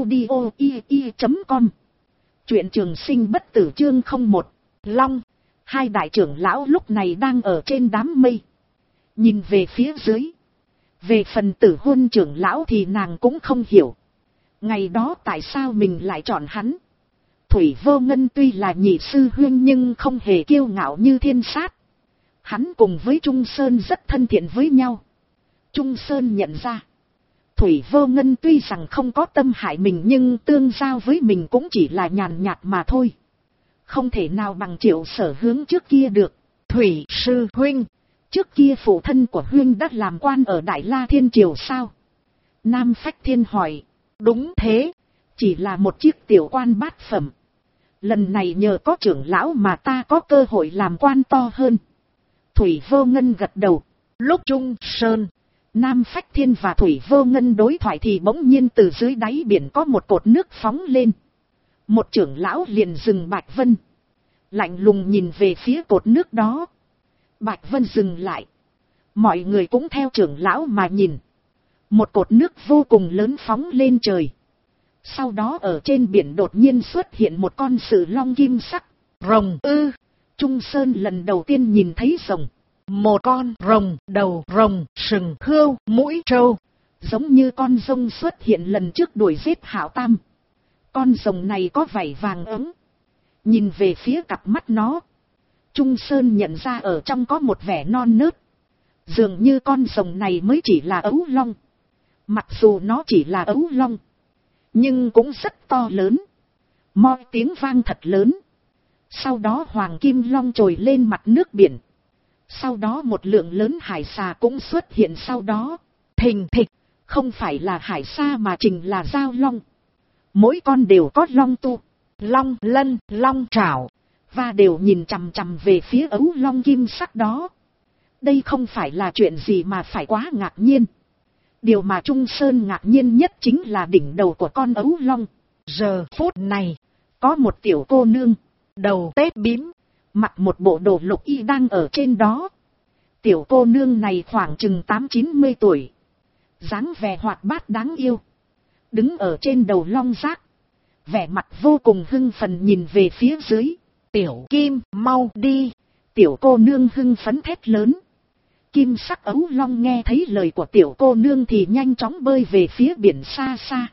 audio.com. Truyện Trường Sinh bất tử chương 01. Long. Hai đại trưởng lão lúc này đang ở trên đám mây, nhìn về phía dưới. Về phần Tử Huân trưởng lão thì nàng cũng không hiểu. Ngày đó tại sao mình lại chọn hắn. Thủy Vô Ngân tuy là nhị sư huynh nhưng không hề kiêu ngạo như Thiên Sát. Hắn cùng với Trung Sơn rất thân thiện với nhau. Trung Sơn nhận ra, Thủy Vô Ngân tuy rằng không có tâm hại mình nhưng tương giao với mình cũng chỉ là nhàn nhạt mà thôi. Không thể nào bằng Triệu Sở Hướng trước kia được. Thủy sư huynh, trước kia phụ thân của huynh đã làm quan ở Đại La Thiên Triều sao? Nam Phách Thiên hỏi. Đúng thế, chỉ là một chiếc tiểu quan bát phẩm. Lần này nhờ có trưởng lão mà ta có cơ hội làm quan to hơn. Thủy Vô Ngân gật đầu. Lúc Trung Sơn, Nam Phách Thiên và Thủy Vô Ngân đối thoại thì bỗng nhiên từ dưới đáy biển có một cột nước phóng lên. Một trưởng lão liền dừng Bạch Vân, lạnh lùng nhìn về phía cột nước đó. Bạch Vân dừng lại, mọi người cũng theo trưởng lão mà nhìn. Một cột nước vô cùng lớn phóng lên trời. Sau đó ở trên biển đột nhiên xuất hiện một con sử long kim sắc. Rồng ư? Trung Sơn lần đầu tiên nhìn thấy rồng. Một con rồng, đầu rồng, sừng hươu, mũi trâu. Giống như con rồng xuất hiện lần trước đuổi giết Hạo Tam. Con rồng này có vảy vàng ấm. Nhìn về phía cặp mắt nó, Trung Sơn nhận ra ở trong có một vẻ non nớt. Dường như con rồng này mới chỉ là ấu long. Mặc dù nó chỉ là ấu long, nhưng cũng rất to lớn. Moi tiếng vang thật lớn. Sau đó hoàng kim long trồi lên mặt nước biển. Sau đó một lượng lớn hải xà cũng xuất hiện sau đó. Thình thịch, không phải là hải xa mà chính là giao long. Mỗi con đều có long tu, long lân, long trảo, và đều nhìn chằm chằm về phía ấu long kim sắc đó. Đây không phải là chuyện gì mà phải quá ngạc nhiên. Điều mà Trung Sơn ngạc nhiên nhất chính là đỉnh đầu của con ấu long. Giờ phút này, có một tiểu cô nương, đầu tết bím, mặc một bộ đồ lục y đang ở trên đó. Tiểu cô nương này khoảng chừng 8-90 tuổi. Dáng vẻ hoạt bát đáng yêu. Đứng ở trên đầu long giác, vẻ mặt vô cùng hưng phấn nhìn về phía dưới. Tiểu Kim, mau đi. Tiểu cô nương hưng phấn thét lớn. Kim sắc ấu long nghe thấy lời của tiểu cô nương thì nhanh chóng bơi về phía biển xa xa.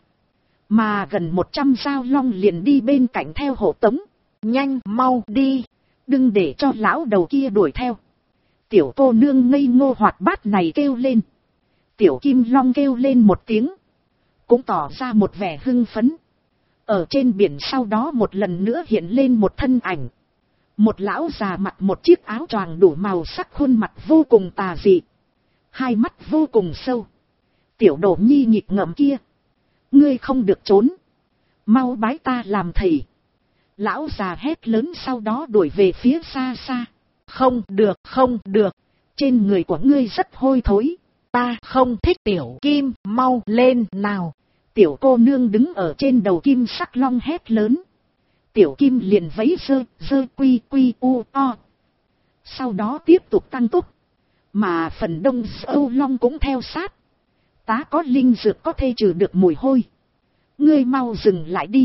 Mà gần 100 giao long liền đi bên cạnh theo hộ tống. Nhanh mau đi, đừng để cho lão đầu kia đuổi theo. Tiểu cô nương ngây ngô hoạt bát này kêu lên. Tiểu Kim Long kêu lên một tiếng, cũng tỏ ra một vẻ hưng phấn. Ở trên biển sau đó một lần nữa hiện lên một thân ảnh. Một lão già mặc một chiếc áo choàng đủ màu sắc, khuôn mặt vô cùng tà dị, hai mắt vô cùng sâu. Tiểu Đồ Nhi nghịch ngợm kia, ngươi không được trốn, mau bái ta làm thầy. Lão già hét lớn sau đó đuổi về phía xa xa. Không được, không được, trên người của ngươi rất hôi thối, ta không thích. Tiểu Kim, mau lên nào. Tiểu cô nương đứng ở trên đầu kim sắc long hét lớn. Tiểu Kim liền vẫy dơ quy quy u o. Sau đó tiếp tục tăng tốc. Mà phần đông âu long cũng theo sát. Tá có linh dược có thể trừ được mùi hôi. Ngươi mau dừng lại đi.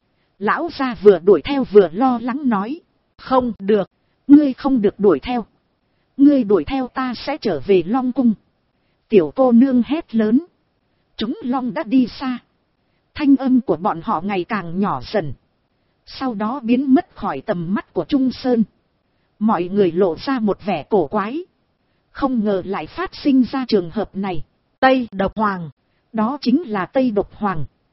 Lão gia vừa đuổi theo vừa lo lắng nói. Không được, ngươi không được đuổi theo. Ngươi đuổi theo ta sẽ trở về Long Cung. Tiểu cô nương hét lớn. Chúng long đã đi xa. Thanh âm của bọn họ ngày càng nhỏ dần. Sau đó biến mất khỏi tầm mắt của Trung Sơn. Mọi người lộ ra một vẻ cổ quái. Không ngờ lại phát sinh ra trường hợp này. Tây Độc Hoàng. Đó chính là Tây Độc Hoàng.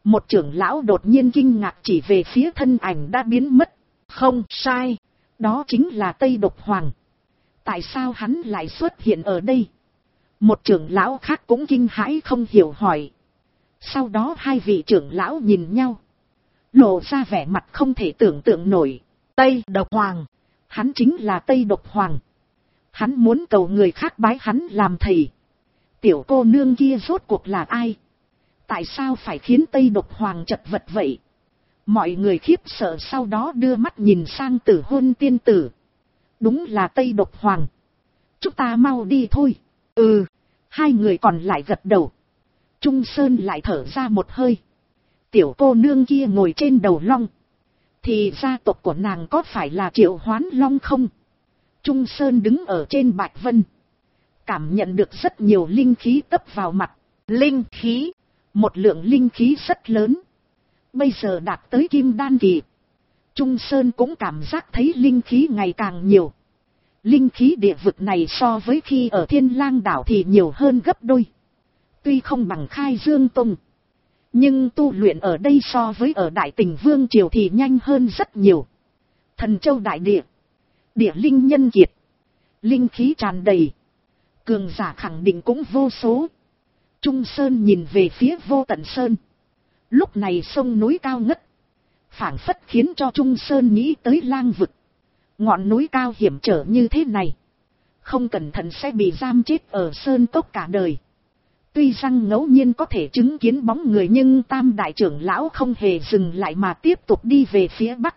Một trưởng lão đột nhiên kinh ngạc chỉ về phía thân ảnh đã biến mất. Không sai, đó chính là Tây Độc Hoàng. Tại sao hắn lại xuất hiện ở đây? Một trưởng lão khác cũng kinh hãi không hiểu hỏi. Sau đó hai vị trưởng lão nhìn nhau, lộ ra vẻ mặt không thể tưởng tượng nổi. Tây Độc Hoàng, hắn chính là Tây Độc Hoàng. Hắn muốn cầu người khác bái hắn làm thầy. Tiểu cô nương kia rốt cuộc là ai? Tại sao phải khiến Tây Độc Hoàng chật vật vậy? Mọi người khiếp sợ sau đó đưa mắt nhìn sang Tử Hôn tiên tử. Đúng là Tây Độc Hoàng. Chúng ta mau đi thôi. Ừ, hai người còn lại gật đầu. Trung Sơn lại thở ra một hơi. Tiểu cô nương kia ngồi trên đầu long. Thì gia tộc của nàng có phải là Triệu Hoán Long không? Trung Sơn đứng ở trên Bạch Vân. Cảm nhận được rất nhiều linh khí tấp vào mặt. Linh khí. Một lượng linh khí rất lớn. Bây giờ đạt tới Kim Đan kỳ. Trung Sơn cũng cảm giác thấy linh khí ngày càng nhiều. Linh khí địa vực này so với khi ở Thiên Lang đảo thì nhiều hơn gấp đôi. Tuy không bằng Khai Dương Tông, nhưng tu luyện ở đây so với ở Đại Tình Vương Triều thì nhanh hơn rất nhiều. Thần Châu đại địa, địa linh nhân kiệt, linh khí tràn đầy, cường giả khẳng định cũng vô số. Trung Sơn nhìn về phía Vô Tận Sơn. Lúc này sông núi cao ngất, phảng phất khiến cho Trung Sơn nghĩ tới Lang vực. Ngọn núi cao hiểm trở như thế này, không cẩn thận sẽ bị giam chết ở sơn cốc cả đời. Tuy rằng ngẫu nhiên có thể chứng kiến bóng người, nhưng Tam đại trưởng lão không hề dừng lại mà tiếp tục đi về phía bắc.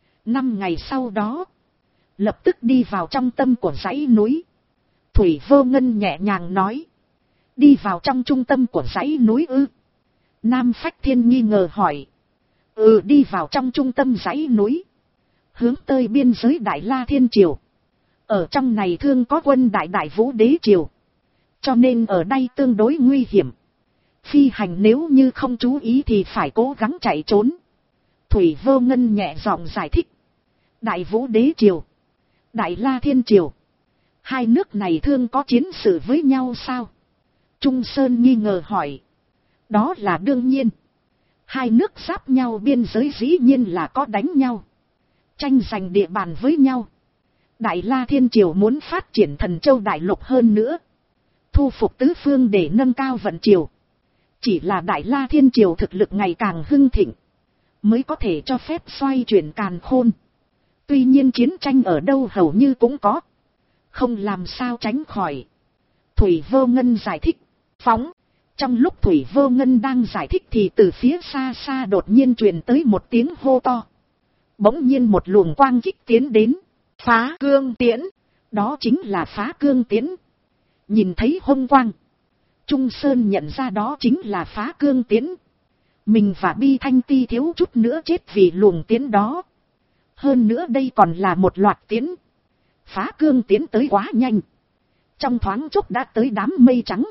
5 ngày sau đó, lập tức đi vào trong tâm của dãy núi. Thủy Vô Ngân nhẹ nhàng nói. Đi vào trong trung tâm của dãy núi ư? Nam Phách Thiên nghi ngờ hỏi. Ừ, đi vào trong trung tâm dãy núi, hướng tới biên giới Đại La Thiên Triều. Ở trong này thương có quân Đại Vũ Đế Triều, cho nên ở đây tương đối nguy hiểm. Phi hành nếu như không chú ý thì phải cố gắng chạy trốn. Thủy Vô Ngân nhẹ giọng giải thích. Đại Vũ Đế Triều, Đại La Thiên Triều, hai nước này thương có chiến sự với nhau sao? Trung Sơn nghi ngờ hỏi. Đó là đương nhiên. Hai nước giáp nhau biên giới dĩ nhiên là có đánh nhau, tranh giành địa bàn với nhau. Đại La Thiên Triều muốn phát triển Thần Châu Đại Lục hơn nữa, thu phục tứ phương để nâng cao vận triều. Chỉ là Đại La Thiên Triều thực lực ngày càng hưng thịnh, mới có thể cho phép xoay chuyển càn khôn. Tuy nhiên chiến tranh ở đâu hầu như cũng có, không làm sao tránh khỏi. Thủy Vô Ngân giải thích. Phóng. Trong lúc Thủy Vô Ngân đang giải thích thì từ phía xa xa đột nhiên truyền tới một tiếng hô to. Bỗng nhiên một luồng quang kích tiến đến. Phá cương tiễn. Đó chính là phá cương tiễn. Nhìn thấy hông quang, Trung Sơn nhận ra đó chính là phá cương tiễn. Mình và Bi Thanh Ti thiếu chút nữa chết vì luồng tiễn đó. Hơn nữa đây còn là một loạt tiễn. Phá cương tiễn tới quá nhanh, trong thoáng chốc đã tới đám mây trắng.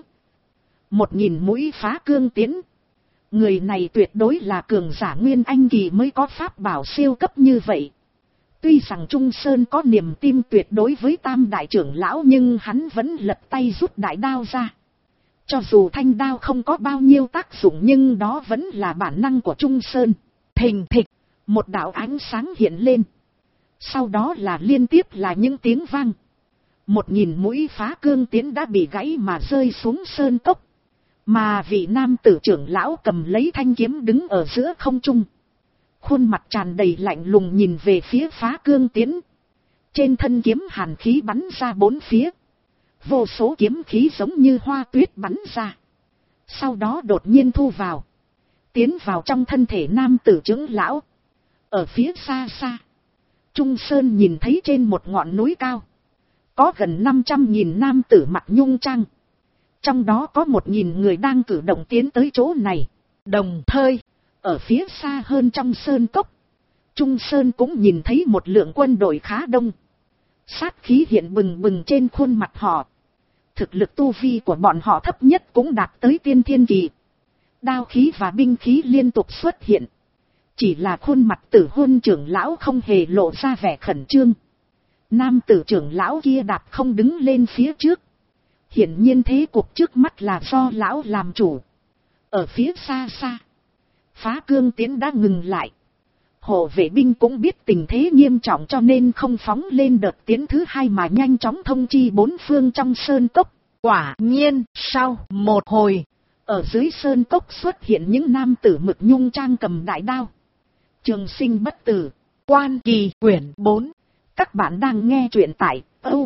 1000 mũi phá cương tiễn. Người này tuyệt đối là cường giả Nguyên Anh kỳ mới có pháp bảo siêu cấp như vậy. Tuy rằng Trung Sơn có niềm tin tuyệt đối với Tam đại trưởng lão, nhưng hắn vẫn lật tay rút đại đao ra. Cho dù thanh đao không có bao nhiêu tác dụng, nhưng đó vẫn là bản năng của Trung Sơn. Thình thịch, một đạo ánh sáng hiện lên. Sau đó là liên tiếp là những tiếng vang. 1000 mũi phá cương tiễn đã bị gãy mà rơi xuống sơn cốc. Mà vị nam tử trưởng lão cầm lấy thanh kiếm đứng ở giữa không trung. Khuôn mặt tràn đầy lạnh lùng nhìn về phía phá cương tiễn. Trên thân kiếm hàn khí bắn ra bốn phía. Vô số kiếm khí giống như hoa tuyết bắn ra. Sau đó đột nhiên thu vào, tiến vào trong thân thể nam tử trưởng lão. Ở phía xa xa, Trung Sơn nhìn thấy trên một ngọn núi cao, có gần 500.000 nam tử mặc nhung trang. Trong đó có 1000 người đang cử động tiến tới chỗ này. Đồng thời, ở phía xa hơn trong sơn cốc, Trung Sơn cũng nhìn thấy một lượng quân đội khá đông. Sát khí hiện bừng bừng trên khuôn mặt họ. Thực lực tu vi của bọn họ thấp nhất cũng đạt tới tiên thiên kỳ. Đao khí và binh khí liên tục xuất hiện. Chỉ là khuôn mặt Tử Hôn trưởng lão không hề lộ ra vẻ khẩn trương. Nam tử trưởng lão kia đạp không đứng lên phía trước. Hiển nhiên thế cuộc trước mắt là do lão làm chủ. Ở phía xa xa, Phá cương tiến đã ngừng lại. Hộ vệ binh cũng biết tình thế nghiêm trọng cho nên không phóng lên đợt tiến thứ hai mà nhanh chóng thông chi bốn phương trong sơn cốc. Quả nhiên, sau một hồi, ở dưới sơn cốc xuất hiện những nam tử mực nhung trang cầm đại đao. Trường sinh bất tử, Quan Kỳ quyển 4. Các bạn đang nghe truyện tại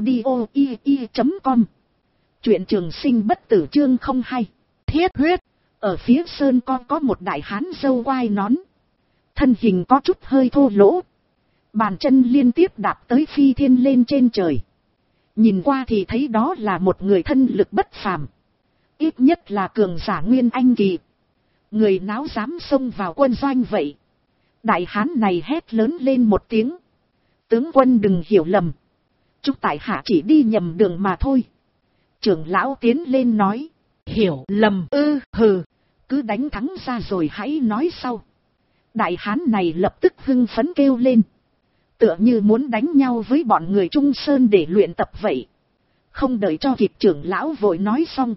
audio.ie.com. Truyện trường sinh bất tử chương 02. Thiết huyết. Ở phía sơn có một đại hán râu quai nón. Thân hình có chút hơi thô lỗ. Bàn chân liên tiếp đạp tới phi thiên lên trên trời. Nhìn qua thì thấy đó là một người thân lực bất phàm. Ít nhất là cường giả nguyên anh kỳ. Người náo dám xông vào quân doanh vậy. Đại hán này hét lớn lên một tiếng. Tướng quân đừng hiểu lầm. Chúng tại hạ chỉ đi nhầm đường mà thôi. Trưởng lão tiến lên nói. Hiểu lầm hừ. Cứ đánh thắng ra rồi hãy nói sau. Đại hán này lập tức hưng phấn kêu lên. Tựa như muốn đánh nhau với bọn người Trung Sơn để luyện tập vậy. Không đợi cho kịp trưởng lão vội nói xong.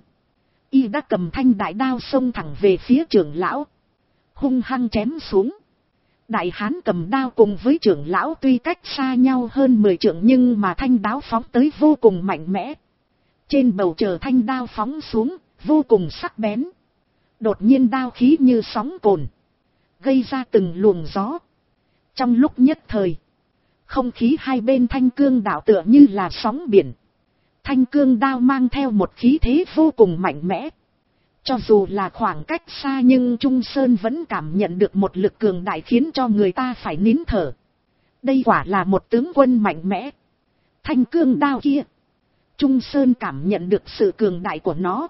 Y đã cầm thanh đại đao xông thẳng về phía trưởng lão. Hung hăng chém xuống. Đại hán cầm đao cùng với trưởng lão tuy cách xa nhau hơn 10 trượng nhưng mà thanh đao phóng tới vô cùng mạnh mẽ. Trên bầu trời thanh đao phóng xuống, vô cùng sắc bén. Đột nhiên đao khí như sóng cồn. Gây ra từng luồng gió. Trong lúc nhất thời, không khí hai bên thanh cương đảo tựa như là sóng biển. Thanh cương đao mang theo một khí thế vô cùng mạnh mẽ. Cho dù là khoảng cách xa nhưng Trung Sơn vẫn cảm nhận được một lực cường đại khiến cho người ta phải nín thở. Đây quả là một tướng quân mạnh mẽ. Thanh cương đao kia. Trung Sơn cảm nhận được sự cường đại của nó.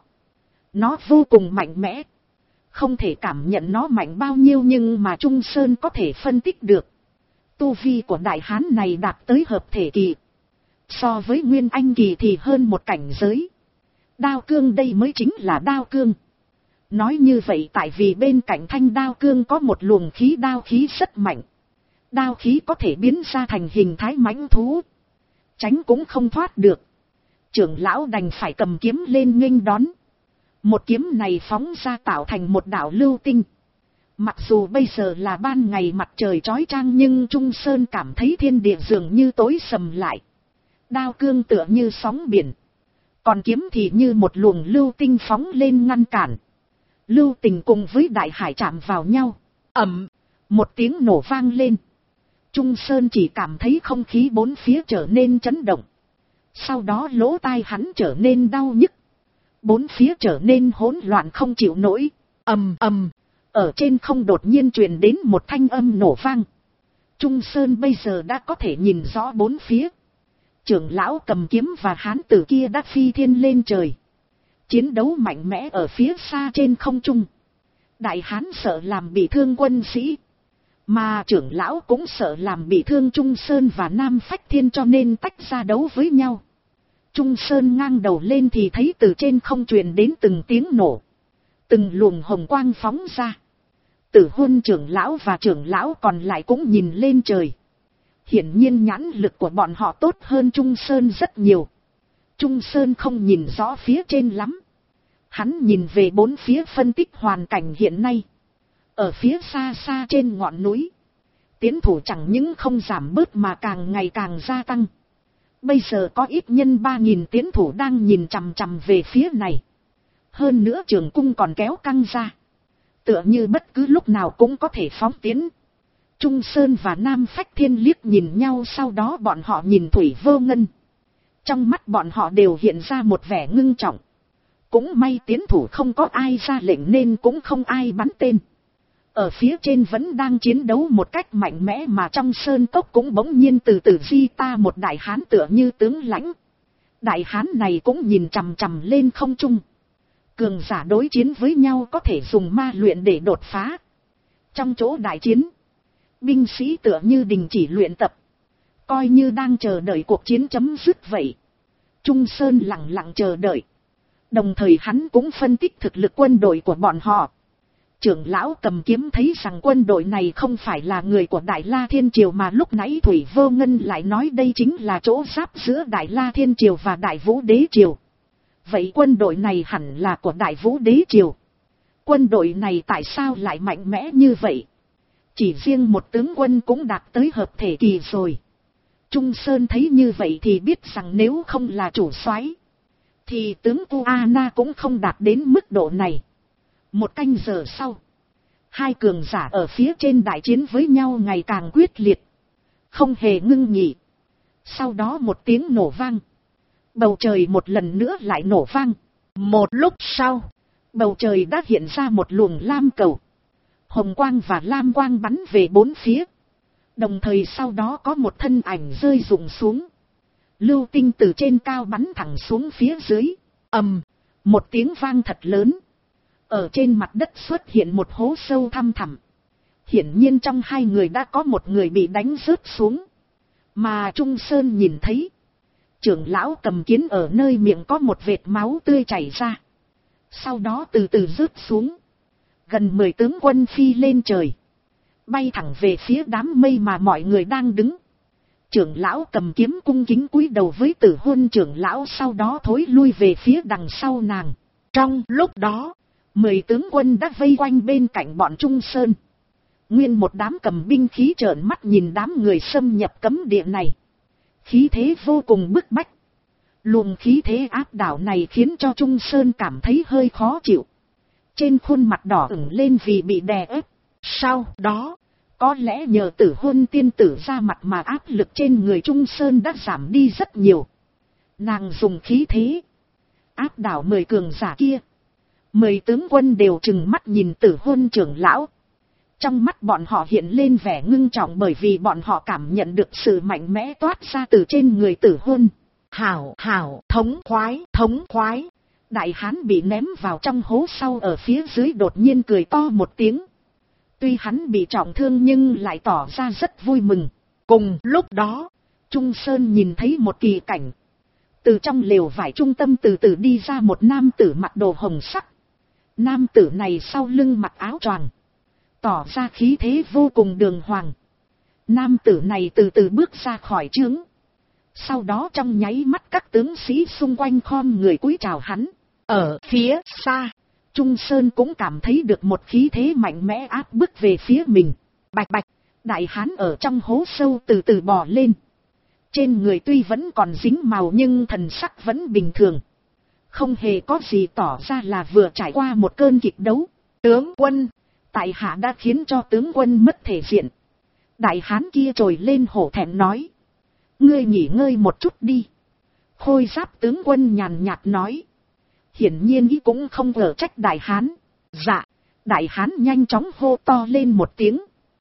Nó vô cùng mạnh mẽ. Không thể cảm nhận nó mạnh bao nhiêu nhưng mà Trung Sơn có thể phân tích được. Tu vi của đại hán này đạt tới hợp thể kỳ. So với nguyên anh kỳ thì hơn một cảnh giới. Đao cương đây mới chính là đao cương. Nói như vậy tại vì bên cạnh thanh đao cương có một luồng khí đao khí rất mạnh. Đao khí có thể biến ra thành hình thái mãnh thú. Tránh cũng không thoát được. Trưởng lão đành phải cầm kiếm lên nghênh đón. Một kiếm này phóng ra tạo thành một đạo lưu tinh. Mặc dù bây giờ là ban ngày mặt trời chói chang nhưng Trung Sơn cảm thấy thiên địa dường như tối sầm lại. Đao cương tựa như sóng biển. Còn kiếm thì như một luồng lưu tinh phóng lên ngăn cản. Lưu tình cùng với đại hải chạm vào nhau. Ầm, một tiếng nổ vang lên. Trung Sơn chỉ cảm thấy không khí bốn phía trở nên chấn động. Sau đó lỗ tai hắn trở nên đau nhức. Bốn phía trở nên hỗn loạn không chịu nổi. Ầm ầm, ở trên không đột nhiên truyền đến một thanh âm nổ vang. Trung Sơn bây giờ đã có thể nhìn rõ bốn phía. Trưởng lão cầm kiếm và hán tử kia đã phi thiên lên trời. Chiến đấu mạnh mẽ ở phía xa trên không trung. Đại hán sợ làm bị thương quân sĩ. Mà trưởng lão cũng sợ làm bị thương Trung Sơn và Nam Phách Thiên cho nên tách ra đấu với nhau. Trung Sơn ngang đầu lên thì thấy từ trên không truyền đến từng tiếng nổ. Từng luồng hồng quang phóng ra. Tử Huân trưởng lão và trưởng lão còn lại cũng nhìn lên trời. Hiển nhiên nhãn lực của bọn họ tốt hơn Trung Sơn rất nhiều. Trung Sơn không nhìn rõ phía trên lắm. Hắn nhìn về bốn phía phân tích hoàn cảnh hiện nay. Ở phía xa xa trên ngọn núi. Tiến thủ chẳng những không giảm bớt mà càng ngày càng gia tăng. Bây giờ có ít nhân 3.000 tiến thủ đang nhìn chằm chằm về phía này. Hơn nữa trường cung còn kéo căng ra. Tựa như bất cứ lúc nào cũng có thể phóng tiến. Trung Sơn và Nam Phách Thiên liếc nhìn nhau, sau đó bọn họ nhìn Thủy Vô Ngân. Trong mắt bọn họ đều hiện ra một vẻ ngưng trọng. Cũng may tiến thủ không có ai ra lệnh nên cũng không ai bắn tên. Ở phía trên vẫn đang chiến đấu một cách mạnh mẽ mà trong sơn cốc cũng bỗng nhiên từ từ di ta một đại hán tựa như tướng lãnh. Đại hán này cũng nhìn chằm chằm lên không trung. Cường giả đối chiến với nhau có thể dùng ma luyện để đột phá. Trong chỗ đại chiến, binh sĩ tựa như đình chỉ luyện tập. Coi như đang chờ đợi cuộc chiến chấm dứt vậy. Trung Sơn lặng lặng chờ đợi. Đồng thời hắn cũng phân tích thực lực quân đội của bọn họ. Trưởng lão cầm kiếm thấy rằng quân đội này không phải là người của Đại La Thiên Triều mà lúc nãy Thủy Vô Ngân lại nói đây chính là chỗ giáp giữa Đại La Thiên Triều và Đại Vũ Đế Triều. Vậy quân đội này hẳn là của Đại Vũ Đế Triều. Quân đội này tại sao lại mạnh mẽ như vậy? Chỉ riêng một tướng quân cũng đạt tới hợp thể kỳ rồi. Trung Sơn thấy như vậy thì biết rằng nếu không là chủ soái, thì tướng Kuana cũng không đạt đến mức độ này. Một canh giờ sau, hai cường giả ở phía trên đại chiến với nhau ngày càng quyết liệt, không hề ngưng nghỉ. Sau đó một tiếng nổ vang, bầu trời một lần nữa lại nổ vang. Một lúc sau, bầu trời đã hiện ra một luồng lam cầu. Hồng quang và lam quang bắn về bốn phía. Đồng thời sau đó có một thân ảnh rơi rụng xuống. Lưu tinh từ trên cao bắn thẳng xuống phía dưới. Ầm, một tiếng vang thật lớn. Ở trên mặt đất xuất hiện một hố sâu thăm thẳm. Hiển nhiên trong hai người đã có một người bị đánh rớt xuống. Mà Trung Sơn nhìn thấy, trưởng lão cầm kiếm ở nơi miệng có một vệt máu tươi chảy ra. Sau đó từ từ rớt xuống. Gần 10 tướng quân phi lên trời, bay thẳng về phía đám mây mà mọi người đang đứng. Trưởng lão cầm kiếm cung kính cúi đầu với Tử Huân trưởng lão, sau đó thối lui về phía đằng sau nàng. Trong lúc đó, 10 tướng quân đã vây quanh bên cạnh bọn Trung Sơn. Nguyên một đám cầm binh khí trợn mắt nhìn đám người xâm nhập cấm địa này. Khí thế vô cùng bức bách. Luồng khí thế áp đảo này khiến cho Trung Sơn cảm thấy hơi khó chịu. Trên khuôn mặt đỏ ửng lên vì bị đè ép. Sau đó, có lẽ nhờ Tử Huân tiên tử ra mặt mà áp lực trên người Trung Sơn đã giảm đi rất nhiều. Nàng dùng khí thế áp đảo 10 cường giả kia. 10 tướng quân đều trừng mắt nhìn Tử Huân trưởng lão. Trong mắt bọn họ hiện lên vẻ ngưng trọng, bởi vì bọn họ cảm nhận được sự mạnh mẽ toát ra từ trên người Tử Huân. Hảo, thống khoái. Đại hán bị ném vào trong hố sau ở phía dưới đột nhiên cười to một tiếng. Tuy hắn bị trọng thương nhưng lại tỏ ra rất vui mừng. Cùng lúc đó, Trung Sơn nhìn thấy một kỳ cảnh. Từ trong lều vải trung tâm từ từ đi ra một nam tử mặc đồ hồng sắc. Nam tử này sau lưng mặc áo choàng, tỏ ra khí thế vô cùng đường hoàng. Nam tử này từ từ bước ra khỏi trướng. Sau đó trong nháy mắt các tướng sĩ xung quanh khom người cúi chào hắn. Ở phía xa, Trung Sơn cũng cảm thấy được một khí thế mạnh mẽ áp bức về phía mình. Bạch bạch, đại hán ở trong hố sâu từ từ bò lên. Trên người tuy vẫn còn dính màu nhưng thần sắc vẫn bình thường. Không hề có gì tỏ ra là vừa trải qua một cơn kịch đấu. Tướng quân, tại hạ đã khiến cho tướng quân mất thể diện. Đại hán kia trồi lên hổ thẹn nói. Ngươi nghỉ ngơi một chút đi. Khôi giáp tướng quân nhàn nhạt nói. Hiển nhiên ý cũng không ở trách đại hán. Dạ, đại hán nhanh chóng hô to lên một tiếng.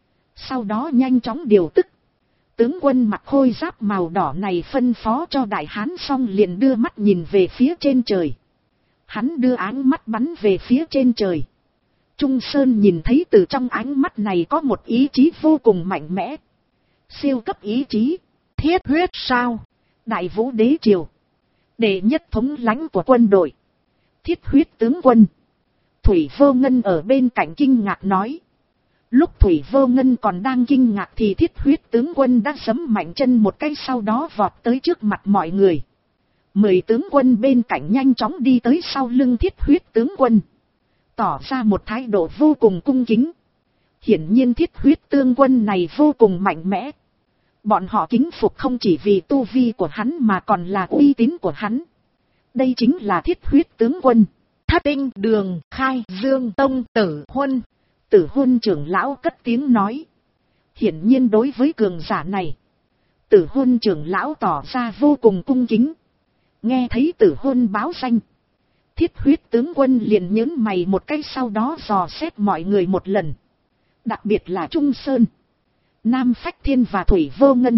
Sau đó nhanh chóng điều tức. Tướng quân mặc khôi giáp màu đỏ này phân phó cho đại hán xong liền đưa mắt nhìn về phía trên trời. Hắn đưa ánh mắt bắn về phía trên trời. Trung Sơn nhìn thấy từ trong ánh mắt này có một ý chí vô cùng mạnh mẽ. Siêu cấp ý chí. Thiết huyết sao? Đại Vũ Đế Triều, đệ nhất thống lãnh của quân đội. Thiết huyết tướng quân. Thủy Vô Ngân ở bên cạnh kinh ngạc nói. Lúc Thủy Vô Ngân còn đang kinh ngạc thì thiết huyết tướng quân đã giẫm mạnh chân một cái, sau đó vọt tới trước mặt mọi người. 10 tướng quân bên cạnh nhanh chóng đi tới sau lưng thiết huyết tướng quân, tỏ ra một thái độ vô cùng cung kính. Hiển nhiên thiết huyết tướng quân này vô cùng mạnh mẽ. Bọn họ kính phục không chỉ vì tu vi của hắn mà còn là uy tín của hắn. Đây chính là thiết huyết tướng quân. Thất Tinh Đường Khai Dương Tông Tử Huân. Tử Huân trưởng lão cất tiếng nói. Hiển nhiên đối với cường giả này, Tử Huân trưởng lão tỏ ra vô cùng cung kính. Nghe thấy Tử Huân báo danh, thiết huyết tướng quân liền nhớn mày một cái, sau đó dò xét mọi người một lần. Đặc biệt là Trung Sơn, Nam Phách Thiên và Thủy Vô Ngân.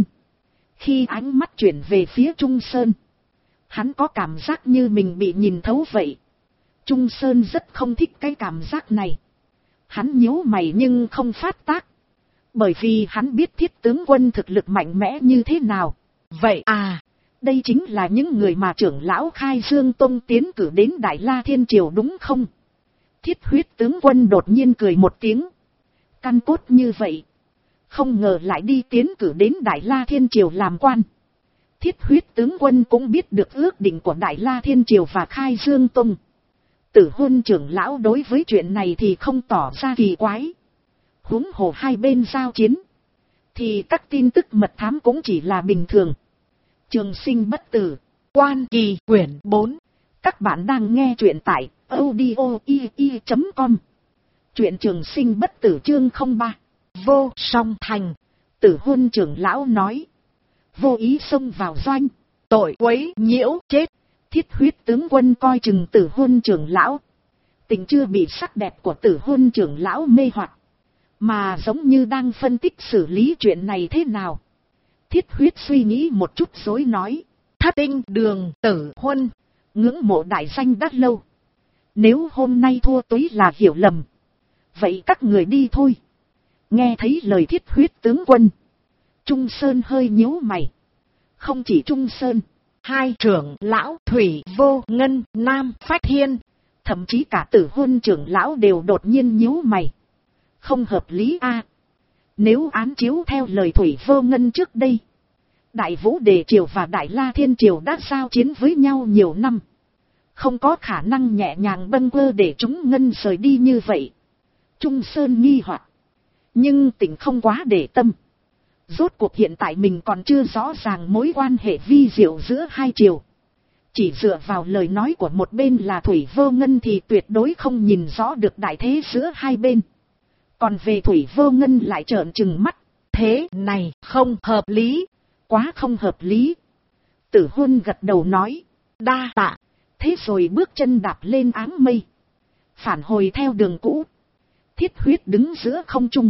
Khi ánh mắt chuyển về phía Trung Sơn, hắn có cảm giác như mình bị nhìn thấu vậy. Trung Sơn rất không thích cái cảm giác này. Hắn nhíu mày nhưng không phát tác. Bởi vì hắn biết thiết tướng quân thực lực mạnh mẽ như thế nào. Vậy à, đây chính là những người mà trưởng lão Khai Dương Tông tiến cử đến Đại La Thiên Triều đúng không? Thiết huyết tướng quân đột nhiên cười một tiếng. Căn cốt như vậy, không ngờ lại đi tiến cử đến Đại La Thiên Triều làm quan. Thiết huyết tướng quân cũng biết được ước định của Đại La Thiên Triều và Khai Dương Tông. Tử Huân trưởng lão đối với chuyện này thì không tỏ ra kỳ quái. Huống hồ hai bên giao chiến, thì các tin tức mật thám cũng chỉ là bình thường. Trường sinh bất tử, Quan Kỳ quyển 4. Các bạn đang nghe truyện tại audio.ii.com. Truyện Trường sinh bất tử chương 03. Vô Song Thành. Tử Huân trưởng lão nói. Vô ý xông vào doanh, tội quấy nhiễu chết. Thiết Huyết tướng quân coi chừng Tử Huân trưởng lão. Tình chưa bị sắc đẹp của Tử Huân trưởng lão mê hoặc, mà giống như đang phân tích xử lý chuyện này thế nào. Thiết Huyết suy nghĩ một chút rồi nói. Thất Tinh Đường Tử Huân, ngưỡng mộ đại danh đã lâu. Nếu hôm nay thua túi là hiểu lầm, vậy các người đi thôi. Nghe thấy lời Thiết Huyết tướng quân, Trung Sơn hơi nhíu mày. Không chỉ Trung Sơn, hai trưởng lão Thủy Vô Ngân, Nam Phách Thiên, thậm chí cả Tử Huân trưởng lão đều đột nhiên nhíu mày. Không hợp lý a. Nếu án chiếu theo lời Thủy Vô Ngân trước đây, Đại Vũ Đề Triều và Đại La Thiên Triều đã giao chiến với nhau nhiều năm, không có khả năng nhẹ nhàng bâng quơ để chúng ngân rời đi như vậy. Trung Sơn nghi hoặc, nhưng tỉnh không quá để tâm. Rốt cuộc hiện tại mình còn chưa rõ ràng mối quan hệ vi diệu giữa hai triều. Chỉ dựa vào lời nói của một bên là Thủy Vô Ngân thì tuyệt đối không nhìn rõ được đại thế giữa hai bên. Còn về Thủy Vô Ngân lại trợn trừng mắt. Thế này không hợp lý. Quá không hợp lý. Tử Huân gật đầu nói. Đa tạ. Thế rồi bước chân đạp lên áng mây, phản hồi theo đường cũ. Thiết Huyết đứng giữa không trung,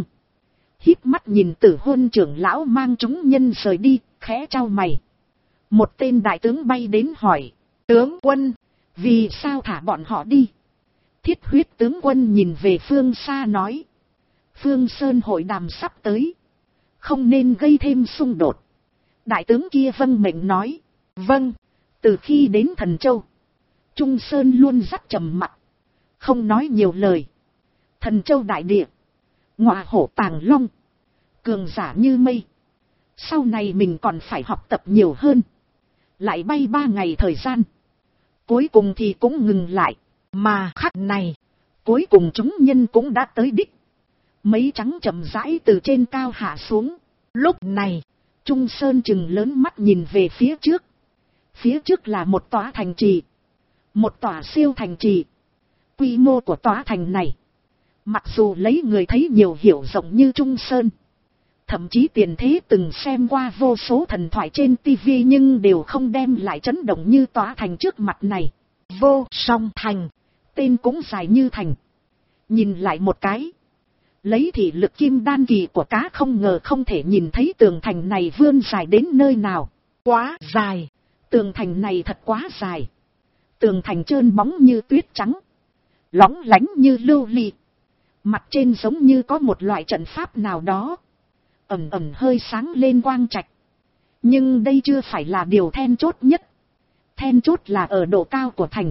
híp mắt nhìn Tử Huân trưởng lão mang chúng nhân rời đi, khẽ chau mày. Một tên đại tướng bay đến hỏi. Tướng quân, vì sao thả bọn họ đi? Thiết Huyết tướng quân nhìn về phương xa nói. Phương Sơn hội đàm sắp tới, không nên gây thêm xung đột. Đại tướng kia vâng mệnh nói. Vâng. Từ khi đến Thần Châu, Trung Sơn luôn rất trầm mặc, không nói nhiều lời. Thần Châu đại địa, ngọa hổ tàng long, cường giả như mây. Sau này mình còn phải học tập nhiều hơn. Lại bay 3 ngày thời gian, cuối cùng thì cũng ngừng lại. Mà khắc này, cuối cùng chúng nhân cũng đã tới đích. Mấy trắng chậm rãi từ trên cao hạ xuống. Lúc này, Trung Sơn chừng lớn mắt nhìn về phía trước. Phía trước là một tòa thành trì, một tòa siêu thành trì. Quy mô của tòa thành này, mặc dù lấy người thấy nhiều hiểu rộng như Trung Sơn, thậm chí tiền thế từng xem qua vô số thần thoại trên TV, nhưng đều không đem lại chấn động như tòa thành trước mặt này. Vô Song Thành, tên cũng dài như thành. Nhìn lại một cái, lấy thị lực kim đan kỳ của cá không ngờ không thể nhìn thấy tường thành này vươn dài đến nơi nào. Quá dài, tường thành này thật quá dài. Tường thành trơn bóng như tuyết trắng, lóng lánh như lưu ly. Mặt trên giống như có một loại trận pháp nào đó, ẩn ẩn hơi sáng lên quang trạch. Nhưng đây chưa phải là điều then chốt nhất. Then chốt là ở độ cao của thành.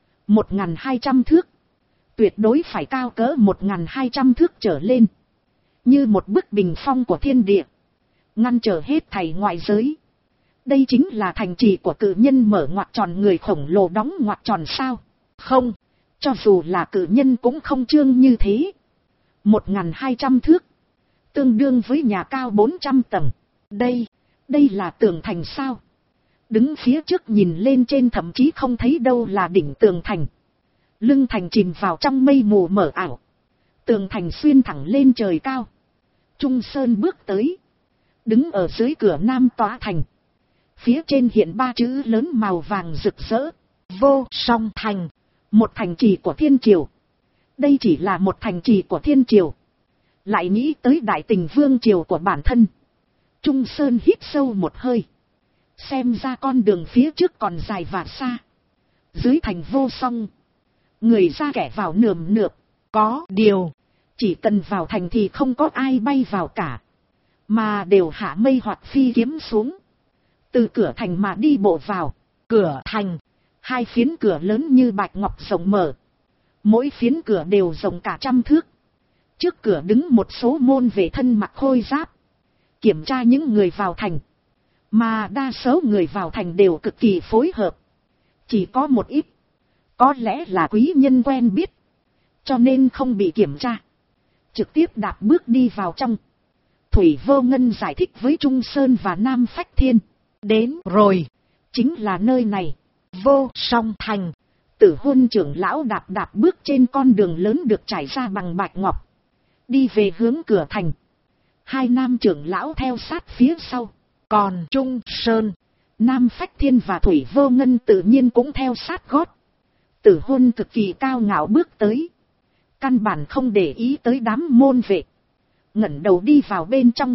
1.200 thước. Tuyệt đối phải cao cỡ 1.200 thước trở lên. Như một bức bình phong của thiên địa, ngăn trở hết thảy ngoại giới. Đây chính là thành trì của cự nhân mở ngoặc tròn, người khổng lồ đóng ngoặc tròn sao? Không, cho dù là cự nhân cũng không trương như thế. 1.200 thước, tương đương với nhà cao 400 tầng. Đây là tường thành sao? Đứng phía trước nhìn lên trên thậm chí không thấy đâu là đỉnh tường thành. Lưng thành chìm vào trong mây mù mờ ảo. Tường thành xuyên thẳng lên trời cao. Trung Sơn bước tới, đứng ở dưới cửa nam tòa thành. Phía trên hiện 3 chữ lớn màu vàng rực rỡ. Vô Song Thành, một thành trì của thiên triều. Đây chỉ là một thành trì của thiên triều, lại nghĩ tới đại tình vương triều của bản thân. Trung Sơn hít sâu một hơi. Xem ra con đường phía trước còn dài và xa. Dưới thành Vô Song, người ra kẻ vào nườm nượp. Có điều, chỉ cần vào thành thì không có ai bay vào cả, mà đều hạ mây hoặc phi kiếm xuống, từ cửa thành mà đi bộ vào. Cửa thành, 2 phiến cửa lớn như bạch ngọc rộng mở. Mỗi phiến cửa đều rộng cả 100 thước. Trước cửa đứng một số môn vệ thân mặc khôi giáp, kiểm tra những người vào thành. Mà đa số người vào thành đều cực kỳ phối hợp. Chỉ có một ít Có lẽ là quý nhân quen biết, cho nên không bị kiểm tra, trực tiếp đạp bước đi vào trong. Thủy Vô Ngân giải thích với Trung Sơn và Nam Phách Thiên. Đến rồi, chính là nơi này, Vô Song Thành. Tử Hôn trưởng lão đạp đạp bước trên con đường lớn được trải ra bằng bạch ngọc, đi về hướng cửa thành. Hai nam trưởng lão theo sát phía sau, còn Trung Sơn, Nam Phách Thiên và Thủy Vô Ngân tự nhiên cũng theo sát gót. Tử Hôn cực kỳ cao ngạo bước tới, căn bản không để ý tới đám môn vệ, ngẩng đầu đi vào bên trong.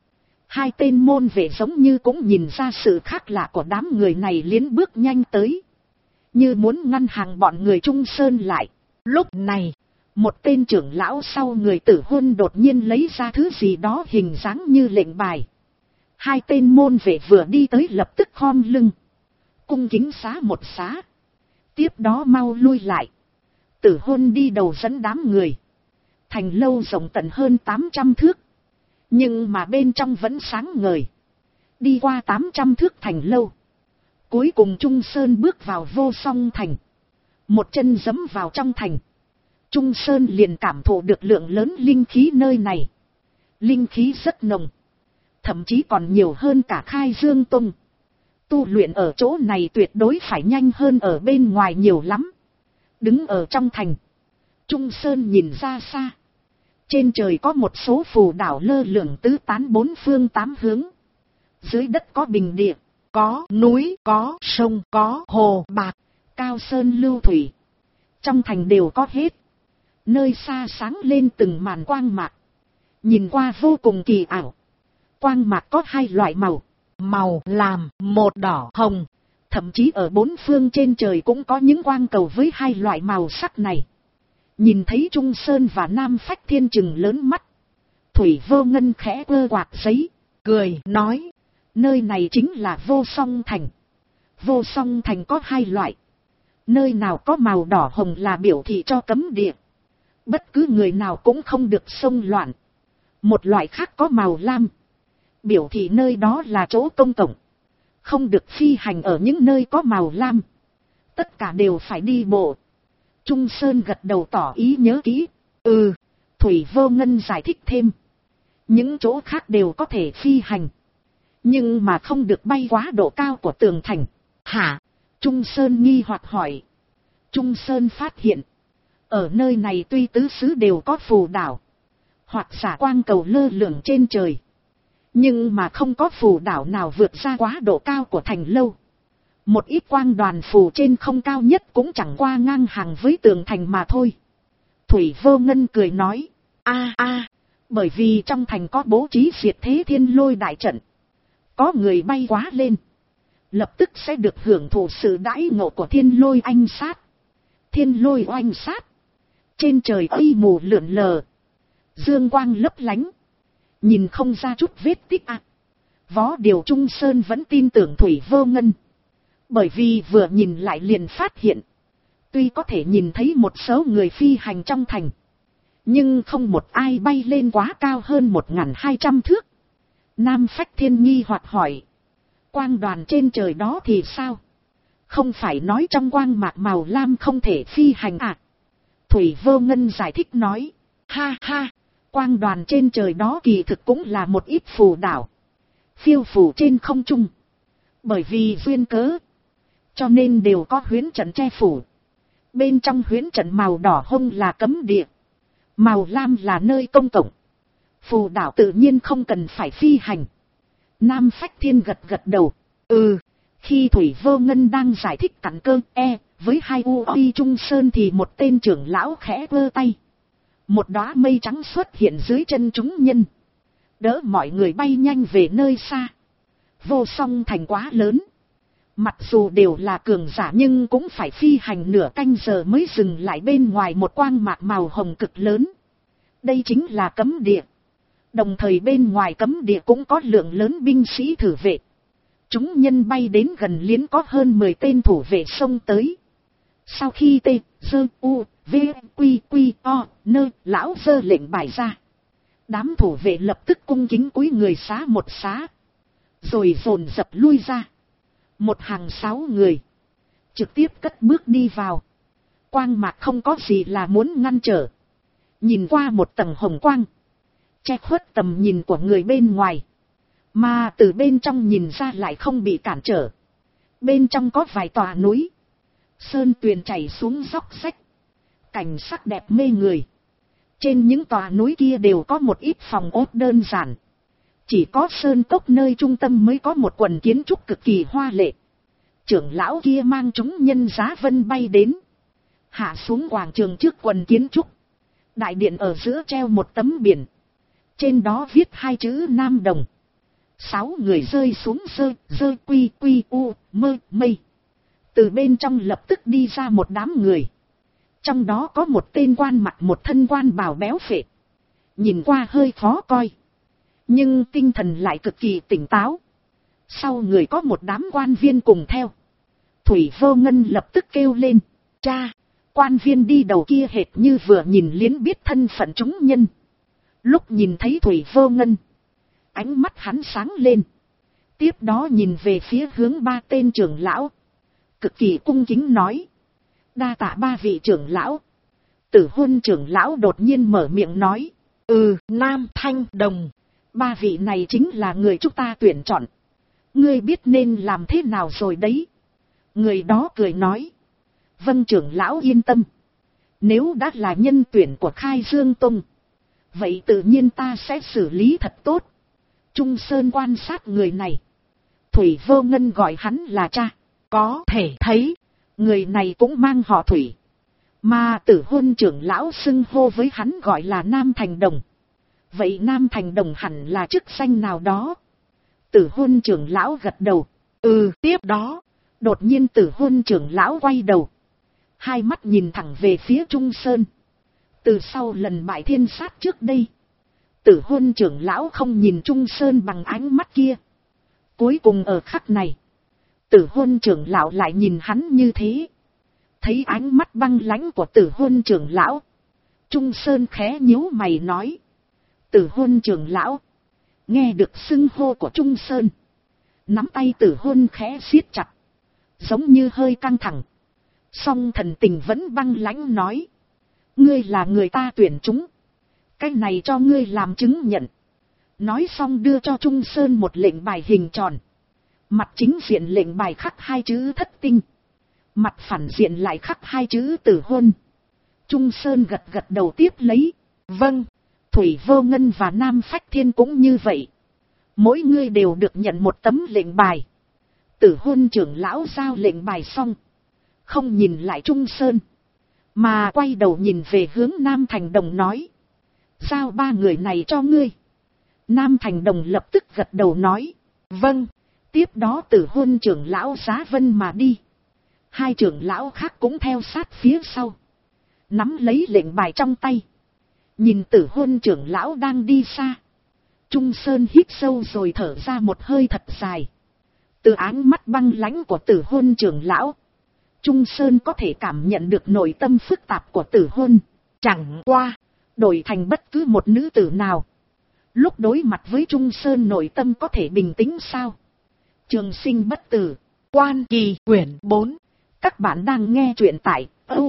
Hai tên môn vệ giống như cũng nhìn ra sự khác lạ của đám người này, liến bước nhanh tới, như muốn ngăn hàng bọn người Trung Sơn lại. Lúc này, một tên trưởng lão sau người Tử Hôn đột nhiên lấy ra thứ gì đó hình dáng như lệnh bài. Hai tên môn vệ vừa đi tới lập tức khom lưng, cung kính xá một xá, tiếp đó mau lui lại. Tử Hôn đi đầu dẫn đám người. Thành lâu rộng tận hơn 800 thước, nhưng mà bên trong vẫn sáng ngời. Đi qua 800 thước thành lâu, cuối cùng Trung Sơn bước vào Vô Song Thành. Một chân giẫm vào trong thành, Trung Sơn liền cảm thụ được lượng lớn linh khí nơi này. Linh khí rất nồng, thậm chí còn nhiều hơn cả Khai Dương Tông. Tu luyện ở chỗ này tuyệt đối phải nhanh hơn ở bên ngoài nhiều lắm. Đứng ở trong thành, Trung Sơn nhìn ra xa. Trên trời có một số phù đảo lơ lửng tứ tán bốn phương tám hướng. Dưới đất có bình địa, có núi, có sông, có hồ bạc, cao sơn lưu thủy. Trong thành đều có hết. Nơi xa sáng lên từng màn quang mạc, nhìn qua vô cùng kỳ ảo. Quang mạc có hai loại màu, màu làm một đỏ hồng. Thậm chí ở bốn phương trên trời cũng có những quang cầu với hai loại màu sắc này. Nhìn thấy Trung Sơn và Nam Phách Thiên trừng lớn mắt. Thủy Vô Ngân khẽ quơ quạt giấy, cười nói, nơi này chính là Vô Song Thành. Vô Song Thành có hai loại. Nơi nào có màu đỏ hồng là biểu thị cho cấm địa, bất cứ người nào cũng không được xông loạn. Một loại khác có màu lam, biểu thị nơi đó là chỗ công cộng, không được phi hành ở những nơi có màu lam. Tất cả đều phải đi bộ. Trung Sơn gật đầu tỏ ý nhớ kỹ. Thủy Vô Ngân giải thích thêm. Những chỗ khác đều có thể phi hành, nhưng mà không được bay quá độ cao của tường thành. Hả? Trung Sơn nghi hoặc hỏi. Trung Sơn phát hiện, ở nơi này tuy tứ xứ đều có phù đảo, hoặc giả quang cầu lơ lửng trên trời, nhưng mà không có phù đảo nào vượt ra quá độ cao của thành lâu. Một ít quang đoàn phù trên không cao nhất cũng chẳng qua ngang hàng với tường thành mà thôi. Thủy Vô Ngân cười nói, bởi vì trong thành có bố trí diệt thế thiên lôi đại trận. Có người bay quá lên, lập tức sẽ được hưởng thụ sự đãi ngộ của thiên lôi anh sát. Thiên lôi oanh sát, trên trời uy mù lượn lờ, dương quang lấp lánh, nhìn không ra chút vết tích Võ Điều Trung Sơn vẫn tin tưởng Thủy Vô Ngân, bởi vì vừa nhìn lại liền phát hiện, tuy có thể nhìn thấy một số người phi hành trong thành, nhưng không một ai bay lên quá cao hơn 1.200 thước. Nam Phách Thiên nghi hoặc hỏi, quang đoàn trên trời đó thì sao? Không phải nói trong quang mạc màu lam không thể phi hành à? Thủy Vô Ngân giải thích nói, ha ha, quang đoàn trên trời đó kỳ thực cũng là một ít phù đảo, phiêu phù trên không trung. Bởi vì duyên cớ, cho nên đều có huyễn trận che phủ. Bên trong huyễn trận màu đỏ hông là cấm địa, màu lam là nơi công cộng. Phù đảo tự nhiên không cần phải phi hành. Nam Phách Thiên gật gật đầu. Khi Thủy Vô Ngân đang giải thích cặn cơ với hai uy Trung Sơn thì một tên trưởng lão khẽ vơ tay. Một đóa mây trắng xuất hiện dưới chân chúng nhân, đỡ mọi người bay nhanh về nơi xa. Vô Song Thành quá lớn, mặc dù đều là cường giả nhưng cũng phải phi hành nửa canh giờ mới dừng lại bên ngoài một quang mạc màu hồng cực lớn. Đây chính là cấm địa. Đồng thời bên ngoài cấm địa cũng có lượng lớn binh sĩ thử vệ. Chúng nhân bay đến gần liến có hơn 10 tên thủ vệ xông tới. Sau khi lão giơ lệnh bài ra, đám thủ vệ lập tức cung kính cúi người xá một xá, rồi dồn dập lui ra. Một hàng 6 người trực tiếp cất bước đi vào. Quang mạc không có gì là muốn ngăn trở. Nhìn qua một tầng hồng quang, che khuất tầm nhìn của người bên ngoài. Mà từ bên trong nhìn ra lại không bị cản trở. Bên trong có vài tòa núi. Sơn tuyền chảy xuống róc rách. Cảnh sắc đẹp mê người. Trên những tòa núi kia đều có một ít phòng ốt đơn giản. Chỉ có sơn cốc nơi trung tâm mới có một quần kiến trúc cực kỳ hoa lệ. Trưởng lão kia mang chúng nhân giá vân bay đến. Hạ xuống quảng trường trước quần kiến trúc. Đại điện ở giữa treo một tấm biển. Trên đó viết hai chữ Nam Đồng. 6 người rơi xuống rơi quy quy u mơ mây. Từ bên trong lập tức đi ra một đám người. Trong đó có một tên quan mặc một thân quan bào béo phệ. Nhìn qua hơi khó coi. Nhưng tinh thần lại cực kỳ tỉnh táo. Sau người có một đám quan viên cùng theo. Thủy Vô Ngân lập tức kêu lên. Cha! Quan viên đi đầu kia hệt như vừa nhìn liếc biết thân phận chúng nhân. Lúc nhìn thấy Thủy Vô Ngân, ánh mắt hắn sáng lên. Tiếp đó nhìn về phía hướng 3 tên trưởng lão. Cực kỳ cung kính nói. Đa tạ 3 vị trưởng lão. Tử Huân trưởng lão đột nhiên mở miệng nói. Nam Thanh Đồng. 3 vị này chính là người chúng ta tuyển chọn. Ngươi biết nên làm thế nào rồi đấy. Người đó cười nói. Vâng trưởng lão yên tâm. Nếu đã là nhân tuyển của Khai Dương Tông, vậy tự nhiên ta sẽ xử lý thật tốt. Trung Sơn quan sát người này. Thủy Vô Ngân gọi hắn là cha. Có thể thấy, người này cũng mang họ Thủy. Mà Tử Huân trưởng lão xưng hô với hắn gọi là Nam Thành Đồng. Vậy Nam Thành Đồng hẳn là chức danh nào đó. Tử Huân trưởng lão gật đầu. Tiếp đó, đột nhiên Tử Huân trưởng lão quay đầu. Hai mắt nhìn thẳng về phía Trung Sơn. Từ sau lần bại thiên sát trước đây, Tử Huân trưởng lão không nhìn Trung Sơn bằng ánh mắt kia. Cuối cùng ở khắc này, Tử Huân trưởng lão lại nhìn hắn như thế. Thấy ánh mắt băng lãnh của Tử Huân trưởng lão, Trung Sơn khẽ nhíu mày nói. Tử Huân trưởng lão. Nghe được xưng hô của Trung Sơn, nắm tay Tử Huân khẽ siết chặt, giống như hơi căng thẳng. Song thần tình vẫn băng lãnh nói. Ngươi là người ta tuyển chúng. Cái này cho ngươi làm chứng nhận. Nói xong đưa cho Trung Sơn một lệnh bài hình tròn. Mặt chính diện lệnh bài khắc 2 chữ Thất Tinh. Mặt phản diện lại khắc 2 chữ Tử Huân. Trung Sơn gật gật đầu tiếp lấy. Vâng. Thủy Vô Ngân và Nam Phách Thiên cũng như vậy. Mỗi người đều được nhận một tấm lệnh bài. Tử Huân trưởng lão giao lệnh bài xong, không nhìn lại Trung Sơn, mà quay đầu nhìn về hướng Nam Thành Đồng nói. Giao 3 người này cho ngươi. Nam Thành Đồng lập tức gật đầu nói. Vâng. Tiếp đó Tử Huân trưởng lão giá vân mà đi. 2 trưởng lão khác cũng theo sát phía sau, nắm lấy lệnh bài trong tay. Nhìn Tử Huân trưởng lão đang đi xa, Trung Sơn hít sâu rồi thở ra một hơi thật dài. Từ ánh mắt băng lãnh của Tử Huân trưởng lão, Trung Sơn có thể cảm nhận được nội tâm phức tạp của Tử Huân. Chẳng qua, đổi thành bất cứ một nữ tử nào, lúc đối mặt với Trung Sơn nội tâm có thể bình tĩnh sao? Trường Sinh Bất Tử, Quan Kỳ quyển 4. Các bạn đang nghe truyện tại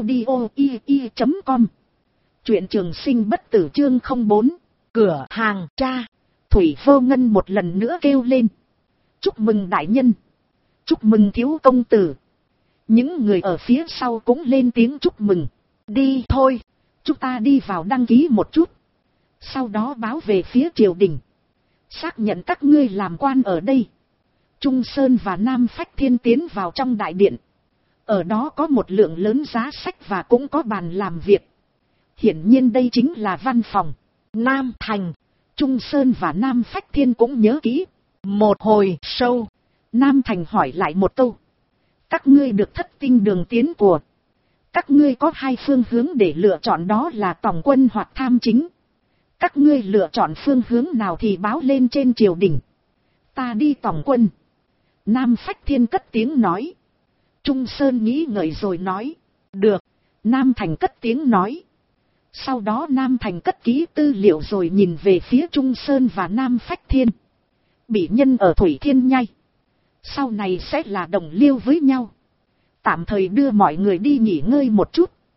audio.com. Truyện Trường Sinh Bất Tử chương 04. Cửa hàng cha. Thủy Vô Ngân một lần nữa kêu lên. Chúc mừng đại nhân. Chúc mừng thiếu công tử. Những người ở phía sau cũng lên tiếng chúc mừng. Đi thôi, chúng ta đi vào đăng ký một chút. Sau đó báo về phía triều đình, xác nhận các ngươi làm quan ở đây. Trung Sơn và Nam Phách Thiên tiến vào trong đại điện. Ở đó có một lượng lớn giá sách và cũng có bàn làm việc. Hiển nhiên đây chính là văn phòng. Nam Thành. Trung Sơn và Nam Phách Thiên cũng nhớ kỹ. Một hồi sâu, Nam Thành hỏi lại một câu. Các ngươi được Thất Tinh đường tiến của. Các ngươi có 2 phương hướng để lựa chọn, đó là tòng quân hoặc tham chính. Các ngươi lựa chọn phương hướng nào thì báo lên trên triều đình. Ta đi tòng quân. Nam Phách Thiên cất tiếng nói. Trung Sơn nghĩ ngợi rồi nói. Được. Nam Thành cất tiếng nói. Sau đó Nam Thành cất kỹ tư liệu rồi nhìn về phía Trung Sơn và Nam Phách Thiên. Bị nhân ở Thủy Thiên Nhai, sau này sẽ là đồng liêu với nhau. Tạm thời đưa mọi người đi nghỉ ngơi một chút.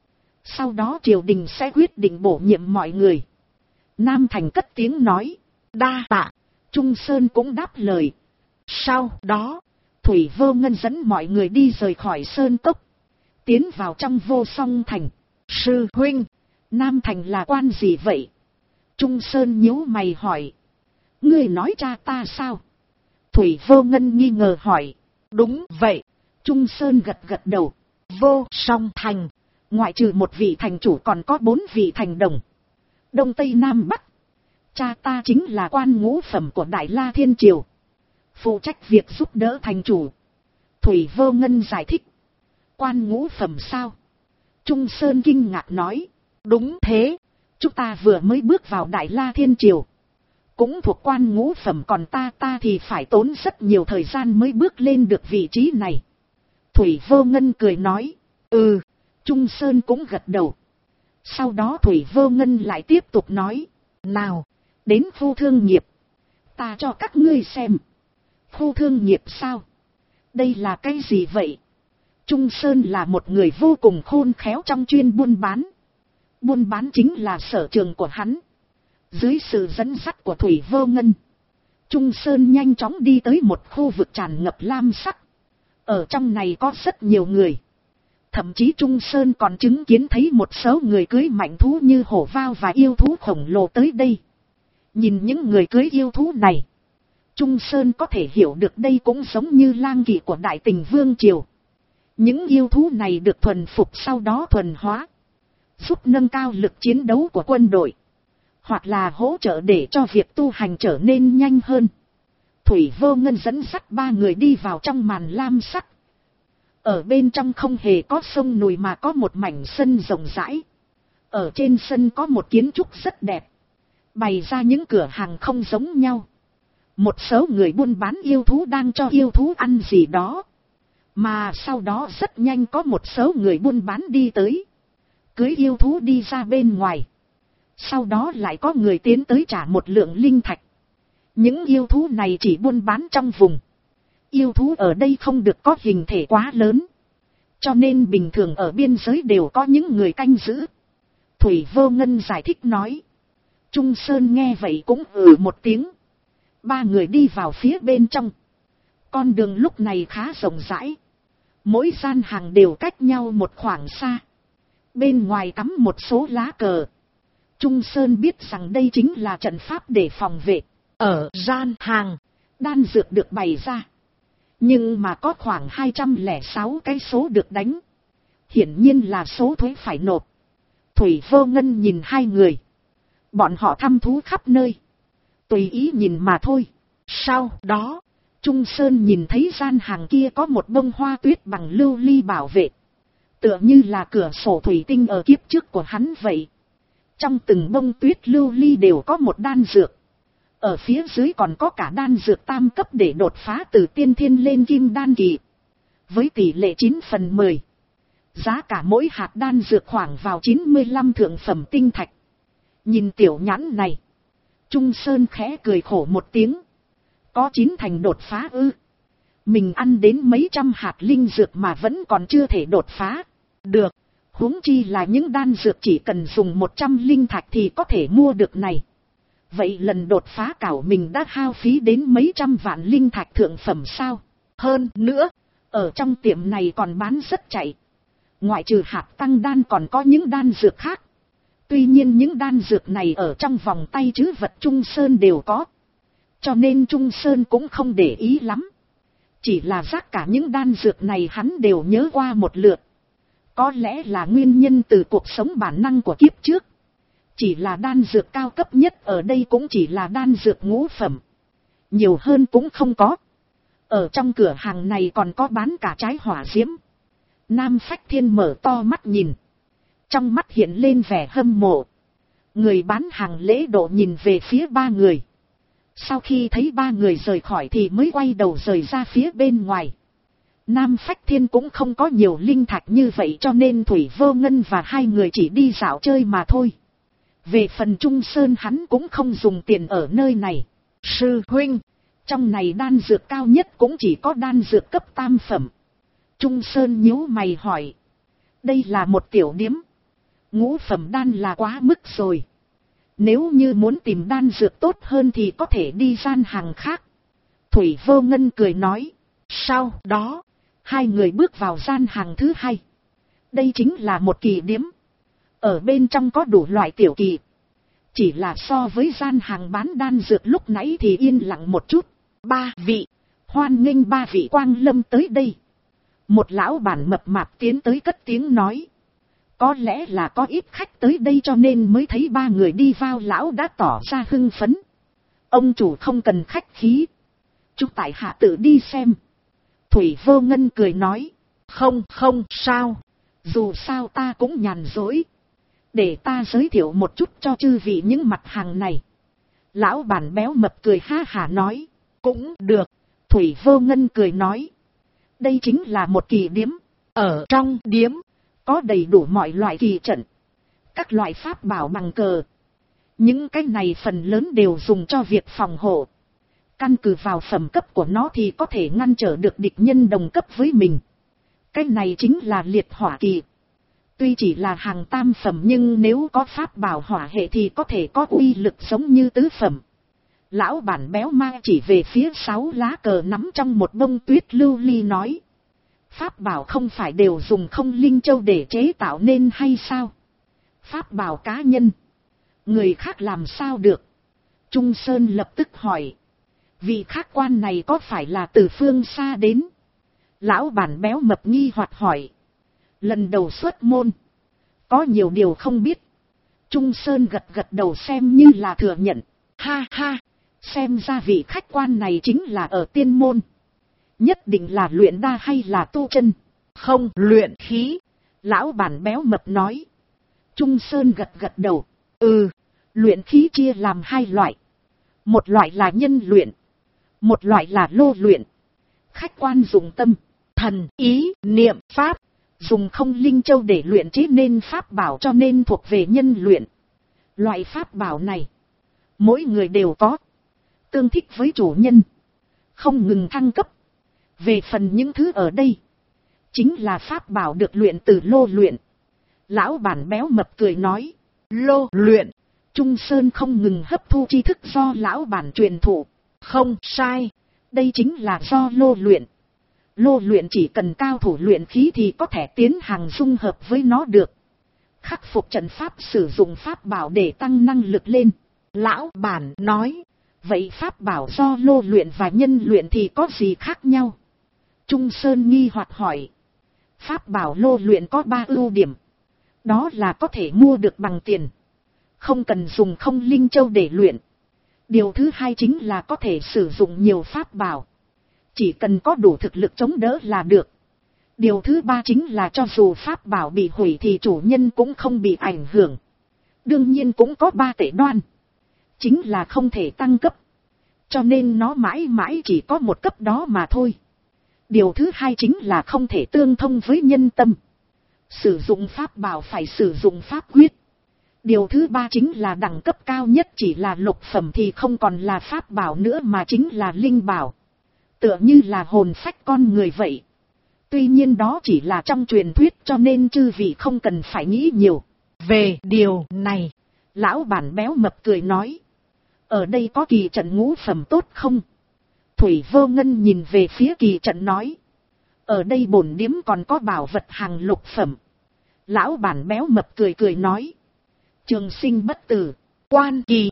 Sau đó triều đình sẽ quyết định bổ nhiệm mọi người. Nam Thành cất tiếng nói. Đa tạ. Trung Sơn cũng đáp lời. Sau đó, Thủy Vô Ngân dẫn mọi người đi rời khỏi Sơn Cốc. Tiến vào trong Vô Song Thành. Sư huynh, Nam Thành là quan gì vậy? Trung Sơn nhíu mày hỏi. Ngươi nói cha ta sao? Thủy Vô Ngân nghi ngờ hỏi. Đúng vậy. Trung Sơn gật gật đầu. Vô Song Thành, ngoại trừ một vị thành chủ còn có 4 vị thành đồng. Đông Tây Nam Bắc. Cha ta chính là quan ngũ phẩm của Đại La Thiên Triều, phụ trách việc giúp đỡ thành chủ. Thủy Vô Ngân giải thích. Quan ngũ phẩm sao? Trung Sơn kinh ngạc nói. Đúng thế. Chúng ta vừa mới bước vào Đại La Thiên Triều, cũng thuộc quan ngũ phẩm, còn ta thì phải tốn rất nhiều thời gian mới bước lên được vị trí này. Thủy Vô Ngân cười nói. Ừ. Trung Sơn cũng gật đầu. Sau đó Thủy Vô Ngân lại tiếp tục nói. Nào, đến khu thương nghiệp. Ta cho các ngươi xem. Khu thương nghiệp sao? Đây là cái gì vậy? Trung Sơn là một người vô cùng khôn khéo trong chuyên buôn bán. Buôn bán chính là sở trường của hắn. Dưới sự dẫn dắt của Thủy Vô Ngân, Trung Sơn nhanh chóng đi tới một khu vực tràn ngập lam sắc. Ở trong này có rất nhiều người. Thậm chí Trung Sơn còn chứng kiến thấy một số người cưỡi mạnh thú như hổ vao và yêu thú khổng lồ tới đây. Nhìn những người cưỡi yêu thú này, Trung Sơn có thể hiểu được đây cũng giống như lang kỵ của Đại Tình Vương Triều. Những yêu thú này được thuần phục sau đó thuần hóa, giúp nâng cao lực chiến đấu của quân đội, hoặc là hỗ trợ để cho việc tu hành trở nên nhanh hơn. Thủy Vô Ngân dẫn dắt 3 người đi vào trong màn lam sắc. Ở bên trong không hề có sông núi mà có một mảnh sân rộng rãi. Ở trên sân có một kiến trúc rất đẹp, bày ra những cửa hàng không giống nhau. Một số người buôn bán yêu thú đang cho yêu thú ăn gì đó. Mà sau đó rất nhanh có một số người buôn bán đi tới, cưới yêu thú đi ra bên ngoài. Sau đó lại có người tiến tới trả một lượng linh thạch. Những yêu thú này chỉ buôn bán trong vùng. Yêu thú ở đây không được có hình thể quá lớn, cho nên bình thường ở biên giới đều có những người canh giữ. Thủy Vô Ngân giải thích nói. Trung Sơn nghe vậy cũng một tiếng. 3 người đi vào phía bên trong. Con đường lúc này khá rộng rãi. Mỗi gian hàng đều cách nhau một khoảng xa. Bên ngoài cắm một số lá cờ. Trung Sơn biết rằng đây chính là trận pháp để phòng vệ. Ở gian hàng, đan dược được bày ra. Nhưng mà có khoảng 206 cái số được đánh. Hiển nhiên là số thuế phải nộp. Thủy Vô Ngân nhìn 2 người. Bọn họ thăm thú khắp nơi, tùy ý nhìn mà thôi. Sau đó, Trung Sơn nhìn thấy gian hàng kia có một bông hoa tuyết bằng lưu ly bảo vệ. Tựa như là cửa sổ thủy tinh ở kiếp trước của hắn vậy. Trong từng bông tuyết lưu ly đều có một đan dược. Ở phía dưới còn có cả đan dược tam cấp để đột phá từ tiên thiên lên kim đan kỳ. Với tỷ lệ 9/10. Giá cả mỗi hạt đan dược khoảng vào 95 thượng phẩm tinh thạch. Nhìn tiểu nhãn này, Trung Sơn khẽ cười khổ một tiếng. Có 9 thành đột phá ư? Mình ăn đến mấy trăm hạt linh dược mà vẫn còn chưa thể đột phá được. Huống chi là những đan dược chỉ cần dùng 100 linh thạch thì có thể mua được này. Vậy lần đột phá cảo mình đã hao phí đến mấy trăm vạn linh thạch thượng phẩm sao? Hơn nữa, ở trong tiệm này còn bán rất chạy. Ngoại trừ hạt tăng đan còn có những đan dược khác. Tuy nhiên những đan dược này ở trong vòng tay trữ vật Trung Sơn đều có. Cho nên Trung Sơn cũng không để ý lắm. Chỉ là tất cả những đan dược này hắn đều nhớ qua một lượt. Có lẽ là nguyên nhân từ cuộc sống bản năng của kiếp trước. Chỉ là đan dược cao cấp nhất ở đây cũng chỉ là đan dược ngũ phẩm. Nhiều hơn cũng không có. Ở trong cửa hàng này còn có bán cả trái hỏa diễm. Nam Phách Thiên mở to mắt nhìn. Trong mắt hiện lên vẻ hâm mộ. Người bán hàng lễ độ nhìn về phía 3 người. Sau khi thấy 3 người rời khỏi thì mới quay đầu rời ra phía bên ngoài. Nam Phách Thiên cũng không có nhiều linh thạch như vậy cho nên Thủy Vô Ngân và 2 người chỉ đi dạo chơi mà thôi. Về phần Trung Sơn hắn cũng không dùng tiền ở nơi này. Sư huynh, trong này đan dược cao nhất cũng chỉ có đan dược cấp tam phẩm. Trung Sơn nhíu mày hỏi. Đây là một tiểu điếm. Ngũ phẩm đan là quá mức rồi. Nếu như muốn tìm đan dược tốt hơn thì có thể đi gian hàng khác. Thủy Vô Ngân cười nói. Sau đó, hai người bước vào gian hàng thứ hai. Đây chính là một kỳ điếm. Ở bên trong có đủ loại tiểu kỳ. Chỉ là so với gian hàng bán đan dược lúc nãy thì yên lặng một chút. Ba vị, hoan nghênh ba vị quang lâm tới đây. Một lão bản mập mạp tiến tới cất tiếng nói. Có lẽ là có ít khách tới đây cho nên mới thấy ba người đi vào, lão đã tỏ ra hưng phấn. Ông chủ không cần khách khí. Chúng tại hạ tự đi xem. Thủy Vô Ngân cười nói. Không sao. Dù sao ta cũng nhàn rỗi. Để ta giới thiệu một chút cho chư vị những mặt hàng này. Lão bản béo mập cười ha hả nói. Cũng được. Thủy Vô Ngân cười nói. Đây chính là một kỳ điếm. Ở trong điếm có đầy đủ mọi loại kỳ trận. Các loại pháp bảo bằng cờ. Những cái này phần lớn đều dùng cho việc phòng hộ. Căn cứ vào phẩm cấp của nó thì có thể ngăn trở được địch nhân đồng cấp với mình. Cái này chính là liệt hỏa kỳ. Tuy chỉ là hàng tam phẩm nhưng nếu có pháp bảo hỏa hệ thì có thể có uy lực giống như tứ phẩm. Lão bản béo ma chỉ về phía 6 lá cờ nắm trong một bông tuyết lưu ly nói. Pháp bảo không phải đều dùng không linh châu để chế tạo nên hay sao? Pháp bảo cá nhân. Người khác làm sao được? Trung Sơn lập tức hỏi. Vị khách quan này có phải là từ phương xa đến? Lão bản béo mập nghi hoặc hỏi. Lần đầu xuất môn. Có nhiều điều không biết. Trung Sơn gật đầu xem như là thừa nhận. Ha ha. Xem ra vị khách quan này chính là ở tiên môn. Nhất định là luyện đa hay là tu chân? Không, luyện khí. Lão bản béo mập nói. Trung Sơn gật đầu. Luyện khí chia làm hai loại. Một loại là nhân luyện. Một loại là lô luyện. Khách quan dùng tâm, thần, ý, niệm, pháp. Dùng không linh châu để luyện chế nên pháp bảo cho nên thuộc về nhân luyện. Loại pháp bảo này, mỗi người đều có. Tương thích với chủ nhân. Không ngừng thăng cấp. Về phần những thứ ở đây, chính là pháp bảo được luyện từ lô luyện. Lão bản béo mập cười nói. Lô luyện. Trung Sơn không ngừng hấp thu tri thức do lão bản truyền thụ. Không sai. Đây chính là do lô luyện. Lô luyện chỉ cần cao thủ luyện khí thì có thể tiến hành dung hợp với nó được. Khắc phục trận pháp sử dụng pháp bảo để tăng năng lực lên. Lão bản nói. Vậy pháp bảo do lô luyện và nhân luyện thì có gì khác nhau? Trung Sơn nghi hoặc hỏi. Pháp bảo lô luyện có 3 ưu điểm. Đó là có thể mua được bằng tiền. Không cần dùng không linh châu để luyện. Điều thứ hai chính là có thể sử dụng nhiều pháp bảo. Chỉ cần có đủ thực lực chống đỡ là được. Điều thứ ba chính là cho dù pháp bảo bị hủy thì chủ nhân cũng không bị ảnh hưởng. Đương nhiên cũng có 3 tệ đoan. Chính là không thể tăng cấp. Cho nên nó mãi mãi chỉ có một cấp đó mà thôi. Điều thứ hai chính là không thể tương thông với nhân tâm. Sử dụng pháp bảo phải sử dụng pháp quyết. Điều thứ ba chính là đẳng cấp cao nhất chỉ là lục phẩm thì không còn là pháp bảo nữa mà chính là linh bảo. Tựa như là hồn phách con người vậy. Tuy nhiên đó chỉ là trong truyền thuyết cho nên chư vị không cần phải nghĩ nhiều. Về điều này, lão bản béo mập cười nói. Ở đây có kỳ trận ngũ phẩm tốt không? Thủy Vô Ngân nhìn về phía kỳ trận nói. Ở đây bổn điếm còn có bảo vật hàng lục phẩm. Lão bản béo mập cười nói. Trường sinh bất tử, quan kỳ